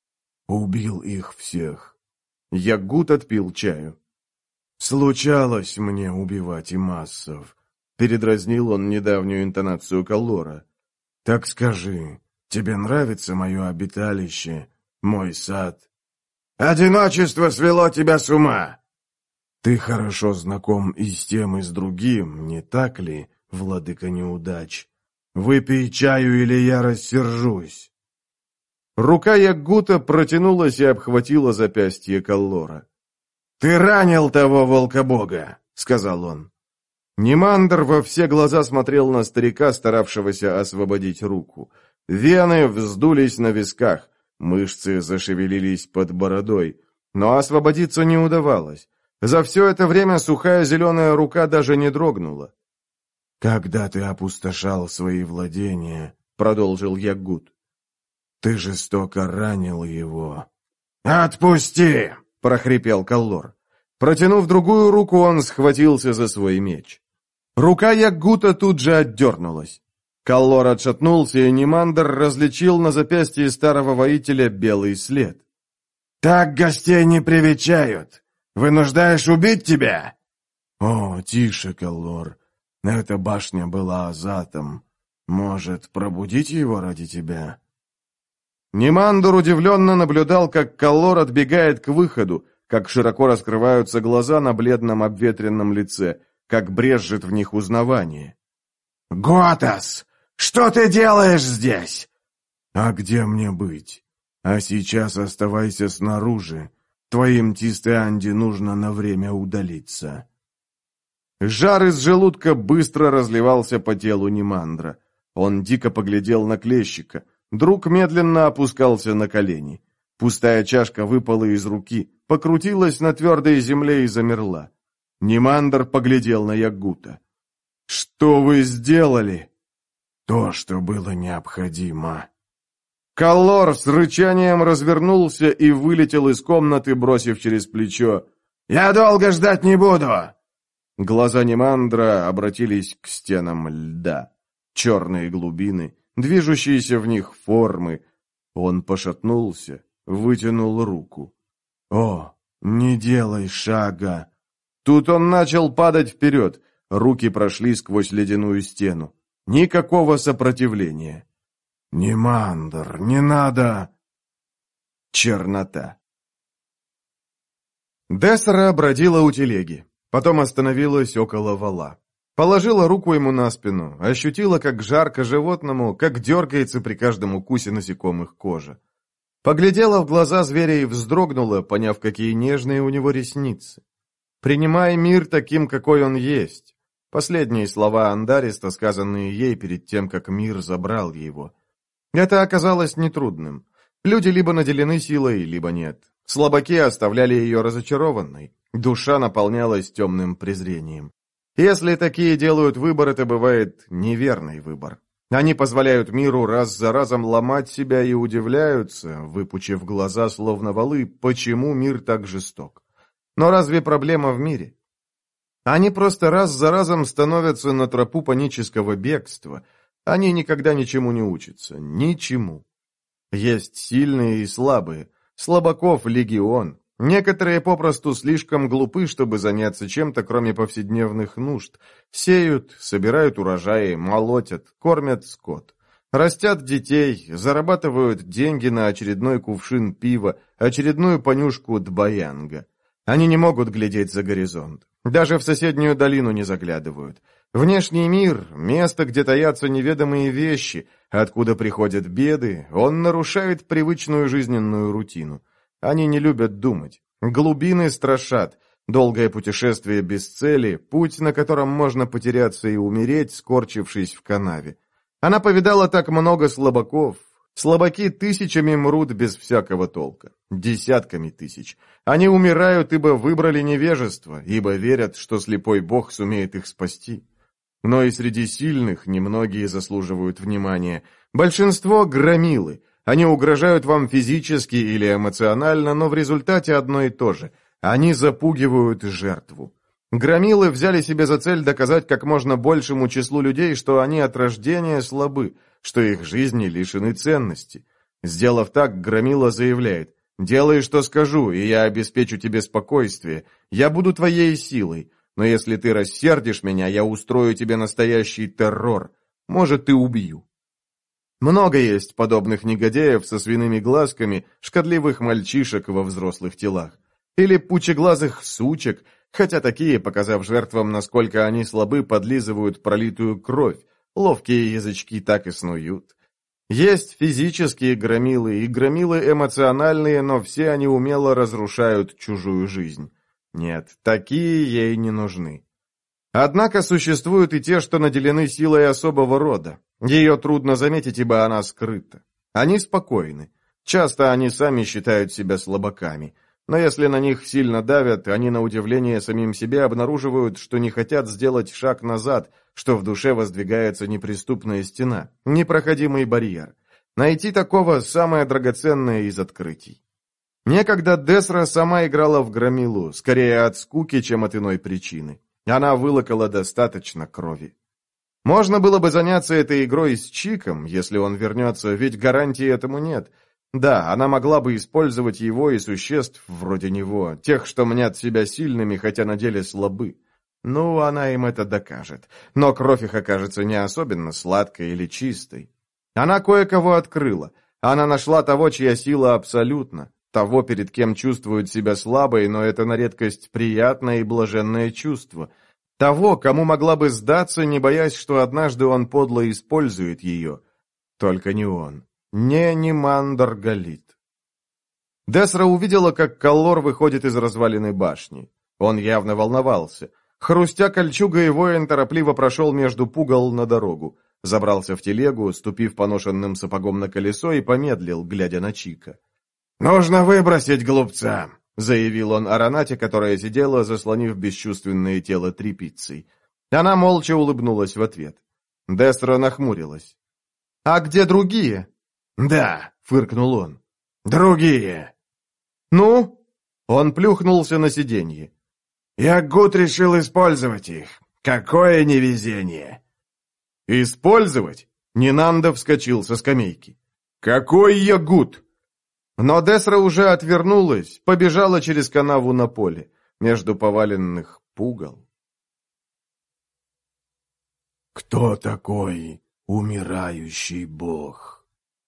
«Убил их всех». Ягут отпил чаю. «Случалось мне убивать и массов», — передразнил он недавнюю интонацию Коллора. «Так скажи, тебе нравится мое обиталище, мой сад?» «Одиночество свело тебя с ума!» «Ты хорошо знаком и с тем, и с другим, не так ли, владыка неудач? Выпей чаю, или я рассержусь!» Рука Яггута протянулась и обхватила запястье Коллора. «Ты ранил того волка-бога!» — сказал он. Нимандр во все глаза смотрел на старика, старавшегося освободить руку. Вены вздулись на висках, мышцы зашевелились под бородой, но освободиться не удавалось. За все это время сухая зеленая рука даже не дрогнула. «Когда ты опустошал свои владения, — продолжил Ягут, — ты жестоко ранил его». «Отпусти!» — прохрипел Каллор. Протянув другую руку, он схватился за свой меч. Рука Ягута тут же отдернулась. Каллор отшатнулся, и Нимандр различил на запястье старого воителя белый след. «Так гостей не привечают! Вынуждаешь убить тебя?» «О, тише, Каллор. Эта башня была азатом. Может, пробудить его ради тебя?» Нимандр удивленно наблюдал, как Каллор отбегает к выходу, как широко раскрываются глаза на бледном обветренном лице, как брезжит в них узнавание. «Готас, что ты делаешь здесь?» «А где мне быть? А сейчас оставайся снаружи. Твоим Тистеанди нужно на время удалиться». Жар из желудка быстро разливался по телу Нимандра. Он дико поглядел на клещика. Друг медленно опускался на колени. Пустая чашка выпала из руки, покрутилась на твердой земле и замерла. Нимандр поглядел на Ягута. «Что вы сделали?» «То, что было необходимо». Каллор с рычанием развернулся и вылетел из комнаты, бросив через плечо: «Я долго ждать не буду!» Глаза Нимандра обратились к стенам льда. Черные глубины, движущиеся в них формы. Он пошатнулся, вытянул руку. «О, не делай шага!» Тут он начал падать вперед. Руки прошли сквозь ледяную стену. Никакого сопротивления. «Нимандр, не надо!» Чернота. Дессера бродила у телеги. Потом остановилась около вала. Положила руку ему на спину, ощутила, как жарко животному, как дергается при каждом укусе насекомых кожа. Поглядела в глаза зверя и вздрогнула, поняв, какие нежные у него ресницы. «Принимай мир таким, какой он есть». Последние слова Андариста, сказанные ей перед тем, как мир забрал его. Это оказалось нетрудным. Люди либо наделены силой, либо нет. Слабаки оставляли ее разочарованной. Душа наполнялась темным презрением. Если такие делают выбор, это бывает неверный выбор. Они позволяют миру раз за разом ломать себя и удивляются, выпучив глаза, словно валы, почему мир так жесток. Но разве проблема в мире? Они просто раз за разом становятся на тропу панического бегства. Они никогда ничему не учатся. Ничему. Есть сильные и слабые. Слабаков легион. Некоторые попросту слишком глупы, чтобы заняться чем-то, кроме повседневных нужд. Сеют, собирают урожаи, молотят, кормят скот. Растят детей, зарабатывают деньги на очередной кувшин пива, очередную понюшку дбаянга. Они не могут глядеть за горизонт. Даже в соседнюю долину не заглядывают. Внешний мир — место, где таятся неведомые вещи, откуда приходят беды, он нарушает привычную жизненную рутину. Они не любят думать. Глубины страшат. Долгое путешествие без цели, путь, на котором можно потеряться и умереть, скорчившись в канаве. Она повидала так много слабаков. Слабаки тысячами мрут без всякого толка. Десятками тысяч. Они умирают, ибо выбрали невежество, ибо верят, что слепой бог сумеет их спасти. Но и среди сильных немногие заслуживают внимания. Большинство — громилы. Они угрожают вам физически или эмоционально, но в результате одно и то же. Они запугивают жертву. Громилы взяли себе за цель доказать как можно большему числу людей, что они от рождения слабы, что их жизни лишены ценности. Сделав так, Громила заявляет: «Делай, что скажу, и я обеспечу тебе спокойствие. Я буду твоей силой. Но если ты рассердишь меня, я устрою тебе настоящий террор. Может, и убью». Много есть подобных негодяев со свиными глазками, шкодливых мальчишек во взрослых телах. Или пучеглазых сучек, хотя такие, показав жертвам, насколько они слабы, подлизывают пролитую кровь. Ловкие язычки так и снуют. Есть физические громилы и громилы эмоциональные, но все они умело разрушают чужую жизнь. Нет, такие ей не нужны. Однако существуют и те, что наделены силой особого рода. Ее трудно заметить, ибо она скрыта. Они спокойны. Часто они сами считают себя слабаками. Но если на них сильно давят, они на удивление самим себе обнаруживают, что не хотят сделать шаг назад, что в душе воздвигается неприступная стена, непроходимый барьер. Найти такого – самое драгоценное из открытий. Некогда Десра сама играла в громилу, скорее от скуки, чем от иной причины. Она вылокала достаточно крови. Можно было бы заняться этой игрой с Чиком, если он вернется, ведь гарантии этому нет. Да, она могла бы использовать его и существ вроде него, тех, что мнят себя сильными, хотя на деле слабы. Ну, она им это докажет. Но кровь их окажется не особенно сладкой или чистой. Она кое-кого открыла. Она нашла того, чья сила абсолютна. Того, перед кем чувствует себя слабой, но это на редкость приятное и блаженное чувство. Того, кому могла бы сдаться, не боясь, что однажды он подло использует ее. Только не он. Не Нимандр Галит. Десра увидела, как Каллор выходит из развалины башни. Он явно волновался. Хрустя кольчугой, воин торопливо прошел между пугал на дорогу. Забрался в телегу, ступив поношенным сапогом на колесо и помедлил, глядя на Чика. «Нужно выбросить глупца», — заявил он Аронате, которая сидела, заслонив бесчувственное тело тряпицей. Она молча улыбнулась в ответ. Десра нахмурилась. «А где другие?» «Да», — фыркнул он. «Другие». «Ну?» Он плюхнулся на сиденье. «Ягут решил использовать их. Какое невезение!» «Использовать?» Нинанда вскочил со скамейки. «Какой Ягут?» Но Десра уже отвернулась, побежала через канаву на поле, между поваленных пугал. «Кто такой умирающий бог?»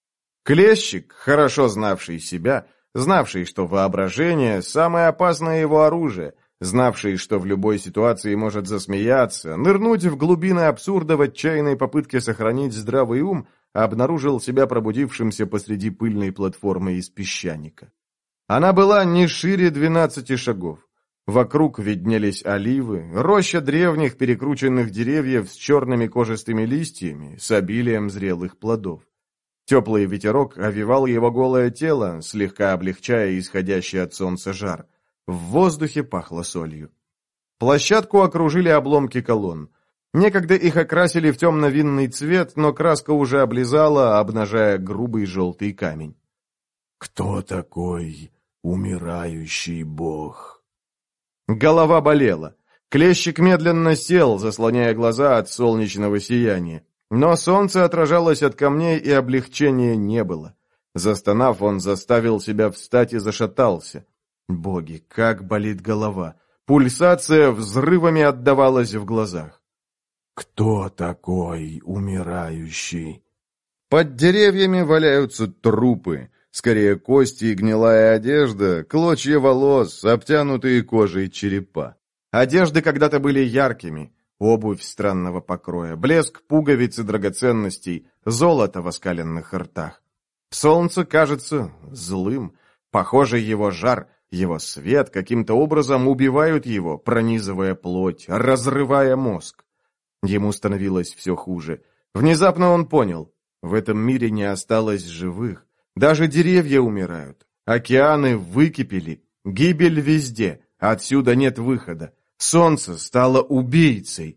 Клещик, хорошо знавший себя, знавший, что воображение – самое опасное его оружие, знавший, что в любой ситуации может засмеяться, нырнуть в глубины абсурда в отчаянной попытке сохранить здравый ум, обнаружил себя пробудившимся посреди пыльной платформы из песчаника. Она была не шире двенадцати шагов. Вокруг виднелись оливы, роща древних перекрученных деревьев с черными кожистыми листьями, с обилием зрелых плодов. Теплый ветерок овевал его голое тело, слегка облегчая исходящий от солнца жар. В воздухе пахло солью. Площадку окружили обломки колонн. Некогда их окрасили в темно-винный цвет, но краска уже облизала, обнажая грубый желтый камень. «Кто такой умирающий бог?» Голова болела. Клещик медленно сел, заслоняя глаза от солнечного сияния. Но солнце отражалось от камней, и облегчения не было. Застонав, он заставил себя встать и зашатался. Боги, как болит голова! Пульсация взрывами отдавалась в глазах. «Кто такой умирающий?» Под деревьями валяются трупы, скорее кости и гнилая одежда, клочья волос, обтянутые кожей черепа. Одежды когда-то были яркими, обувь странного покроя, блеск пуговиц и драгоценностей, золото в оскаленных ртах. Солнце кажется злым, похоже, его жар, его свет каким-то образом убивают его, пронизывая плоть, разрывая мозг. Ему становилось все хуже. Внезапно он понял, в этом мире не осталось живых. Даже деревья умирают. Океаны выкипели. Гибель везде. Отсюда нет выхода. Солнце стало убийцей.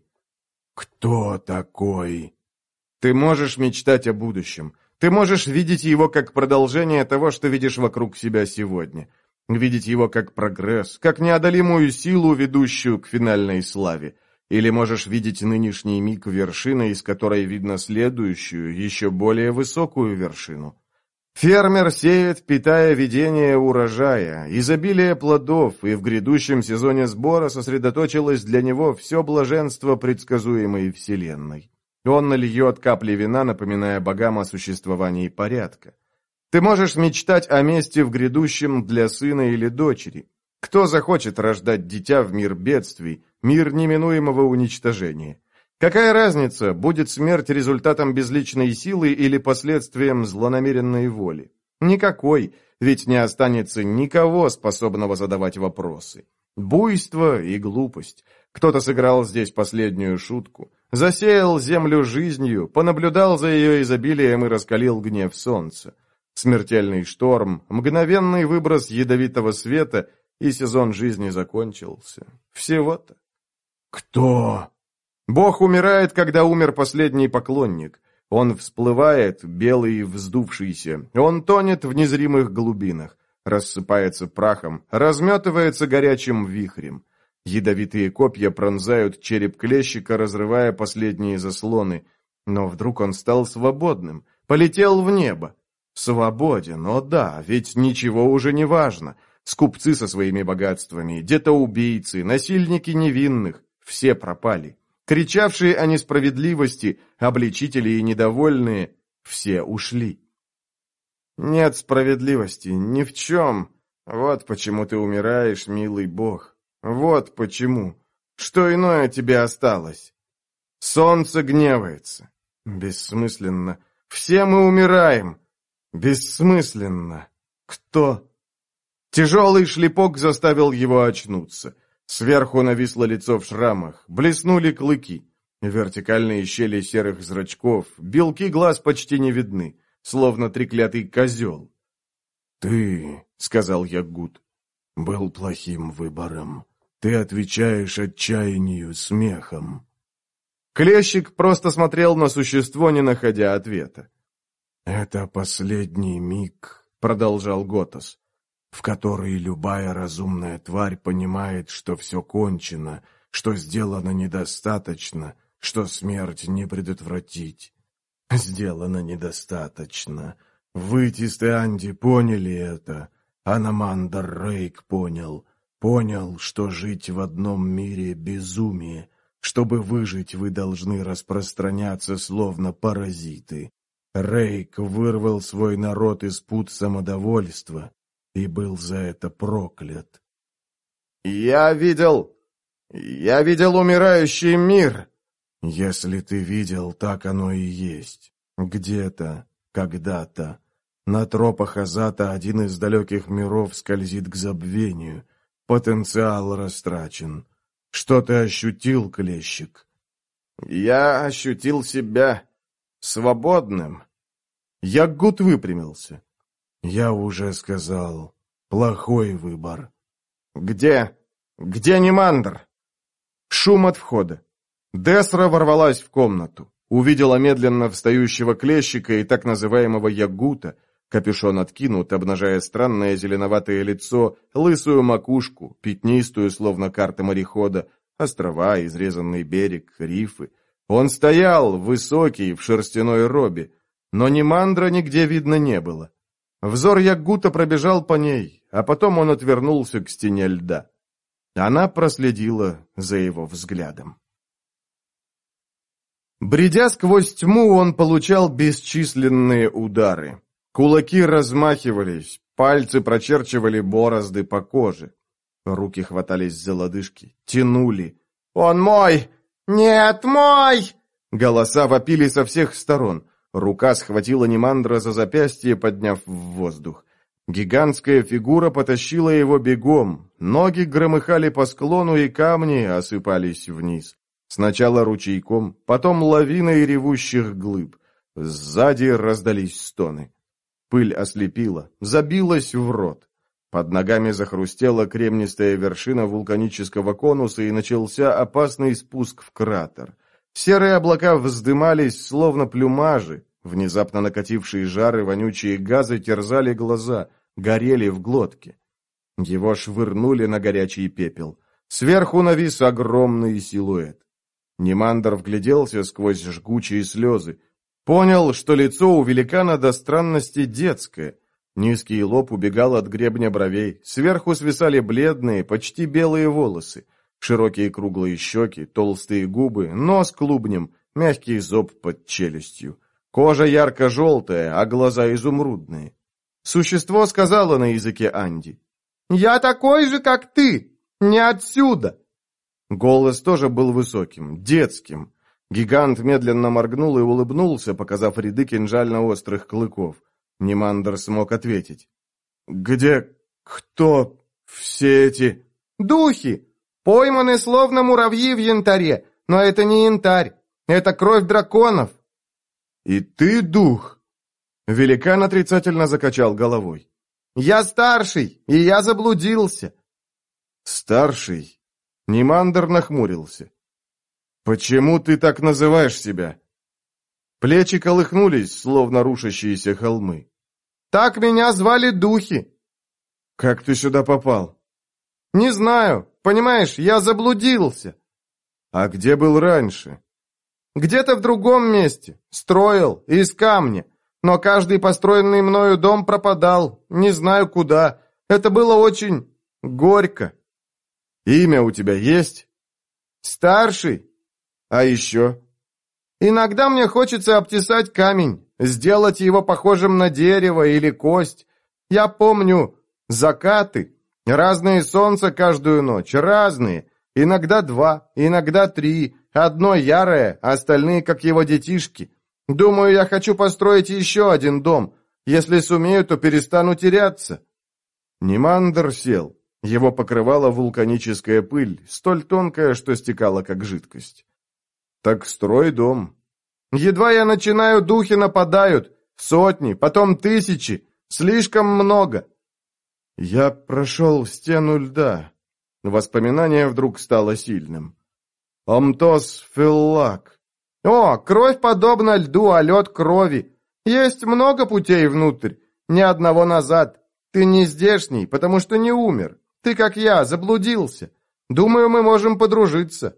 «Кто такой?» Ты можешь мечтать о будущем. Ты можешь видеть его как продолжение того, что видишь вокруг себя сегодня. Видеть его как прогресс, как неодолимую силу, ведущую к финальной славе. Или можешь видеть нынешний миг вершины, из которой видно следующую, еще более высокую вершину. Фермер сеет, питая видение урожая, изобилие плодов, и в грядущем сезоне сбора сосредоточилось для него все блаженство предсказуемой вселенной. Он нальет капли вина, напоминая богам о существовании порядка. Ты можешь мечтать о месте в грядущем для сына или дочери. Кто захочет рождать дитя в мир бедствий, мир неминуемого уничтожения? Какая разница, будет смерть результатом безличной силы или последствием злонамеренной воли? Никакой, ведь не останется никого, способного задавать вопросы. Буйство и глупость. Кто-то сыграл здесь последнюю шутку. Засеял землю жизнью, понаблюдал за ее изобилием и раскалил гнев солнца. Смертельный шторм, мгновенный выброс ядовитого света, и сезон жизни закончился. Всего-то. «Кто?» Бог умирает, когда умер последний поклонник. Он всплывает, белый и вздувшийся. Он тонет в незримых глубинах, рассыпается прахом, разметывается горячим вихрем. Ядовитые копья пронзают череп клещика, разрывая последние заслоны. Но вдруг он стал свободным, полетел в небо. Свободен, о да, ведь ничего уже не важно. Скупцы со своими богатствами, детоубийцы, насильники невинных, все пропали. Кричавшие о несправедливости, обличители и недовольные, все ушли. Нет справедливости ни в чем. Вот почему ты умираешь, милый Бог. Вот почему. Что иное тебе осталось? Солнце гневается. Бессмысленно. Все мы умираем. Бессмысленно. Кто? Тяжелый шлепок заставил его очнуться. Сверху нависло лицо в шрамах, блеснули клыки. Вертикальные щели серых зрачков, белки глаз почти не видны, словно треклятый козел. «Ты, — сказал Яггут, — был плохим выбором. Ты отвечаешь отчаянию смехом». Клещик просто смотрел на существо, не находя ответа. «Это последний миг, — продолжал Готос, — в который любая разумная тварь понимает, что все кончено, что сделано недостаточно, что смерть не предотвратить. Сделано недостаточно. Вы, Тистеанди, поняли это. Аномандр Рейк понял. Понял, что жить в одном мире — безумие. Чтобы выжить, вы должны распространяться, словно паразиты. Рейк вырвал свой народ из пут самодовольства и был за это проклят. «Я видел... я видел умирающий мир!» «Если ты видел, так оно и есть. Где-то, когда-то. На тропах Азата один из далеких миров скользит к забвению. Потенциал растрачен. Что ты ощутил, Клещик?» «Я ощутил себя свободным». Яггут выпрямился. «Я уже сказал, плохой выбор». «Где? Где Нимандр?» Шум от входа. Десра ворвалась в комнату. Увидела медленно встающего клещика и так называемого Яггута. Капюшон откинут, обнажая странное зеленоватое лицо, лысую макушку, пятнистую, словно карта морехода, острова, изрезанный берег, рифы. Он стоял, высокий, в шерстяной робе, но Нимандра нигде видно не было. Взор Яггута пробежал по ней, а потом он отвернулся к стене льда. Она проследила за его взглядом. Бредя сквозь тьму, он получал бесчисленные удары. Кулаки размахивались, пальцы прочерчивали борозды по коже. Руки хватались за лодыжки, тянули. «Он мой! Нет, мой!» Голоса вопили со всех сторон. Рука схватила Нимандра за запястье, подняв в воздух. Гигантская фигура потащила его бегом. Ноги громыхали по склону, и камни осыпались вниз. Сначала ручейком, потом лавиной ревущих глыб. Сзади раздались стоны. Пыль ослепила, забилась в рот. Под ногами захрустела кремнистая вершина вулканического конуса, и начался опасный спуск в кратер. Серые облака вздымались, словно плюмажи. Внезапно накатившие жары вонючие газы терзали глаза, горели в глотке. Его швырнули на горячий пепел. Сверху навис огромный силуэт. Нимандр вгляделся сквозь жгучие слезы. Понял, что лицо у великана до странности детское. Низкий лоб убегал от гребня бровей. Сверху свисали бледные, почти белые волосы. Широкие круглые щеки, толстые губы, нос клубнем, мягкий зоб под челюстью. Кожа ярко-желтая, а глаза изумрудные. Существо сказало на языке Анди: «Я такой же, как ты! Не отсюда!» Голос тоже был высоким, детским. Гигант медленно моргнул и улыбнулся, показав ряды кинжально-острых клыков. Нимандр смог ответить: «Где... кто... все эти...» Духи! Пойманы словно муравьи в янтаре, но это не янтарь, это кровь драконов». «И ты дух?» Великан отрицательно закачал головой. «Я старший, и я заблудился». «Старший?» Нимандр нахмурился. «Почему ты так называешь себя?» Плечи колыхнулись, словно рушащиеся холмы. «Так меня звали духи». «Как ты сюда попал?» «Не знаю. Понимаешь, я заблудился». «А где был раньше?» «Где-то в другом месте. Строил, из камня. Но каждый построенный мною дом пропадал. Не знаю куда. Это было очень горько». «Имя у тебя есть?» «Старший». «А еще?» «Иногда мне хочется обтесать камень, сделать его похожим на дерево или кость. Я помню закаты, разные солнца каждую ночь, разные. Иногда два, иногда три. Одно ярое, а остальные как его детишки. Думаю, я хочу построить еще один дом. Если сумею, то перестану теряться». Нимандр сел. Его покрывала вулканическая пыль, столь тонкая, что стекала как жидкость. «Так строй дом». «Едва я начинаю, духи нападают. Сотни, потом тысячи. Слишком много». «Я прошел стену льда». Воспоминание вдруг стало сильным. «Омтос Феллак». «О, кровь подобна льду, а лед крови. Есть много путей внутрь, ни одного назад. Ты не здешний, потому что не умер. Ты, как я, заблудился. Думаю, мы можем подружиться».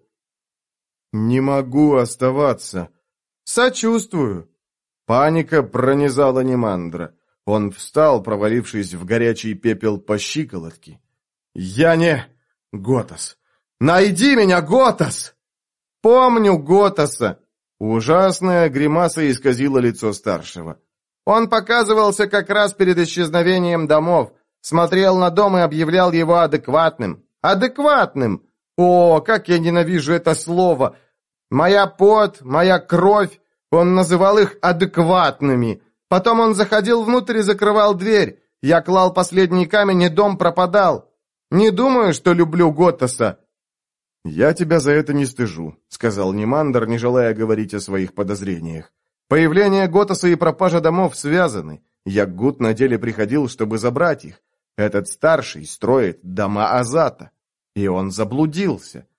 «Не могу оставаться». «Сочувствую». Паника пронизала Нимандра. Он встал, провалившись в горячий пепел по щиколотке. «Я не... Готос! Найди меня, Готос!» «Помню Готоса!» Ужасная гримаса исказила лицо старшего. «Он показывался как раз перед исчезновением домов, смотрел на дом и объявлял его адекватным. Адекватным! О, как я ненавижу это слово! Моя пот, моя кровь, он называл их адекватными. Потом он заходил внутрь и закрывал дверь. Я клал последний камень, и дом пропадал. Не думаю, что люблю Готоса». «Я тебя за это не стыжу», — сказал Нимандр, не желая говорить о своих подозрениях. «Появление Готоса и пропажа домов связаны. Яггут на деле приходил, чтобы забрать их. Этот старший строит дома Азата. И он заблудился».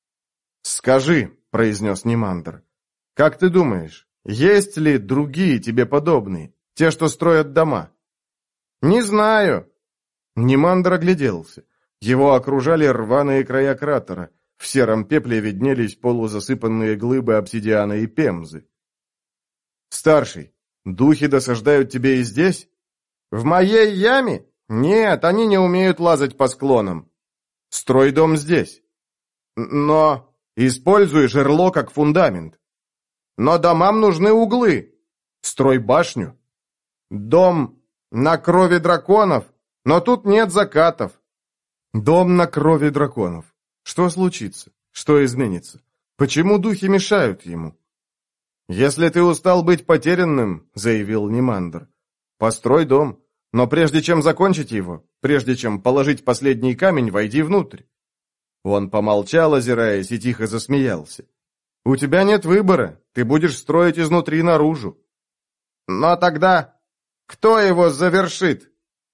«Скажи», — произнес Нимандр, — «как ты думаешь, есть ли другие тебе подобные, те, что строят дома?» «Не знаю». Нимандр огляделся. Его окружали рваные края кратера. В сером пепле виднелись полузасыпанные глыбы обсидиана и пемзы. «Старший, духи досаждают тебе и здесь?» «В моей яме? Нет, они не умеют лазать по склонам». «Строй дом здесь». «Но...» «Используй жерло как фундамент». «Но домам нужны углы». «Строй башню». «Дом на крови драконов, но тут нет закатов». «Дом на крови драконов. Что случится? Что изменится? Почему духи мешают ему?» «Если ты устал быть потерянным, — заявил Нимандр, — построй дом, но прежде чем закончить его, прежде чем положить последний камень, войди внутрь». Он помолчал, озираясь, и тихо засмеялся. «У тебя нет выбора, ты будешь строить изнутри наружу». «Но тогда кто его завершит?»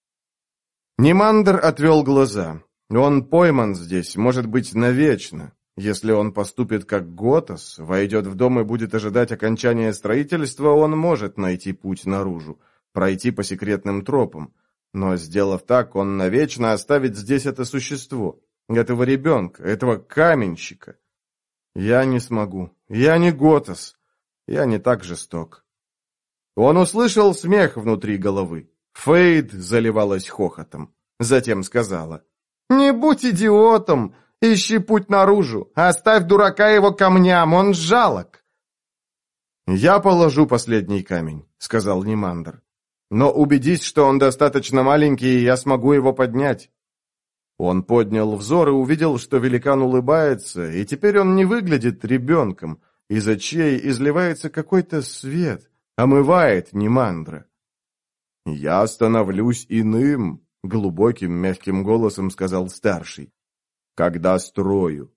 Нимандр отвел глаза. Он пойман здесь, может быть, навечно. Если он поступит как Готос, войдет в дом и будет ожидать окончания строительства, он может найти путь наружу, пройти по секретным тропам. Но, сделав так, он навечно оставит здесь это существо, этого ребенка, этого каменщика. Я не смогу. Я не Готос. Я не так жесток. Он услышал смех внутри головы. Фейд заливалась хохотом. Затем сказала: «Не будь идиотом! Ищи путь наружу! Оставь дурака его камням, он жалок!» «Я положу последний камень», — сказал Нимандр. «Но убедись, что он достаточно маленький, и я смогу его поднять». Он поднял взор и увидел, что великан улыбается, и теперь он не выглядит ребенком, из очей изливается какой-то свет, омывает Нимандра. «Я становлюсь иным», — глубоким, мягким голосом сказал старший. когда строю».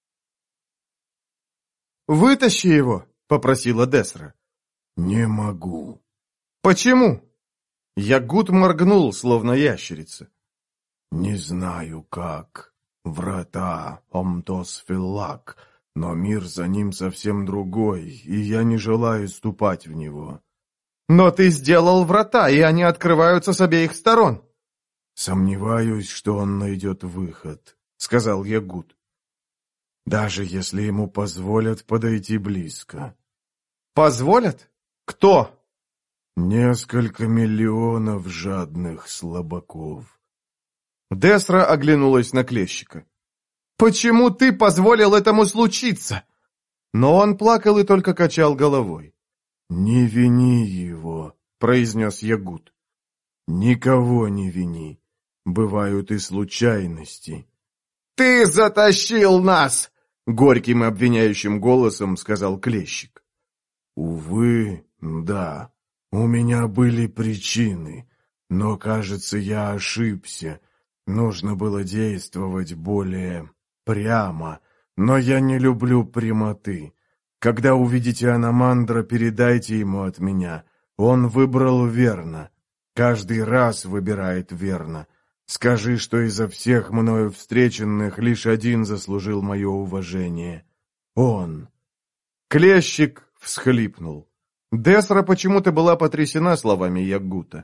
«Вытащи его», — попросила Десра. «Не могу». «Почему?» Ягут моргнул, словно ящерица. «Не знаю как. Врата, Омтос-Филлак, но мир за ним совсем другой, и я не желаю ступать в него». «Но ты сделал врата, и они открываются с обеих сторон». «Сомневаюсь, что он найдет выход», — сказал Ягут. «Даже если ему позволят подойти близко». «Позволят? Кто?» «Несколько миллионов жадных слабаков». Десра оглянулась на клещика. «Почему ты позволил этому случиться?» Но он плакал и только качал головой. «Не вини его», — произнес Ягут. «Никого не вини. Бывают и случайности». «Ты затащил нас!» — горьким и обвиняющим голосом сказал клещик. «Увы, да, у меня были причины, но, кажется, я ошибся. Нужно было действовать более прямо, но я не люблю прямоты. Когда увидите Аномандра, передайте ему от меня. Он выбрал верно. Каждый раз выбирает верно. Скажи, что изо всех мною встреченных лишь один заслужил мое уважение. Он». Клещик всхлипнул. Десра почему-то была потрясена словами Ягута.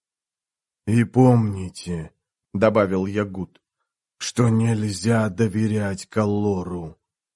«И помните», — добавил Ягут, — «что нельзя доверять Каллору».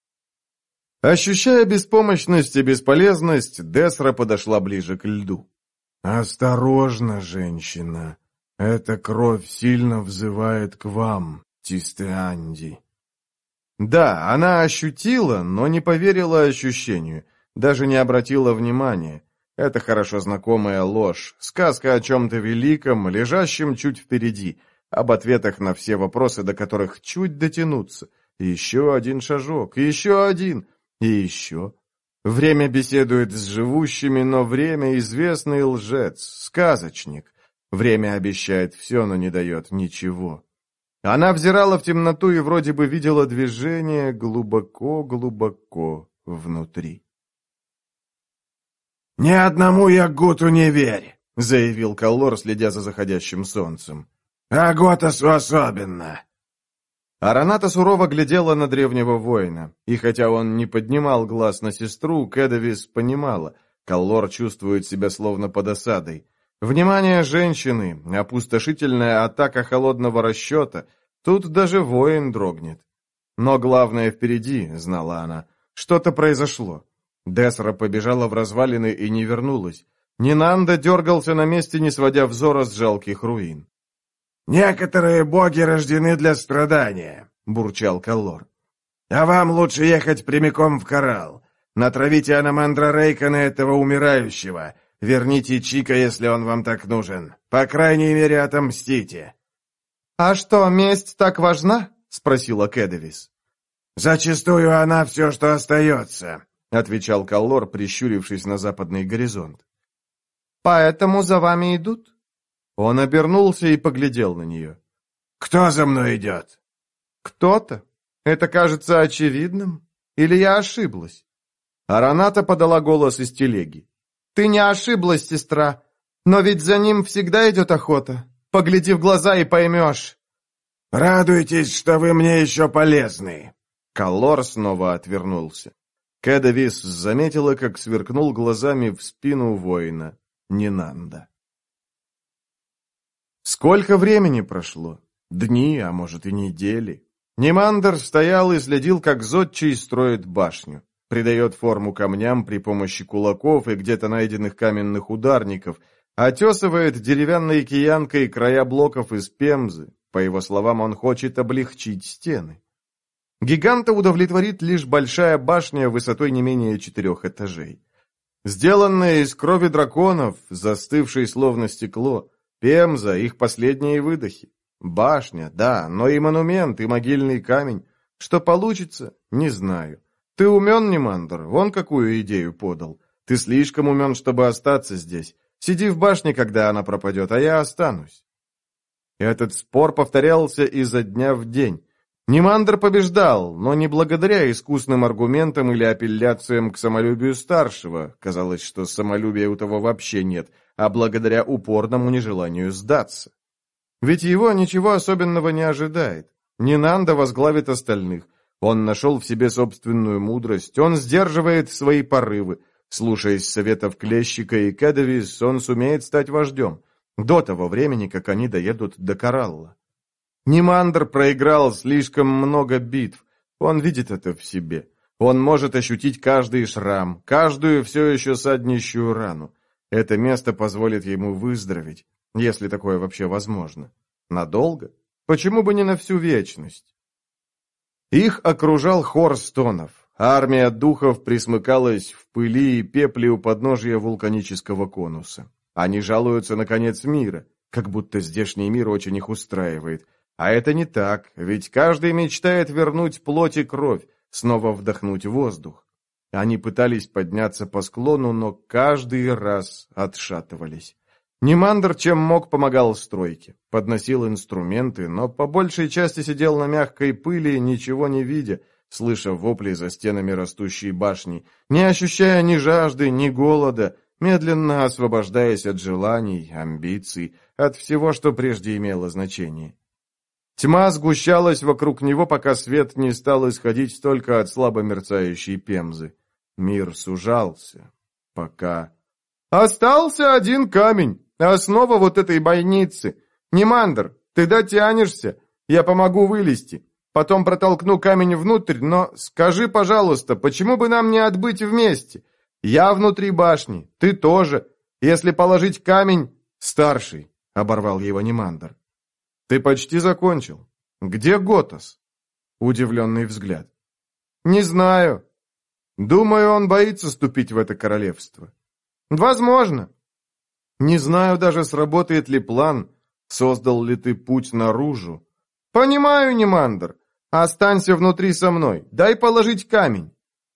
Ощущая беспомощность и бесполезность, Десра подошла ближе к льду. «Осторожно, женщина. Эта кровь сильно взывает к вам, Тистеанди». Да, она ощутила, но не поверила ощущению, даже не обратила внимания. Это хорошо знакомая ложь, сказка о чем-то великом, лежащем чуть впереди, об ответах на все вопросы, до которых чуть дотянуться. Еще один шажок, еще один, и еще. Время беседует с живущими, но время — известный лжец, сказочник. Время обещает все, но не дает ничего. Она взирала в темноту и вроде бы видела движение глубоко-глубоко внутри. «Ни одному Ягуту не верь», — заявил Каллор, следя за заходящим солнцем. «А Готасу особенно». Араната сурово глядела на древнего воина, и хотя он не поднимал глаз на сестру, Кэдовис понимала, Каллор чувствует себя словно под осадой. Внимание женщины, опустошительная атака холодного расчета, тут даже воин дрогнет. Но главное впереди, знала она, что-то произошло. Десра побежала в развалины и не вернулась. Нинанда дергался на месте, не сводя взора с жалких руин. «Некоторые боги рождены для страдания», — бурчал Каллор. «А вам лучше ехать прямиком в Коралл. Натравите Аномандра Рейка на этого умирающего. Верните Чика, если он вам так нужен. По крайней мере, отомстите». «А что, месть так важна?» — спросила Кэдовис. «Зачастую она все, что остается», — отвечал Каллор, прищурившись на западный горизонт. «Поэтому за вами идут?» Он обернулся и поглядел на нее. «Кто за мной идет?» «Кто-то. Это кажется очевидным. Или я ошиблась?» Араната подала голос из телеги. «Ты не ошиблась, сестра. Но ведь за ним всегда идет охота. Погляди в глаза и поймешь». «Радуйтесь, что вы мне еще полезны». Каллор снова отвернулся. Кэдовис заметила, как сверкнул глазами в спину воина Нинанда. Сколько времени прошло? Дни, а может и недели. Нимандр стоял и следил, как зодчий строит башню. Придает форму камням при помощи кулаков и где-то найденных каменных ударников, отесывает деревянной киянкой края блоков из пемзы. По его словам, он хочет облегчить стены. Гиганта удовлетворит лишь большая башня высотой не менее четырех этажей. Сделанная из крови драконов, застывшей словно стекло, пемза — их последние выдохи. Башня, да, но и монумент, и могильный камень. Что получится, не знаю. Ты умен, Нимандр, вон какую идею подал. Ты слишком умен, чтобы остаться здесь. Сиди в башне, когда она пропадет, а я останусь. Этот спор повторялся изо дня в день. Нимандр побеждал, но не благодаря искусным аргументам или апелляциям к самолюбию старшего, казалось, что самолюбия у того вообще нет, а благодаря упорному нежеланию сдаться. Ведь его ничего особенного не ожидает. Нинанда возглавит остальных. Он нашел в себе собственную мудрость, он сдерживает свои порывы. Слушаясь советов Клещика и Кедовис, он сумеет стать вождем, до того времени, как они доедут до Коралла. Нимандр проиграл слишком много битв, он видит это в себе. Он может ощутить каждый шрам, каждую все еще саднищую рану. Это место позволит ему выздороветь, если такое вообще возможно. Надолго? Почему бы не на всю вечность? Их окружал хор стонов. Армия духов присмыкалась в пыли и пепле у подножия вулканического конуса. Они жалуются на конец мира, как будто здешний мир очень их устраивает. А это не так, ведь каждый мечтает вернуть плоть и кровь, снова вдохнуть воздух. Они пытались подняться по склону, но каждый раз отшатывались. Нимандр чем мог помогал стройке, подносил инструменты, но по большей части сидел на мягкой пыли, ничего не видя, слыша вопли за стенами растущей башни, не ощущая ни жажды, ни голода, медленно освобождаясь от желаний, амбиций, от всего, что прежде имело значение. Тьма сгущалась вокруг него, пока свет не стал исходить только от слабо мерцающей пемзы. Мир сужался, пока... «Остался один камень, основа вот этой бойницы. Нимандр, ты дотянешься, я помогу вылезти. Потом протолкну камень внутрь, но скажи, пожалуйста, почему бы нам не отбыть вместе? Я внутри башни, ты тоже. Если положить камень...» «Старший», — оборвал его Нимандр. «Ты почти закончил. Где Готос?» Удивленный взгляд. «Не знаю. Думаю, он боится ступить в это королевство». «Возможно. Не знаю даже, сработает ли план, создал ли ты путь наружу». «Понимаю, Нимандр. Останься внутри со мной. Дай положить камень».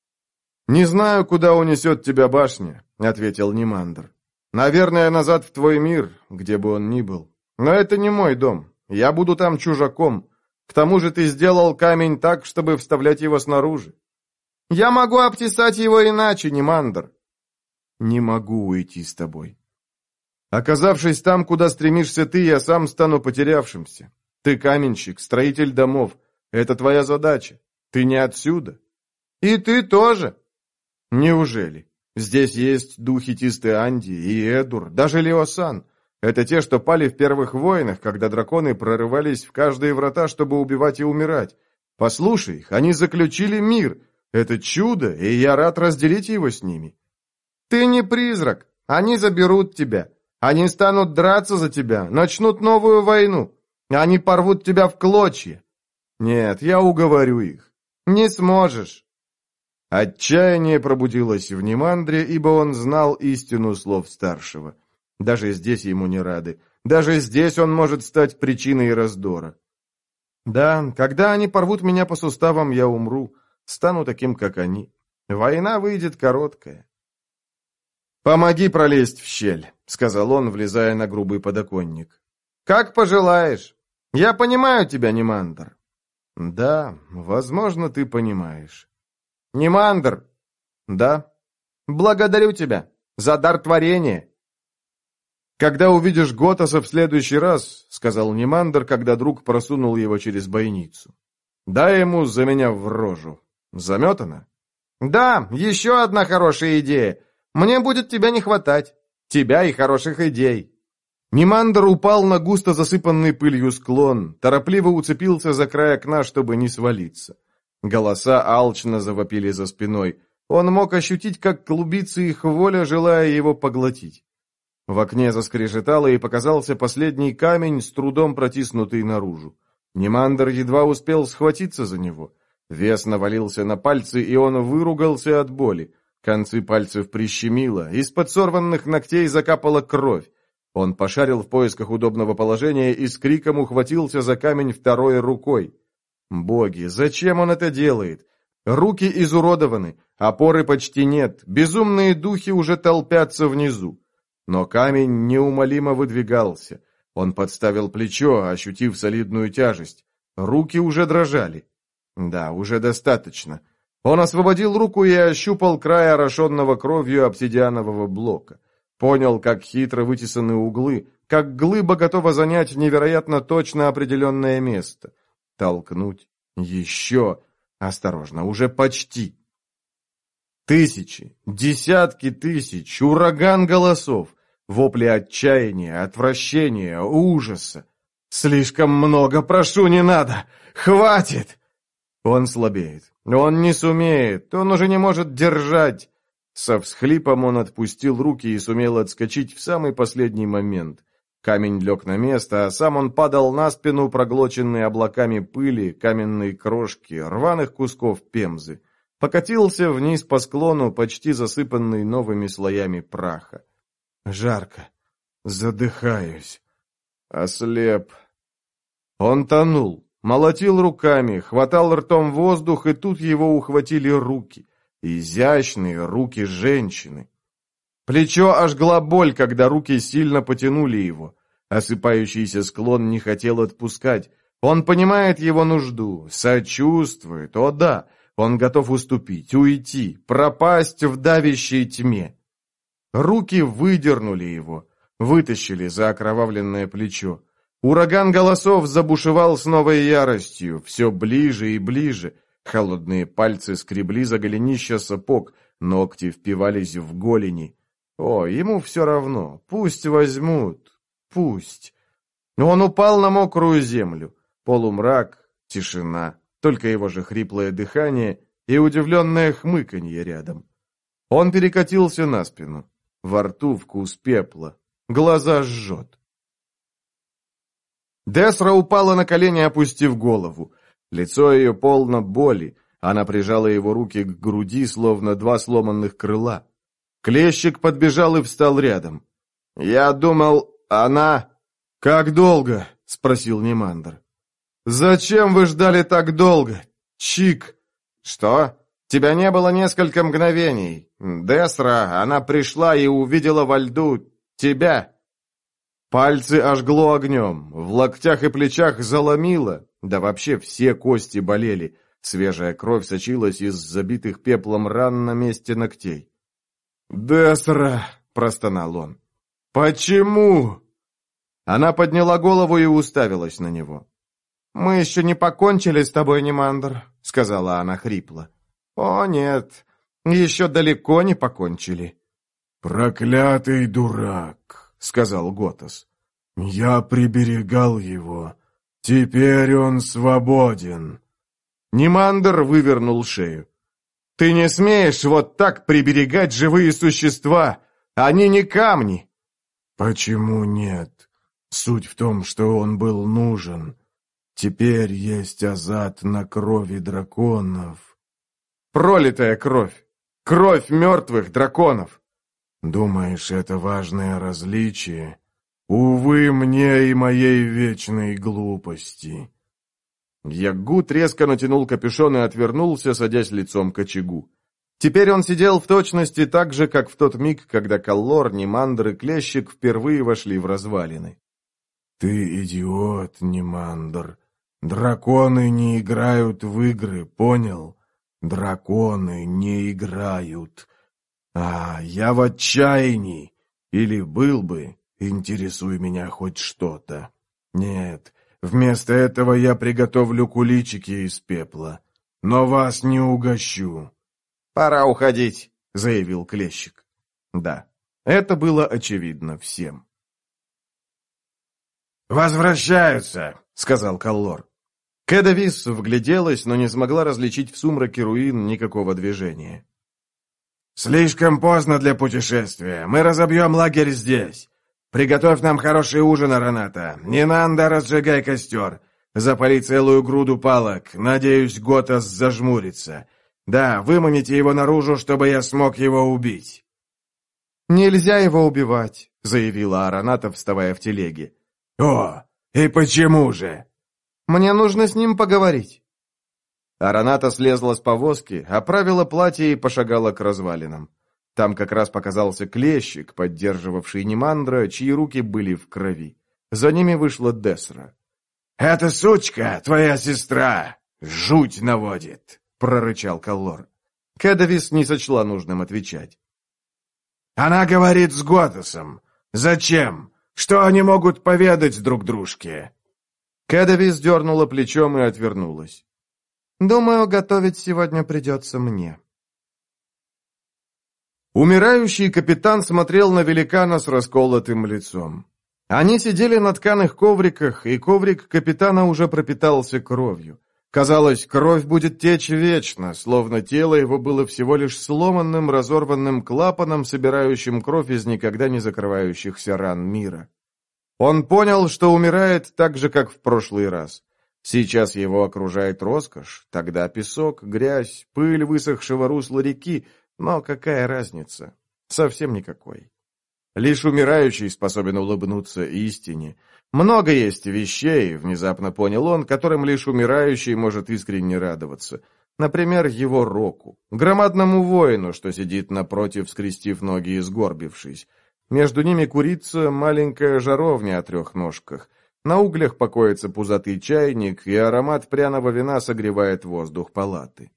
«Не знаю, куда унесет тебя башня», — ответил Нимандр. «Наверное, назад в твой мир, где бы он ни был. Но это не мой дом. Я буду там чужаком. К тому же ты сделал камень так, чтобы вставлять его снаружи». «Я могу обтесать его иначе, Нимандр». «Не могу уйти с тобой. Оказавшись там, куда стремишься ты, я сам стану потерявшимся. Ты каменщик, строитель домов. Это твоя задача. Ты не отсюда». «И ты тоже». «Неужели? Здесь есть духи Тисты-Анди и Эдур, даже Леосан. Это те, что пали в первых войнах, когда драконы прорывались в каждые врата, чтобы убивать и умирать. Послушай их, они заключили мир. Это чудо, и я рад разделить его с ними». «Ты не призрак. Они заберут тебя. Они станут драться за тебя, начнут новую войну. Они порвут тебя в клочья». «Нет, я уговорю их». «Не сможешь». Отчаяние пробудилось в Нимандре, ибо он знал истину слов старшего. Даже здесь ему не рады. Даже здесь он может стать причиной раздора. «Да, когда они порвут меня по суставам, я умру. Стану таким, как они. Война выйдет короткая». «Помоги пролезть в щель», — сказал он, влезая на грубый подоконник. «Как пожелаешь. Я понимаю тебя, Нимандр». «Да, возможно, ты понимаешь». «Нимандр». «Да». «Благодарю тебя за дар творения». «Когда увидишь Готоса в следующий раз», — сказал Нимандр, когда друг просунул его через бойницу, — «дай ему за меня в рожу. Заметано?» «Да, еще одна хорошая идея. Мне будет тебя не хватать. Тебя и хороших идей». Нимандр упал на густо засыпанный пылью склон, торопливо уцепился за край окна, чтобы не свалиться. Голоса алчно завопили за спиной. Он мог ощутить, как клубится их воля, желая его поглотить. В окне заскрежетало, и показался последний камень, с трудом протиснутый наружу. Нимандр едва успел схватиться за него. Вес навалился на пальцы, и он выругался от боли. Концы пальцев прищемило, из-под сорванных ногтей закапала кровь. Он пошарил в поисках удобного положения и с криком ухватился за камень второй рукой. Боги, зачем он это делает? Руки изуродованы, опоры почти нет, безумные духи уже толпятся внизу. Но камень неумолимо выдвигался. Он подставил плечо, ощутив солидную тяжесть. Руки уже дрожали. Да, уже достаточно. Он освободил руку и ощупал край орошенного кровью обсидианового блока. Понял, как хитро вытесаны углы, как глыба готова занять невероятно точно определенное место. Толкнуть. Еще. Осторожно, уже почти. Тысячи, десятки тысяч, ураган голосов, вопли отчаяния, отвращения, ужаса. «Слишком много, прошу, не надо! Хватит!» Он слабеет. Он не сумеет, он уже не может держать. Со всхлипом он отпустил руки и сумел отскочить в самый последний момент. Камень лег на место, а сам он падал на спину, проглоченный облаками пыли, каменной крошки, рваных кусков пемзы. Покатился вниз по склону, почти засыпанный новыми слоями праха. Жарко. Задыхаюсь. Ослеп. Он тонул, молотил руками, хватал ртом воздух, и тут его ухватили руки. Изящные руки женщины. Плечо ожгла боль, когда руки сильно потянули его. Осыпающийся склон не хотел отпускать. Он понимает его нужду, сочувствует, о да, он готов уступить, уйти, пропасть в давящей тьме. Руки выдернули его, вытащили за окровавленное плечо. Ураган голосов забушевал с новой яростью, все ближе и ближе. Холодные пальцы скребли за голенища сапог, ногти впивались в голени. О, ему все равно, пусть возьмут, пусть. Но он упал на мокрую землю. Полумрак, тишина, только его же хриплое дыхание и удивленное хмыканье рядом. Он перекатился на спину. Во рту вкус пепла. Глаза жжет. Десра упала на колени, опустив голову. Лицо ее полно боли. Она прижала его руки к груди, словно два сломанных крыла. Клещик подбежал и встал рядом. «Я думал, она...» «Как долго?» — спросил Нимандр. «Зачем вы ждали так долго? Чик!» «Что? Тебя не было несколько мгновений. Десра, она пришла и увидела во льду тебя». Пальцы ожгло огнем, в локтях и плечах заломило, да вообще все кости болели. Свежая кровь сочилась из забитых пеплом ран на месте ногтей. «Десра!» — простонал он. «Почему?» Она подняла голову и уставилась на него. «Мы еще не покончили с тобой, Нимандр», — сказала она хрипло. «О, нет, еще далеко не покончили». «Проклятый дурак», — сказал Готос. «Я приберегал его. Теперь он свободен». Нимандр вывернул шею. «Ты не смеешь вот так приберегать живые существа! Они не камни!» «Почему нет? Суть в том, что он был нужен. Теперь есть азат на крови драконов». «Пролитая кровь! Кровь мертвых драконов!» «Думаешь, это важное различие? Увы, мне и моей вечной глупости». Яггут резко натянул капюшон и отвернулся, садясь лицом к очагу. Теперь он сидел в точности так же, как в тот миг, когда Каллор, Нимандр и Клещик впервые вошли в развалины. «Ты идиот, Нимандр. Драконы не играют в игры, понял? Драконы не играют. А, я в отчаянии. Или был бы, интересуй меня хоть что-то. Нет, вместо этого я приготовлю куличики из пепла. Но вас не угощу». «Пора уходить», — заявил Клещик. Да, это было очевидно всем. «Возвращаются», — сказал Каллор. Кэдавис вгляделась, но не смогла различить в сумраке руин никакого движения. «Слишком поздно для путешествия. Мы разобьем лагерь здесь. Приготовь нам хороший ужин, Араната. Нинанда, разжигай костер. Запали целую груду палок. Надеюсь, Готос зажмурится. Да, выманите его наружу, чтобы я смог его убить». «Нельзя его убивать», — заявила Араната, вставая в телеге. «О, и почему же?» «Мне нужно с ним поговорить». Араната слезла с повозки, оправила платье и пошагала к развалинам. Там как раз показался Клещик, поддерживавший Нимандра, чьи руки были в крови. За ними вышла Десра. «Эта сучка, твоя сестра, жуть наводит», — прорычал Каллор. Кэдавис не сочла нужным отвечать. «Она говорит с Готосом. Зачем? Что они могут поведать друг дружке?» Кэдавис дернула плечом и отвернулась. «Думаю, готовить сегодня придется мне». Умирающий капитан смотрел на великана с расколотым лицом. Они сидели на тканых ковриках, и коврик капитана уже пропитался кровью. Казалось, кровь будет течь вечно, словно тело его было всего лишь сломанным, разорванным клапаном, собирающим кровь из никогда не закрывающихся ран мира. Он понял, что умирает так же, как в прошлый раз. Сейчас его окружает роскошь, тогда песок, грязь, пыль высохшего русла реки, но какая разница? Совсем никакой. Лишь умирающий способен улыбнуться истине. Много есть вещей, внезапно понял он, которым лишь умирающий может искренне радоваться. Например, его року, громадному воину, что сидит напротив, скрестив ноги и сгорбившись. Между ними курится маленькая жаровня о трех ножках. На углях покоится пузатый чайник, и аромат пряного вина согревает воздух палаты.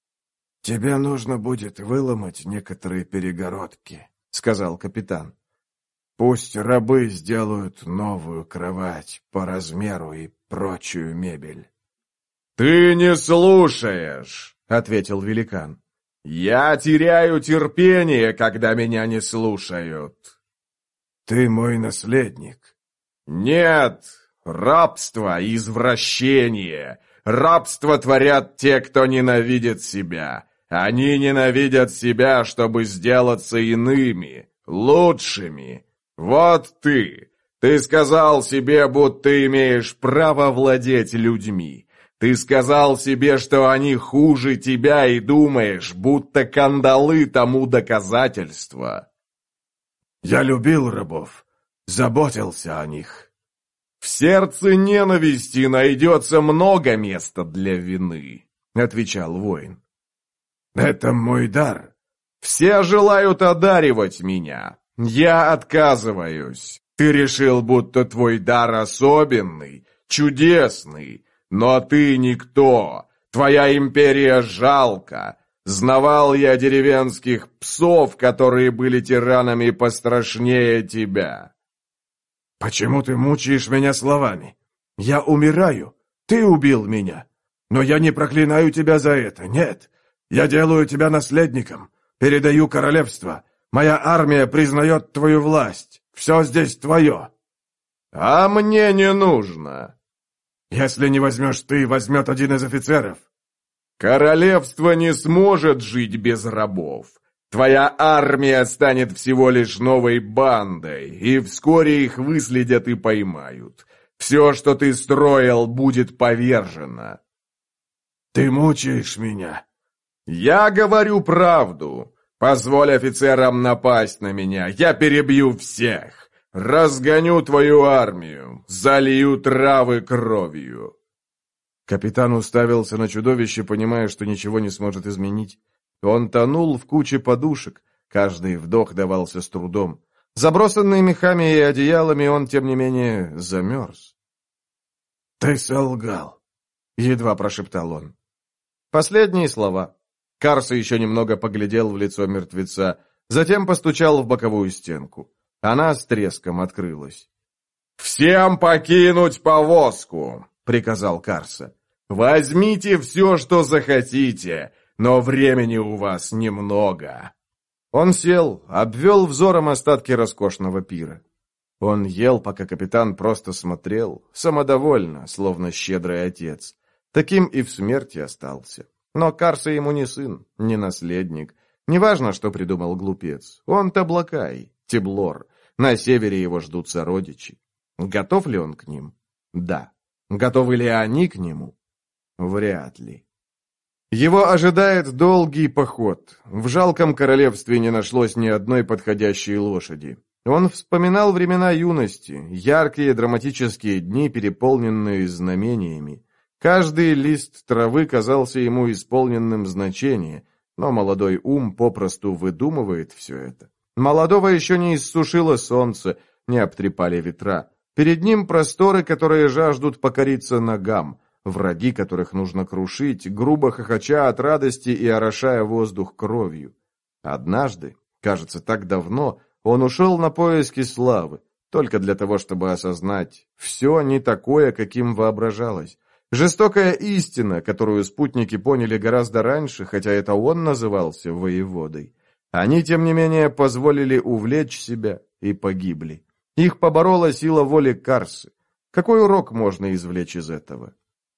«Тебе нужно будет выломать некоторые перегородки», — сказал капитан. «Пусть рабы сделают новую кровать по размеру и прочую мебель». «Ты не слушаешь», — ответил великан. «Я теряю терпение, когда меня не слушают». «Ты мой наследник». «Нет, рабство — извращение. Рабство творят те, кто ненавидит себя. Они ненавидят себя, чтобы сделаться иными, лучшими. Вот ты. Ты сказал себе, будто имеешь право владеть людьми. Ты сказал себе, что они хуже тебя, и думаешь, будто кандалы тому доказательство». «Я любил рабов, заботился о них». «В сердце ненависти найдется много места для вины», — отвечал воин. «Это мой дар». «Все желают одаривать меня. Я отказываюсь. Ты решил, будто твой дар особенный, чудесный, но ты никто. Твоя империя жалка. Знавал я деревенских псов, которые были тиранами пострашнее тебя». «Почему ты мучаешь меня словами? Я умираю. Ты убил меня. Но я не проклинаю тебя за это, нет. Я делаю тебя наследником, передаю королевство. Моя армия признает твою власть. Все здесь твое». «А мне не нужно». «Если не возьмешь ты, возьмет один из офицеров». «Королевство не сможет жить без рабов. Твоя армия станет всего лишь новой бандой, и вскоре их выследят и поймают. Все, что ты строил, будет повержено». «Ты мучаешь меня». «Я говорю правду. Позволь офицерам напасть на меня. Я перебью всех. Разгоню твою армию. Залью травы кровью». Капитан уставился на чудовище, понимая, что ничего не сможет изменить. Он тонул в куче подушек. Каждый вдох давался с трудом. Забросанный мехами и одеялами, он, тем не менее, замерз. «Ты солгал», — едва прошептал он. Последние слова. Карса еще немного поглядел в лицо мертвеца, затем постучал в боковую стенку. Она с треском открылась. «Всем покинуть повозку!» — приказал Карса. «Возьмите все, что захотите, но времени у вас немного». Он сел, обвел взором остатки роскошного пира. Он ел, пока капитан просто смотрел, самодовольно, словно щедрый отец. Таким и в смерти остался. Но Карса ему не сын, не наследник. Неважно, что придумал глупец. Он Таблакай, Теблор. На севере его ждут сородичи. Готов ли он к ним? Да. Готовы ли они к нему? Вряд ли. Его ожидает долгий поход. В жалком королевстве не нашлось ни одной подходящей лошади. Он вспоминал времена юности, яркие драматические дни, переполненные знамениями. Каждый лист травы казался ему исполненным значения, но молодой ум попросту выдумывает все это. Молодого еще не иссушило солнце, не обтрепали ветра. Перед ним просторы, которые жаждут покориться ногам, враги, которых нужно крушить, грубо хохоча от радости и орошая воздух кровью. Однажды, кажется, так давно, он ушел на поиски славы, только для того, чтобы осознать, все не такое, каким воображалось. Жестокая истина, которую спутники поняли гораздо раньше, хотя это он назывался воеводой. Они, тем не менее, позволили увлечь себя и погибли. Их поборола сила воли Карсы. Какой урок можно извлечь из этого?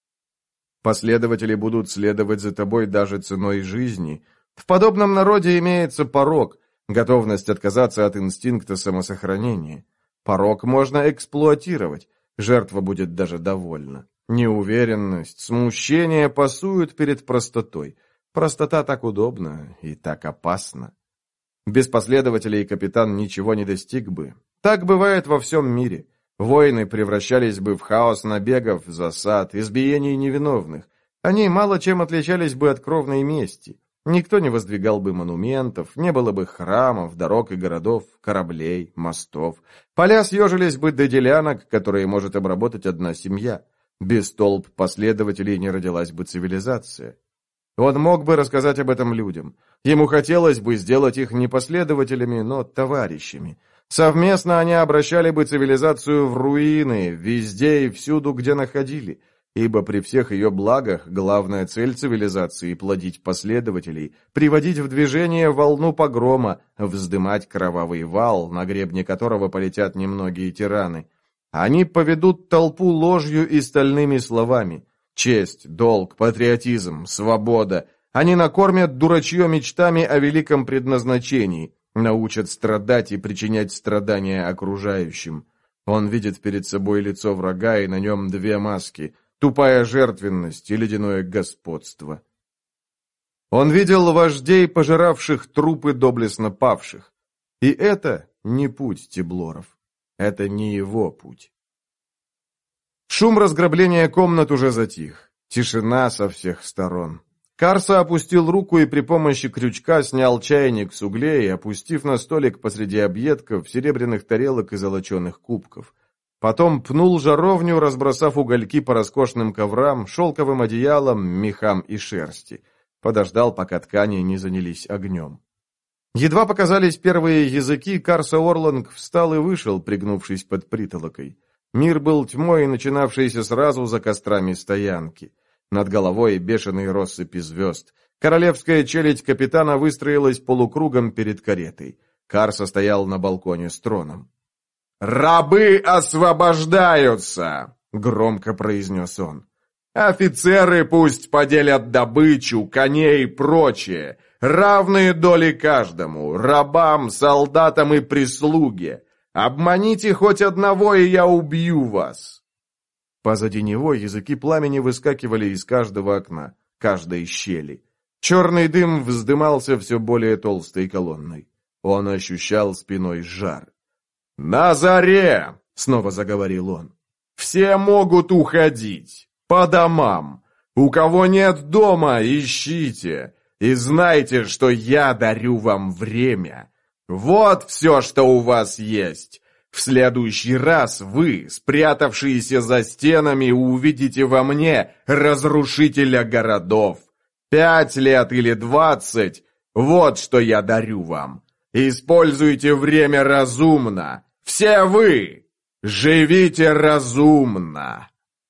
Последователи будут следовать за тобой даже ценой жизни. В подобном народе имеется порок, готовность отказаться от инстинкта самосохранения. Порок можно эксплуатировать, жертва будет даже довольна. Неуверенность, смущение пасуют перед простотой. Простота так удобна и так опасна. Без последователей капитан ничего не достиг бы. Так бывает во всем мире. Войны превращались бы в хаос набегов, засад, избиений невиновных. Они мало чем отличались бы от кровной мести. Никто не воздвигал бы монументов, не было бы храмов, дорог и городов, кораблей, мостов. Поля съежились бы до делянок, которые может обработать одна семья. Без толп последователей не родилась бы цивилизация. Он мог бы рассказать об этом людям. Ему хотелось бы сделать их не последователями, но товарищами. Совместно они обращали бы цивилизацию в руины, везде и всюду, где находили. Ибо при всех ее благах главная цель цивилизации – плодить последователей, приводить в движение волну погрома, вздымать кровавый вал, на гребне которого полетят немногие тираны. Они поведут толпу ложью и стальными словами. Честь, долг, патриотизм, свобода. Они накормят дурачье мечтами о великом предназначении, научат страдать и причинять страдания окружающим. Он видит перед собой лицо врага, и на нем две маски – тупая жертвенность и ледяное господство. Он видел вождей, пожиравших трупы доблестно павших. И это не путь Тиблоров. Это не его путь. Шум разграбления комнат уже затих. Тишина со всех сторон. Карса опустил руку и при помощи крючка снял чайник с углей, опустив на столик посреди объедков, серебряных тарелок и золоченых кубков. Потом пнул жаровню, разбросав угольки по роскошным коврам, шелковым одеялам, мехам и шерсти. Подождал, пока ткани не занялись огнем. Едва показались первые языки, Карса Орланг встал и вышел, пригнувшись под притолокой. Мир был тьмой, начинавшейся сразу за кострами стоянки. Над головой бешеные россыпи звезд. Королевская челядь капитана выстроилась полукругом перед каретой. Карса стоял на балконе с троном. «Рабы освобождаются!» — громко произнес он. «Офицеры пусть поделят добычу, коней и прочее. Равные доли каждому, рабам, солдатам и прислуге. Обманите хоть одного, и я убью вас!» Позади него языки пламени выскакивали из каждого окна, каждой щели. Черный дым вздымался все более толстой колонной. Он ощущал спиной жар. «На заре!» — снова заговорил он. «Все могут уходить. По домам. У кого нет дома, ищите. И знайте, что я дарю вам время. Вот все, что у вас есть. В следующий раз вы, спрятавшиеся за стенами, увидите во мне разрушителя городов. Пять лет или двадцать — вот что я дарю вам. Используйте время разумно. Все вы живите разумно!»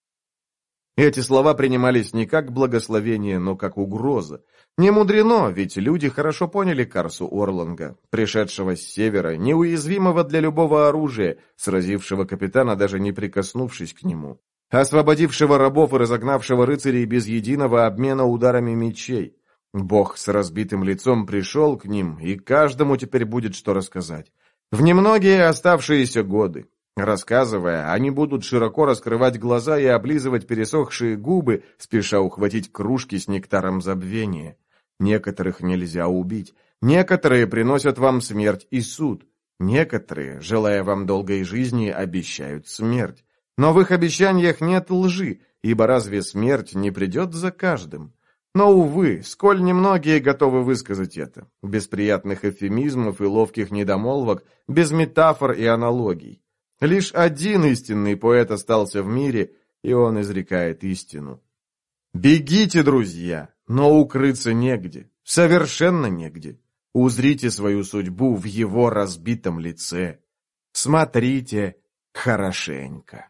Эти слова принимались не как благословение, но как угроза. Не мудрено, ведь люди хорошо поняли Карсу Орланга, пришедшего с севера, неуязвимого для любого оружия, сразившего капитана, даже не прикоснувшись к нему, освободившего рабов и разогнавшего рыцарей без единого обмена ударами мечей. Бог с разбитым лицом пришел к ним, и каждому теперь будет что рассказать. В немногие оставшиеся годы. Рассказывая, они будут широко раскрывать глаза и облизывать пересохшие губы, спеша ухватить кружки с нектаром забвения. Некоторых нельзя убить, некоторые приносят вам смерть и суд, некоторые, желая вам долгой жизни, обещают смерть. Но в их обещаниях нет лжи, ибо разве смерть не придет за каждым? Но, увы, сколь немногие готовы высказать это, без приятных эвфемизмов и ловких недомолвок, без метафор и аналогий. Лишь один истинный поэт остался в мире, и он изрекает истину. Бегите, друзья, но укрыться негде, совершенно негде. Узрите свою судьбу в его разбитом лице. Смотрите хорошенько.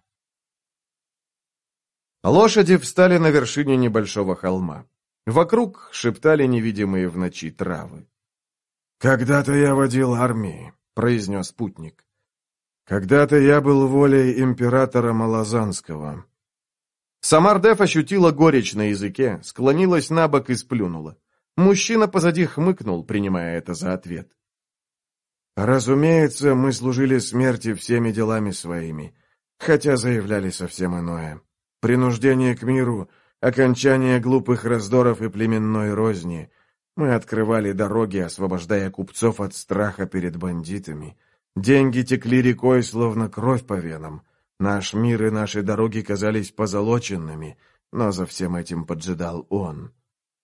Лошади встали на вершине небольшого холма. Вокруг шептали невидимые в ночи травы. «Когда-то я водил армии», — произнес путник. «Когда-то я был волей императора Малазанского». Самар-Дев ощутила горечь на языке, склонилась на бок и сплюнула. Мужчина позади хмыкнул, принимая это за ответ. «Разумеется, мы служили смерти всеми делами своими, хотя заявляли совсем иное. Принуждение к миру, окончание глупых раздоров и племенной розни. Мы открывали дороги, освобождая купцов от страха перед бандитами. Деньги текли рекой, словно кровь по венам. Наш мир и наши дороги казались позолоченными, но за всем этим поджидал он».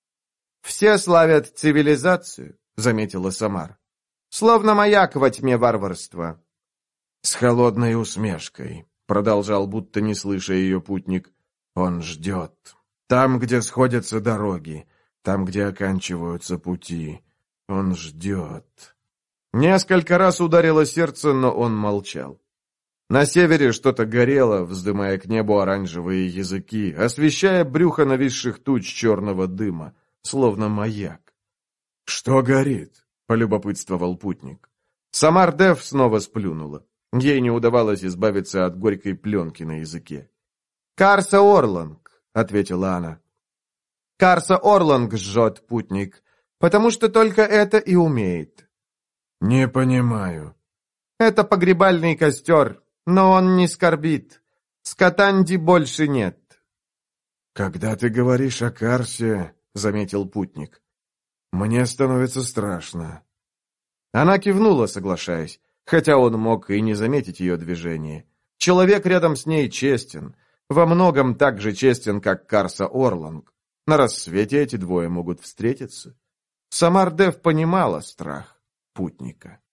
«Все славят цивилизацию», — заметила Самар. «Словно маяк во тьме варварства». «С холодной усмешкой», — продолжал, будто не слыша ее путник. «Он ждет. Там, где сходятся дороги, там, где оканчиваются пути. Он ждет». Несколько раз ударило сердце, но он молчал. На севере что-то горело, вздымая к небу оранжевые языки, освещая брюхо нависших туч черного дыма, словно маяк. «Что горит?» — полюбопытствовал путник. Самар-Дев снова сплюнула. Ей не удавалось избавиться от горькой пленки на языке. «Карса Орланг», — ответила она. «Карса Орланг жжет, путник, потому что только это и умеет». «Не понимаю». «Это погребальный костер, но он не скорбит. Скотанди больше нет». «Когда ты говоришь о Карсе, — заметил путник, — мне становится страшно». Она кивнула, соглашаясь, хотя он мог и не заметить ее движение. Человек рядом с ней честен, во многом так же честен, как Карса Орланг. На рассвете эти двое могут встретиться. Самар-Дев понимала страх путника.